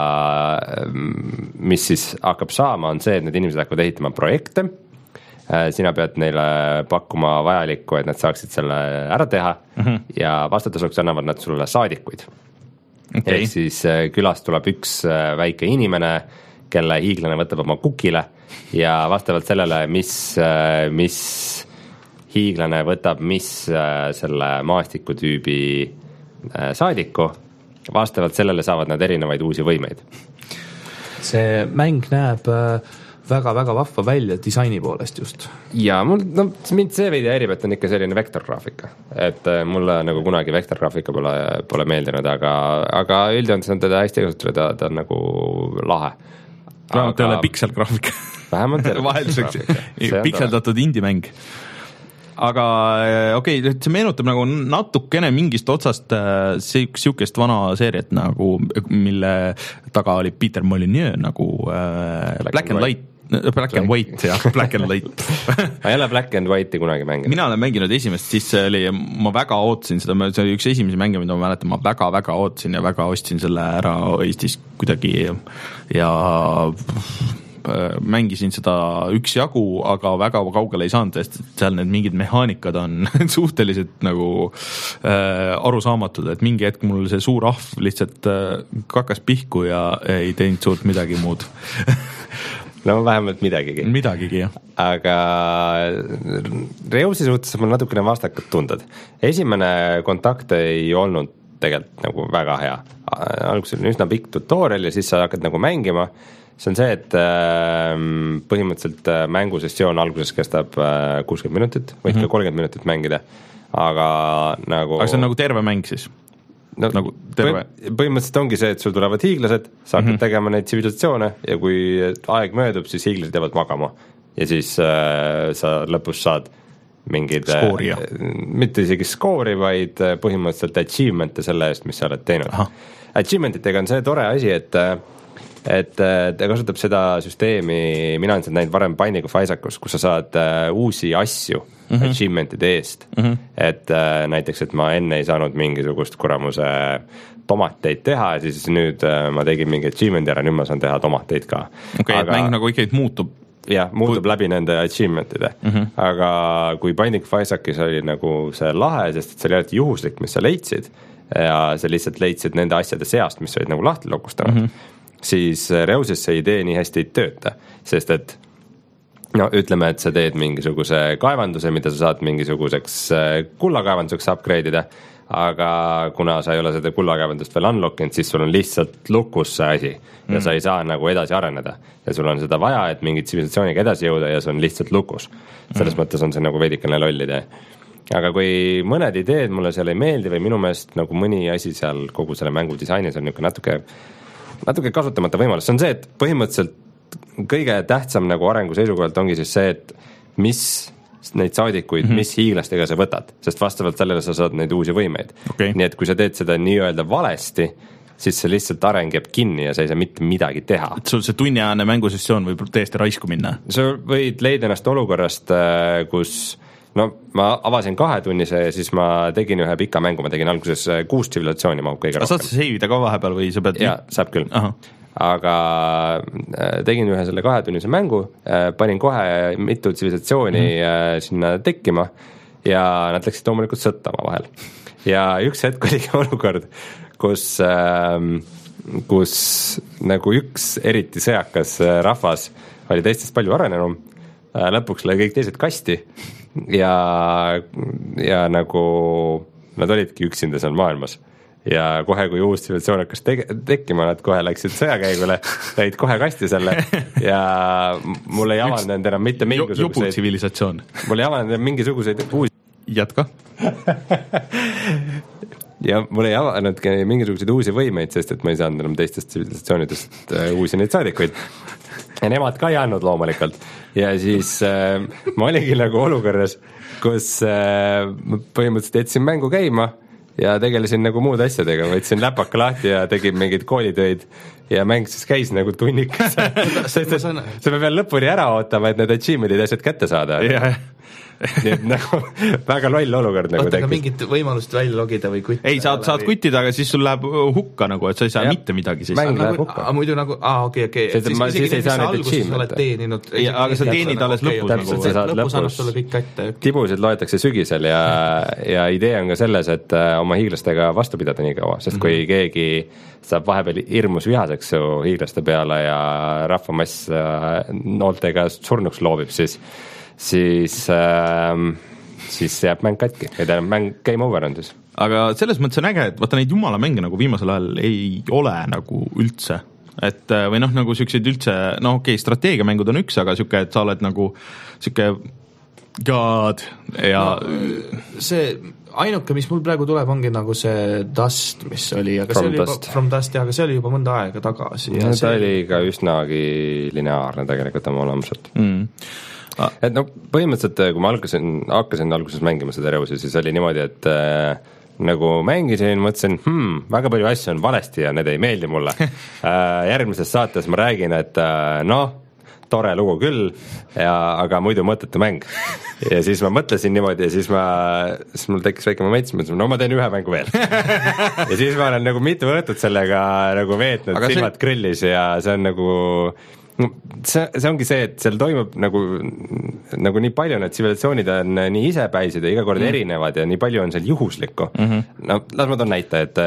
mis siis hakkab saama, on see, et need inimesed hakkavad ehitama projekte, äh, sina pead neile pakkuma vajalikku, et nad saaksid selle ära teha mm-hmm. ja vastutuseks annavad nad sulle saadikuid. Okay. Ehk siis äh, külast tuleb üks äh, väike inimene, kelle hiiglane võtab oma kukile ja vastavalt sellele, mis, mis hiiglane võtab, mis selle maastikutüübi saadiku, vastavalt sellele saavad nad erinevaid uusi võimeid. See mäng näeb väga-väga vahva välja disaini poolest just. Ja mul, no mind see veidi häirib, et on ikka selline vektorgraafika, et mulle nagu kunagi vektorgraafika pole, pole meeldinud, aga, aga üldiselt on teda hästi kasutada, ta, ta on nagu lahe. Vähemalt ei ole pikselgraafika. Vähemalt ei ole vahelduseks pikseldatud indie-mäng. Aga okei, okay, see meenutab nagu natukene mingist otsast siukest vana seeriat nagu, mille taga oli Peter Molyneux nagu äh, Black, Black and Light. Black and White, jah, Black and Light. Ma ei ole Black and White'i kunagi mänginud. Mina olen mänginud esimest, siis oli, ma väga ootasin seda, see oli üks esimesi mänge, mida ma mäletan, ma väga-väga ootasin ja väga ostsin selle ära Eestis kuidagi ja mängisin seda üksjagu, aga väga kaugele ei saanud, sest seal need mingid mehaanikad on suhteliselt nagu äh, arusaamatud, et mingi hetk mul see suur ahv lihtsalt äh, kakas pihku ja ei teinud suurt midagi muud. No vähemalt midagigi. Midagigi, jah. Aga Reusi suhtes mul natukene vastakad tunded. Esimene kontakt ei olnud tegelikult nagu väga hea. Alguses oli üsna pikk tutorial ja siis sa hakkad nagu mängima. See on see, et põhimõtteliselt mängusessioon alguses kestab kuuskümmend minutit, võid mm-hmm. ka kolmkümmend minutit mängida. Aga nagu... Aga see on nagu terve mäng siis? No, nagu terve. Põhimõtteliselt ongi see, et sul tulevad hiiglased, sa hakkad mm-hmm. tegema neid tsivilisatsioone ja kui aeg möödub, siis hiiglased jäävad magama ja siis äh, sa lõpus saad mingid skoori, äh, mitte isegi skoori, vaid põhimõtteliselt achievement'e selle eest, mis sa oled teinud. Aha. Achievement'itega on see tore asi, et et ta kasutab seda süsteemi, mina olen seda näinud varem Binding of Isaacus, kus sa saad uh, uusi asju mm-hmm. achievement'ide eest mm-hmm. et uh, näiteks, et ma enne ei saanud mingisugust kuramuse tomateid teha ja siis nüüd uh, ma tegin mingi achievement'i ära, nüüd ma saan teha tomateid ka. Ok, aga... et mäng nagu ikkagi muutub? Jah, muutub Kui... läbi nende achievement'ide mm-hmm. aga kui Binding of Isaacus oli nagu see lahe, sest et see oli alati juhuslik, mis sa leidsid ja sa lihtsalt leidsid nende asjade seast, mis olid nagu lahti lokustanud mm-hmm. siis Reuses see idee nii hästi ei tööta, sest et no ütleme, et sa teed mingisuguse kaevanduse, mida sa saad mingisuguseks kullakaevanduseks upgrade ida, aga kuna sa ei ole seda kullakaevandust veel unlockinud, siis sul on lihtsalt lukus see asi ja mm. sa ei saa nagu edasi areneda ja sul on seda vaja, et mingi tsivilisatsiooniga edasi jõuda ja see on lihtsalt lukus. Selles mm. mõttes on see nagu veidikene loll idee. Aga kui mõned ideed mulle seal ei meeldi või minu meelest nagu mõni asi seal kogu selle mängu disainis on niisugune natuke natuke kasutamata võimalus, see on see, et põhimõtteliselt kõige tähtsam nagu arengu seisukohalt ongi siis see, et mis neid saadikuid mm-hmm. mis hiiglastega sa võtad, sest vastavalt sellele sa saad neid uusi võimeid. Okay. Nii et kui sa teed seda nii-öelda valesti, siis see lihtsalt areng jääb kinni ja sa ei saa mitte midagi teha. Et sul see tunniajane mängusessioon võib täiesti raisku minna? Sa võid leida ennast olukorrast, kus no ma avasin kahe tunnise ja siis ma tegin ühe pika mängu, ma tegin alguses kuus tsivilisatsiooni mahub kõige rohkem. Saad sa seivida ka vahepeal või sa pead? Jaa, saab küll. Aha. Aga tegin ühe selle kahe tunnise mängu, panin kohe mitu tsivilisatsiooni mm-hmm. sinna tekkima ja nad läksid loomulikult sõtta oma vahel. Ja üks hetk oligi olukord, kus, kus nagu üks eriti sõjakas rahvas oli teistest palju arenenum, lõpuks lõi kõik teised kasti ja, ja nagu nad olidki üksinda seal maailmas. Ja kohe, kui uus tsivilisatsioon hakkas te- tekkima, nad kohe läksid sõjakäigule, lõid kohe kasti selle ja mul ei avanud enam mitte mingisuguseid... Jubu tsivilisatsioon. Mul ei avanud mingisuguseid uusi... Jätka. Ja mul ei avanudki mingisuguseid uusi võimeid, sest et ma ei saanud enam teistest tsivilisatsioonidest uusi neid saadikuid. Ja nemad ka ei andnud loomulikult. Ja siis äh, ma oligi nagu olukorras, kus äh, põhimõtteliselt jätsin mängu käima ja tegelesin nagu muud asjadega, võtsin läpaka lahti ja tegin mingeid koolitöid ja mäng siis käis nagu tunnikas sest et sa pead veel lõpuni ära ootama, et need achievement'id asjad kätte saada. nii et nagu väga loll olukord nagu tekkis. Mingit võimalust välja logida või kuttida? Ei, saad, saad kuttida, aga siis sul läheb hukka nagu, et sa ei saa ja. mitte midagi siis. Mäng läheb nagu, hukka. A, muidu nagu, aa okei, okei, et siis isegi need, mis sa alguses oled teeninud. Aga sa teenid alles lõpus. Täpselt, sa saad lõpus annab sulle kõik kätte. Tibusid loetakse sügisel ja, ja idee on ka selles, et oma hiiglastega vastu pidada nii kaua, sest kui mm-hmm. keegi saab vahepeal hirmus vihaseks su hiiglaste peale ja rahvamass nooltega surnuks loobib, siis siis äh, siis jääb mäng katki, ei tähendab mäng game over on siis. Aga selles mõttes on äge, et vaata neid jumala mänge nagu viimasel ajal ei ole nagu üldse, et või noh, nagu siukseid üldse, no okei okay,, strateegiamängud on üks, aga siuke, et sa oled nagu siuke god ja no, see ainuke, mis mul praegu tuleb, ongi nagu see Dust, mis oli, aga From see oli Dust. juba From Dust, ja aga see oli juba mõnda aega tagasi. Ja see ta oli ka üsnagi lineaarne tegelikult oma olemuselt mm. et no põhimõtteliselt, kui ma algasin, hakkasin alguses mängima seda Reusi, siis oli niimoodi, et äh, nagu mängisin, mõtlesin, hmm, väga palju asju on valesti ja need ei meeldi mulle äh, järgmises saates ma räägin, et äh, noh, tore lugu küll, ja, aga muidu mõttetu mäng. Ja siis ma mõtlesin niimoodi ja siis ma, siis mul tekkis väike moment, siis mõtlesin, no ma teen ühe mängu veel. Ja siis ma olen nagu mitu õhtut sellega nagu veetnud, silmad see... grillis ja see on nagu no, see, see ongi see, et seal toimub nagu, nagu nii palju need tsivilisatsioonid on nii isepäised ja iga kord mm. erinevad ja nii palju on seal juhuslikku. Mm-hmm. No las ma toon näite, et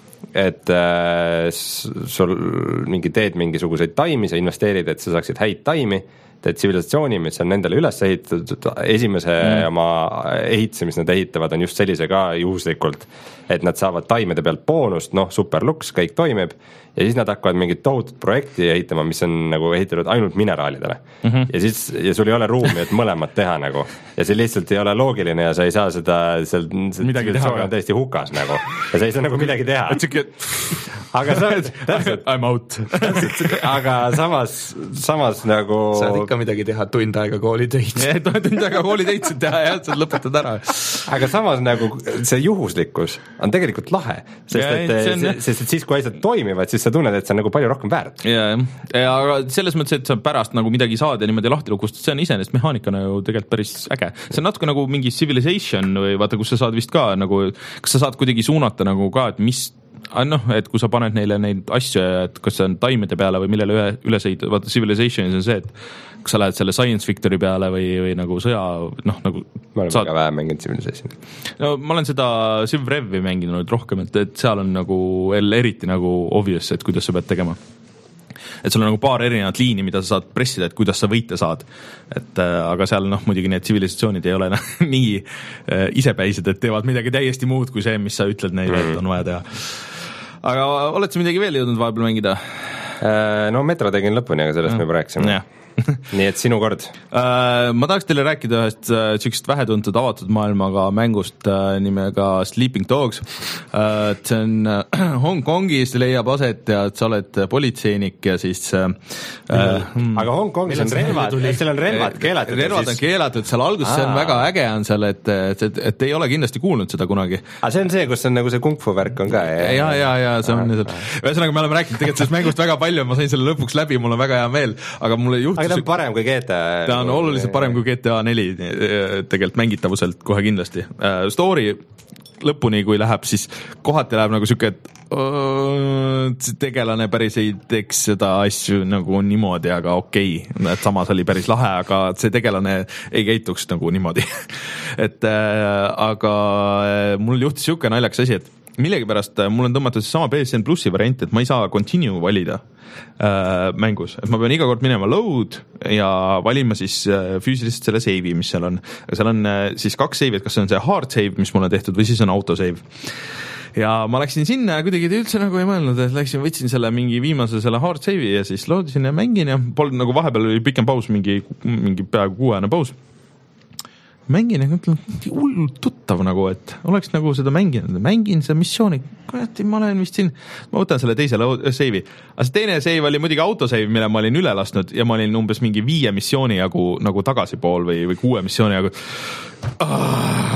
et äh, sul mingi teed mingisuguseid taimi, sa investeerid, et sa saaksid häid taimi, teed tsivilisatsiooni, mis on nendele üles ehitatud, esimese mm. oma ehituse, mis nad ehitavad, on just sellise ka juhuslikult, et nad saavad taimede pealt boonust, noh, super luks, kõik toimib, ja siis nad hakkavad mingit tohutut projekti ehitama, mis on nagu ehitatud ainult mineraalidele. Mm-hmm. Ja siis, ja sul ei ole ruumi, et mõlemat teha nagu. Ja see lihtsalt ei ole loogiline ja sa ei saa seda, seal, midagi teha on täiesti hukas nagu. Ja sa ei saa nagu midagi teha. Aga sa täpselt, I'm out. Aga samas, samas nagu saad ikka midagi teha, tund aega koolitöid. Tund aega koolitöid saad teha ja saad lõpetad ära. Aga samas nagu see juhuslikkus on tegelikult lahe, sest, ja, et, on... sest et siis, kui asjad toimivad, siis sa tunned, et see on nagu palju rohkem väärt. Ja, ja aga selles mõttes, et sa pärast nagu midagi saad ja niimoodi lahti lukustad, see on iseenesest mehaanikana ju tegelikult päris äge. See on natuke nagu mingi Civilization või vaata, kus sa saad vist ka nagu, kas sa saad kuidagi suunata nagu ka, et mis noh, et kui sa paned neile neid asju, et kas see on taimede peale või millele üle, üles ehitad, vaata Civilizationis on see, et kas sa lähed selle Science Victory peale või, või nagu sõja, noh nagu ma olen saad... väga vähe mänginud Civilization. No ma olen seda Civ Revi mänginud rohkem, et, et seal on nagu eriti nagu obvious, et kuidas sa pead tegema. Et sul on nagu paar erinevat liini, mida sa saad pressida, et kuidas sa võite saad. Et, äh, aga seal noh, muidugi need tsivilisatsioonid ei ole nii äh, isepäised, et teevad midagi täiesti muud kui see, mis sa ütled neile, et on vaja teha. Aga oled sa midagi veel jõudnud vahepeal mängida? No Metro tegin lõpuni, aga sellest ja. me juba rääkisime. Ja. Nii et sinu kord. Uh, ma tahaks teile rääkida ühest uh, sellisest vähetuntud avatud maailmaga mängust uh, nimega Sleeping Dogs. Uh, see on uh, Hongkongis leiab aset ja sa oled politseinik ja siis uh, mm. aga Hongkongis on relvad, seal on relvad keelatud. Relvad on keelatud, seal alguses see on väga äge on seal, et, et, et, et ei ole kindlasti kuulnud seda kunagi. Aga see on see, kus on nagu see kung fu värk on ka. Ja, ja, ja, ja see on ühesõnaga me oleme rääkinud tegelikult sellest mängust väga palju, ma sain selle lõpuks läbi, mul on väga hea meel, aga mulle juhtus ta on parem kui G T A. Ta on oluliselt parem kui G T A neli tegelikult mängitavuselt kohe kindlasti. Story lõpuni, kui läheb, siis kohati läheb nagu siuke, et uh, tegelane päris ei teeks seda asju nagu niimoodi, aga okei, okay. Et samas oli päris lahe, aga see tegelane ei käituks nagu niimoodi. et uh, aga mul juhtis siuke naljakas asi, et millegipärast mul on tõmmatud sama P S N Plussi variant, et ma ei saa continue valida äh, mängus, et ma pean iga kord minema load ja valima siis äh, füüsiliselt selle save'i, mis seal on. Seal on äh, siis kaks save'i, et kas see on see hard save, mis mul on tehtud, või siis on auto save. Ja ma läksin sinna ja kuidagi üldse nagu ei mõelnud, et läksin, võtsin selle mingi viimase selle hard save'i ja siis loodisin ja mängin ja polnud nagu vahepeal oli pikem paus, mingi, mingi peaaegu kuuajane paus. Mängin ja mõtlen, hullult tuttav nagu, et oleks nagu seda mänginud, mängin seda missiooni, kurat, ma olen vist siin, ma võtan selle teise save'i. Aga see teine save oli muidugi autosave, mille ma olin üle lasknud ja ma olin umbes mingi viie missiooni jagu nagu tagasipool või, või kuue missiooni jagu. Ah,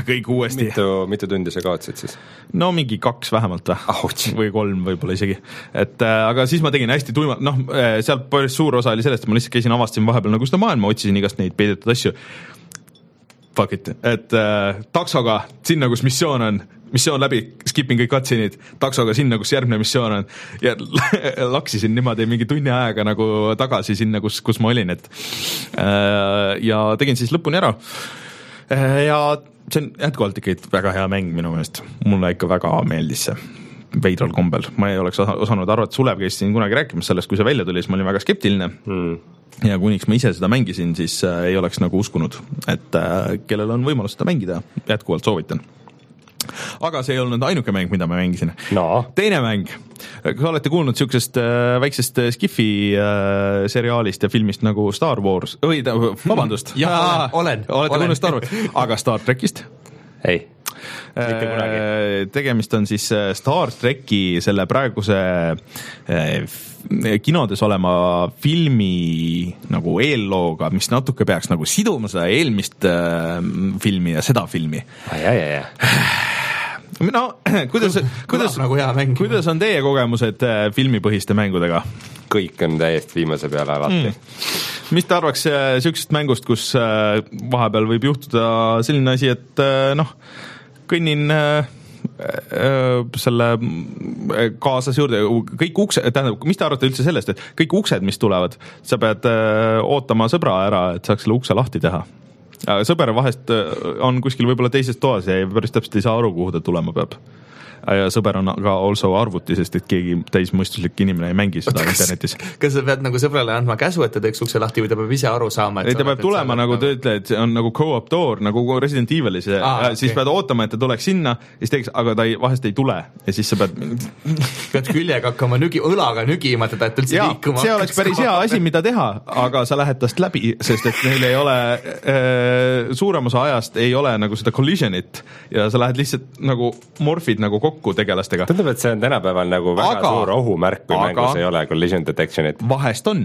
kõik uuesti. mitu, mitu tundi sa kaotsid siis? no mingi kaks vähemalt või, või kolm võib-olla isegi. et äh, aga siis ma tegin hästi tuima, noh, sealt päris suur osa oli sellest, et ma lihtsalt käisin, avastasin vahepeal nagu seda maailma, otsisin igast neid peidetud asju. Fuck it, et äh, taksoga sinna, kus missioon on, missioon läbi, skipin kõik cutscene'id, taksoga sinna, kus järgmine missioon on ja laksisin niimoodi mingi tunni aega nagu tagasi sinna, kus, kus ma olin, et äh, ja tegin siis lõpuni ära äh, ja see on jätkuvalt ikka väga hea mäng minu meelest, mulle ikka väga meeldis see veidral kombel, ma ei oleks osanud arvata, Sulev käis siin kunagi rääkimas sellest, kui see välja tuli, siis ma olin väga skeptiline mm. ja kuniks ma ise seda mängisin, siis äh, ei oleks nagu uskunud, et äh, kellel on võimalus seda mängida, jätkuvalt soovitan. Aga see ei olnud ainuke mäng, mida ma mängisin no. Teine mäng, kas olete kuulnud siuksest äh, väiksest Skifi äh, seriaalist ja filmist nagu Star Wars, või vabandust ja, olen, olen, olete olen. kuulnud Star Wars, aga Star Trekist? Ei, mitte kunagi. Tegemist on siis Star Treki selle praeguse kinodes olema filmi nagu eellooga, mis natuke peaks nagu siduma seda eelmist filmi ja seda filmi. Ai, ai, ai. No, kuidas, kuidas, nagu kuidas on teie kogemused filmipõhiste mängudega? Kõik on täiesti viimase peale alati. Mm. Mis te arvaks sellisest mängust, kus vahepeal võib juhtuda selline asi, et noh, kõnnin selle kaasas juurde, kõik uksed, tähendab, mis te arvate üldse sellest, et kõik uksed, mis tulevad, sa pead ootama sõbra ära, et saaks selle ukse lahti teha. Sõber vahest on kuskil võib-olla teises toas ja päris täpselt ei saa aru, kuhu ta tulema peab. Ja sõber on ka also arvuti, sest et keegi täismõistuslik inimene ei mängi seda kas, internetis. Kas sa pead nagu sõbrale andma käsu, et ta teeks ukse lahti või ta peab ise aru saama? Ei, ta peab tulema nagu ta ütled, et see on nagu co-op door, nagu Resident Evilis, ah, siis okay. pead ootama, et ta tuleks sinna, siis teeks, aga ta ei, vahest ei tule ja siis sa pead pead küljega hakkama nügi, õlaga nügima teda, et üldse ja, liikuma. See oleks päris hea asi, mida teha, aga sa lähed tast läbi, sest et neil ei ole äh, suurem osa ajast ei ole nagu seda collisionit ja sa lähed lihtsalt nagu morfid nagu kokku tegelastega. Tundub, et see on tänapäeval nagu väga aga, suur ohumärk, kui aga, mängus ei ole collision detectionit. Vahest on.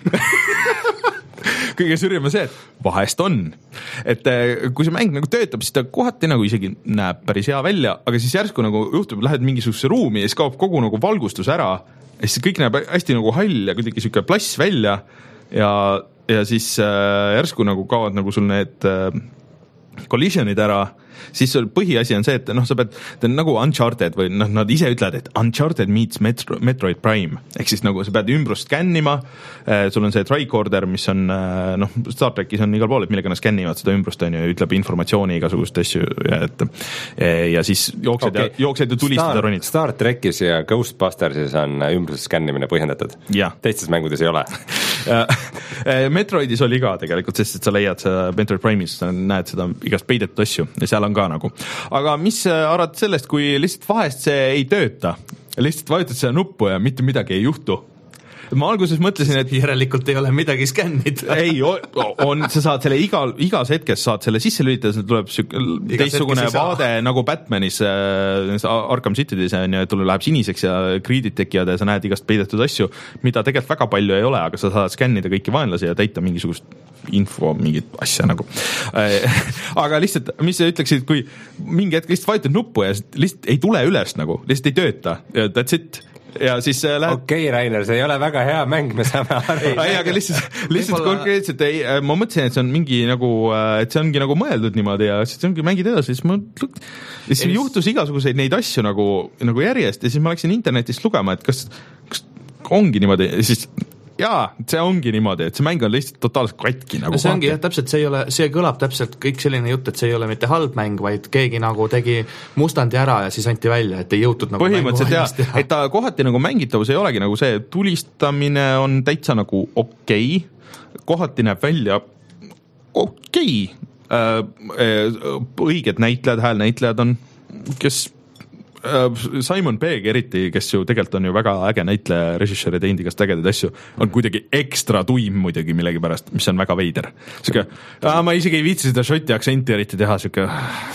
Kõige sürjama see, et vahest on. Et kui see mäng nagu töötab, siis ta kohati nagu isegi näeb päris hea välja, aga siis järsku nagu juhtub, lähed mingisuguse ruumi ja siis kaob kogu nagu valgustus ära ja siis kõik näeb hästi nagu hall ja kuidagi siuke plass välja ja, ja siis äh, järsku nagu kaovad nagu sul need äh, collisionid ära, siis põhiasi on see, et noh, sa pead, ta on nagu Uncharted või noh, nad ise ütlevad, et Uncharted meets Metro, Metroid Prime, ehk siis nagu sa pead ümbrust skännima, sul on see tricorder, mis on noh, Star Trekis on igal pool, et millega nad skännivad seda ümbrust on ju, ütleb informatsiooni igasugust asju ja, et, ja siis jooksed okay. ja, jooksed ja tulistad ja ronid. Star Trekis ja Ghostbustersis on ümbrust skännimine põhjendatud, teistes mängudes ei ole. Metroidis oli ka tegelikult, sest et sa leiad seda Metroid Prime'is, sa näed seda igast peidetud asju ja seal on ka nagu. Aga mis arvad sellest, kui lihtsalt vahest see ei tööta, lihtsalt vajutad seda nuppu ja mitte midagi ei juhtu? Ma alguses mõtlesin, et järelikult ei ole midagi skännida. Ei, on, sa saad selle igal, igas hetkes saad selle sisse lülitada, see tuleb süük, teistsugune vaade nagu Batmanis äh, Arkham City'des on ja tuleb, läheb siniseks ja kriidid tekivad ja sa näed igast peidetud asju, mida tegelikult väga palju ei ole, aga sa saad skännida kõiki vaenlasi ja täita mingisugust info, mingit asja nagu. Aga lihtsalt, mis sa ütleksid, kui mingi hetk lihtsalt vajutad nuppu ja lihtsalt ei tule üles nagu, lihtsalt ei tööta ja that's it. Ja siis lähed... Okei, okay, Rainer, see ei ole väga hea mäng, me saame aru. Ei, aga lihtsalt, lihtsalt konkreetselt ei, ma mõtlesin, et see on mingi nagu, et see ongi nagu mõeldud niimoodi ja siis ongi mängid edasi, siis ma siis juhtus igasuguseid neid asju nagu, nagu järjest ja siis ma läksin internetist lugema, et kas, kas ongi niimoodi, siis jaa, see ongi niimoodi, et see mäng on lihtsalt totaalselt katki nagu. No see ongi jah, täpselt, see ei ole, see kõlab täpselt kõik selline jutt, et see ei ole mitte halb mäng, vaid keegi nagu tegi mustandi ära ja siis anti välja, et ei jõutud nagu põhimõtteliselt jah, et ta kohati nagu mängitavus ei olegi nagu see, tulistamine on täitsa nagu okei okay. Kohati näeb välja okei okay. Õiged näitlejad, häälnäitlejad on, kes Simon Pegg eriti, kes ju tegelikult on ju väga äge näitleja, režissöör ja teinud igast ägedaid asju, on kuidagi ekstra tuim muidugi millegi pärast, mis on väga veider. Siuke, ma isegi ei viitsi seda šoti aktsenti eriti teha, siuke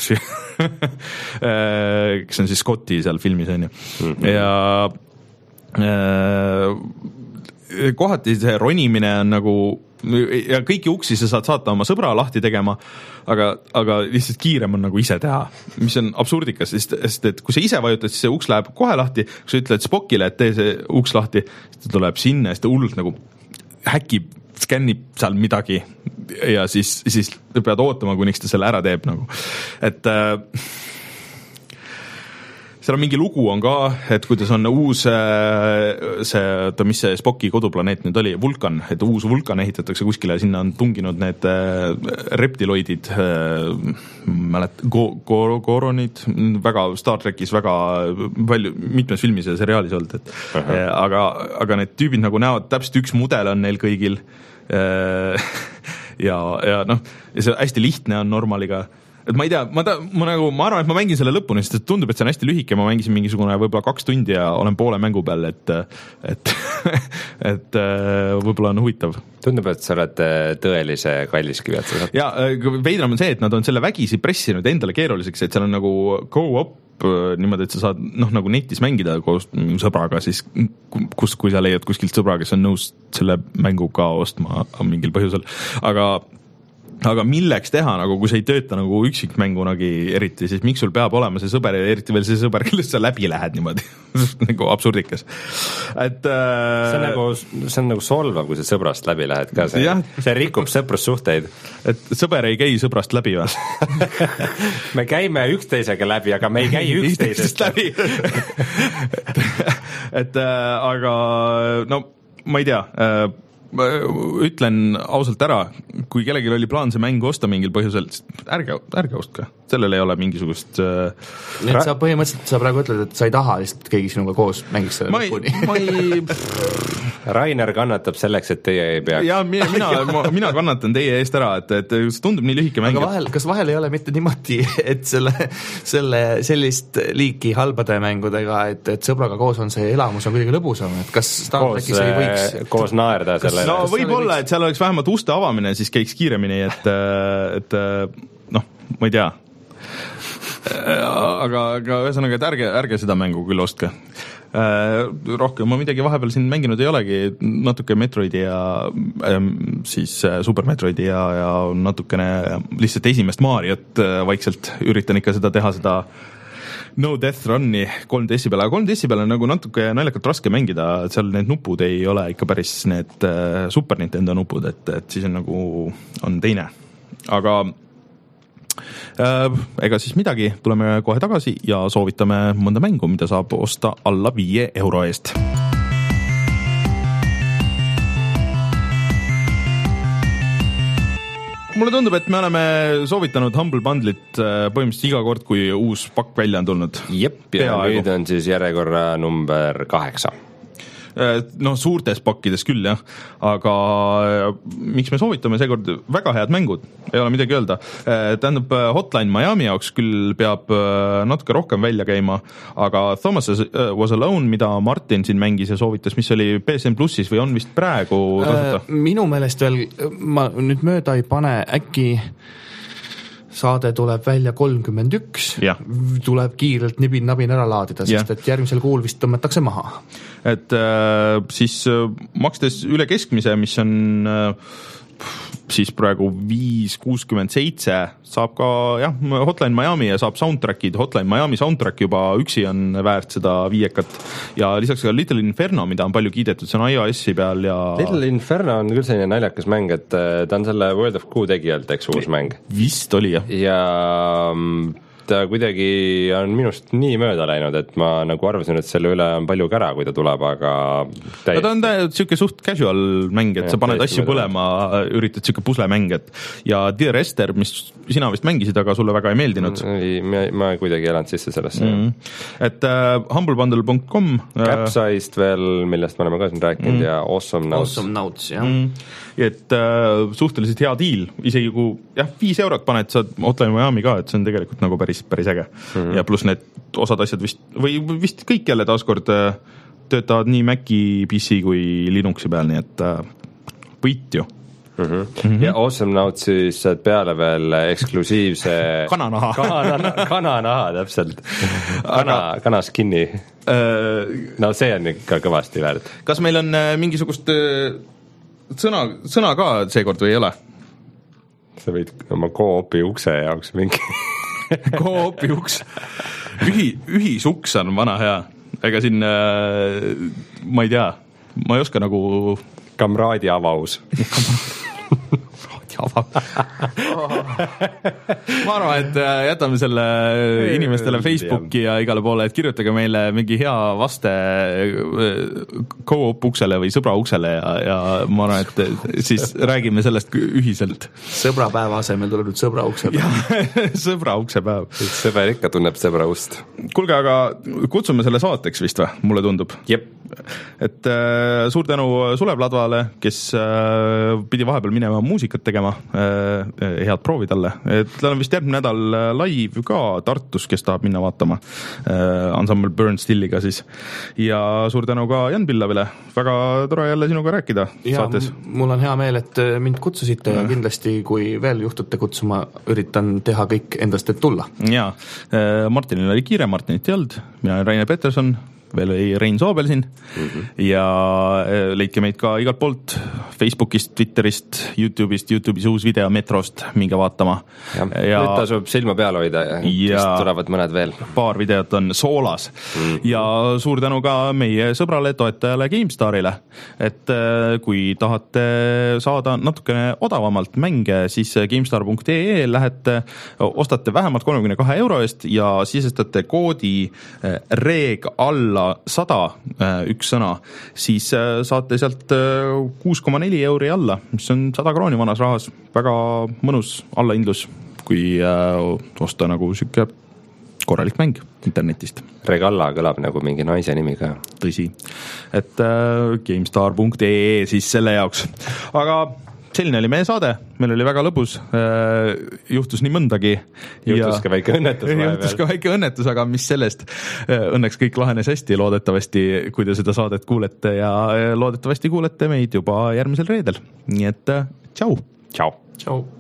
kes on siis Scotti seal filmis on ju. Ja kohati see ronimine on nagu ja kõiki uksi sa saad saata oma sõbra lahti tegema, aga, aga lihtsalt kiirem on nagu ise teha, mis on absurdikas, sest, sest et kui sa ise vajutad, siis see uks läheb kohe lahti, kui sa ütled Spockile, et tee see uks lahti, siis ta tuleb sinna ja siis ta hullult nagu häkib, skännib seal midagi ja siis, siis pead ootama, kuniks ta selle ära teeb nagu, et äh, seal on mingi lugu on ka, et kuidas on uus see, ta, mis see Spocki koduplaneet nüüd oli, Vulkan, et uus Vulkan ehitatakse kuskile ja sinna on tunginud need reptiloidid, mälet, koronid, väga Star Trekis väga palju, mitmes filmis ja seriaalis olnud, et uh -huh. aga, aga need tüübid nagu näevad, täpselt üks mudel on neil kõigil ja, ja noh, ja see hästi lihtne on normaaliga, et ma ei tea, ma, ta, ma nagu, ma arvan, et ma mängin selle lõpuni, sest tundub, et see on hästi lühike, ma mängisin mingisugune võib-olla kaks tundi ja olen poole mängu peal, et et, et võib-olla on huvitav. Tundub, et sa oled tõelise kalliskivi, et sa saad. Ja veidram on see, et nad on selle vägisi pressinud endale keeruliseks, et seal on nagu go-up niimoodi, et sa saad noh, nagu netis mängida koos sõbraga, siis kus, kui sa leiad kuskilt sõbra, kes on nõus selle mängu ka ostma mingil põhjusel, aga aga milleks teha, nagu kui sa ei tööta nagu üksikmängunagi eriti, siis miks sul peab olema see sõber ja eriti veel see sõber, kellest sa läbi lähed niimoodi nagu absurdikas. Et äh... see on nagu, see on nagu solvav, kui sa sõbrast läbi lähed ka, see, see rikub sõprussuhteid. Et sõber ei käi sõbrast läbi või? me käime üksteisega läbi, aga me ei käi üksteisest läbi. et äh, aga no ma ei tea äh, ma ütlen ausalt ära, kui kellelgi oli plaan see mäng osta mingil põhjusel, ärge, ärge ostke, sellel ei ole mingisugust äh... nii et sa põhimõtteliselt, sa praegu ütled, et sa ei taha lihtsalt keegi sinuga koos mängiks selle ma lõpuni. ma ei Rainer kannatab selleks, et teie ei peaks. ja mina, mina, mina kannatan teie eest ära, et, et see tundub nii lühike mäng. Aga vahel, kas vahel ei ole mitte niimoodi, et selle, selle sellist liiki halbade mängudega, et, et sõbraga koos on see elamus on kuidagi lõbusam, et kas Star Trekis ei võiks koos naerda selle no võib-olla, et seal oleks vähemalt uste avamine, siis käiks kiiremini, et, et noh, ma ei tea. Aga, aga ühesõnaga, et ärge, ärge seda mängu küll ostke. Rohkem ma midagi vahepeal siin mänginud ei olegi, natuke Metroidi ja siis Super Metroidi ja, ja natukene lihtsalt esimest Mariot vaikselt üritan ikka seda teha, seda No Death Run'i kolm D S-i peale, aga kolm D S-i peale on nagu natuke naljakalt raske mängida, et seal need nupud ei ole ikka päris need Super Nintendo nupud, et, et siis on nagu, on teine. Aga äh, ega siis midagi, tuleme kohe tagasi ja soovitame mõnda mängu, mida saab osta alla viie euro eest. Mulle tundub, et me oleme soovitanud Humble Bundle'it põhimõtteliselt iga kord, kui uus pakk välja on tulnud. Jep, ja nüüd on siis järjekorra number kaheksa. No suurtes pakkides küll jah, aga miks me soovitame seekord väga head mängud, ei ole midagi öelda. Tähendab, Hotline Miami jaoks küll peab natuke rohkem välja käima, aga Thomas Was Alone, mida Martin siin mängis ja soovitas, mis oli P S N Plussis või on vist praegu tasuta? Minu meelest veel, ma nüüd mööda ei pane, äkki saade tuleb välja kolmkümmend üks, tuleb kiirelt nibin-nabin ära laadida, sest ja. Et järgmisel kuul vist tõmmetakse maha. Et äh, siis äh, makstes üle keskmise, mis on äh, siis praegu viis kuuskümmend seitse, saab ka jah, Hotline Miami ja saab soundtrackid, Hotline Miami soundtrack juba üksi on väärt seda viiekat ja lisaks ka Little Inferno, mida on palju kiidetud, see on iOS-i peal ja Little Inferno on küll selline naljakas mäng, et ta on selle World of Goo tegijalt, eks, uus mäng. Vist oli jah. Ja ta kuidagi on minust nii mööda läinud, et ma nagu arvasin, et selle üle on palju kära, kui ta tuleb, aga täiesti... ta on siuke suht casual mäng, et ja, sa paned asju põlema, üritad siuke puslemäng, et ja Dear Esther, mis sina vist mängisid, aga sulle väga ei meeldinud. Ei, ma, ma kuidagi elanud sisse sellesse. Mm-hmm. Et uh, humblebundle punkt com Capsized veel, millest me oleme ka siin rääkinud mm-hmm. ja Awesome Notes. Awesome Notes, jah. Mm-hmm. Et uh, suhteliselt hea deal, isegi kui jah, viis eurot paned, saad Hotline Miami ka, et see on tegelikult nagu päris päris äge. Mm-hmm. Ja pluss need osad asjad vist, või vist kõik jälle taaskord töötavad nii Maci, P C kui Linuxi peal, nii et võit ju. Mm-hmm. Mm-hmm. Ja Awesome Notes siis saad peale veel eksklusiivse kananaha. Kana, kananaha, täpselt. Kana, kana skinni. No see on ikka kõvasti väärt. Kas meil on mingisugust sõna, sõna ka seekord või ei ole? sa võid oma co-opi ukse jaoks mingi co-opi uks. Ühi, ühisuks on vana hea. Ega siin, äh, ma ei tea, ma ei oska nagu... Kamraadi avaus. ma arvan, et jätame selle inimestele Facebooki ja igale poole, et kirjutage meile mingi hea vaste co-op uksele või sõbra uksele ja, ja ma arvan, et siis räägime sellest ühiselt. Sõbrapäeva asemel tuleb nüüd sõbra uksepäev. Sõbra uksepäev. Sõber ikka tunneb sõbra ust. Kuulge, aga kutsume selle saateks vist või? Mulle tundub. Jep. Et äh, suur tänu Sulev Ladvale, kes äh, pidi vahepeal minema muusikat tegema, äh, head proovi talle, et tal on vist järgmine nädal live ka Tartus, kes tahab minna vaatama äh, ansambel Burn Stilliga siis, ja suur tänu ka Jan Pillavile, väga tore jälle sinuga rääkida ja, saates. Mul on hea meel, et mind kutsusite ja kindlasti, kui veel juhtute kutsuma, üritan teha kõik endast, et tulla. Jaa, äh, Martinil oli kiire, Martinit ei olnud, mina olen Rainer Peterson, veel oli Rein Soobel siin mm-hmm. ja leidke meid ka igalt poolt Facebookist, Twitterist, YouTube'ist, YouTube'is uus video Metrost, minge vaatama. Ja, ja nüüd tasub silma peal hoida ja, ja tulevad mõned veel. Paar videot on soolas mm-hmm. ja suur tänu ka meie sõbrale, toetajale GameStarile, et kui tahate saada natukene odavamalt mänge, siis GameStar punkt ee lähete, ostate vähemalt kolmekümne kahe euro eest ja sisestate koodi reeg alla sada, üks sõna, siis saate sealt kuus koma neli euri alla, mis on sada krooni vanas rahas, väga mõnus allahindlus, kui osta nagu siuke korralik mäng internetist. Regalla kõlab nagu mingi naise nimi ka. Tõsi, et GameStar punkt ee siis selle jaoks, aga selline oli meie saade, meil oli väga lõbus, juhtus nii mõndagi. Juhtus ka väike õnnetus. Juhtus ka väike õnnetus, aga mis sellest, õnneks kõik lahenes hästi, loodetavasti, kui te seda saadet kuulete ja loodetavasti kuulete meid juba järgmisel reedel. Nii et tšau! Tšau! Tšau!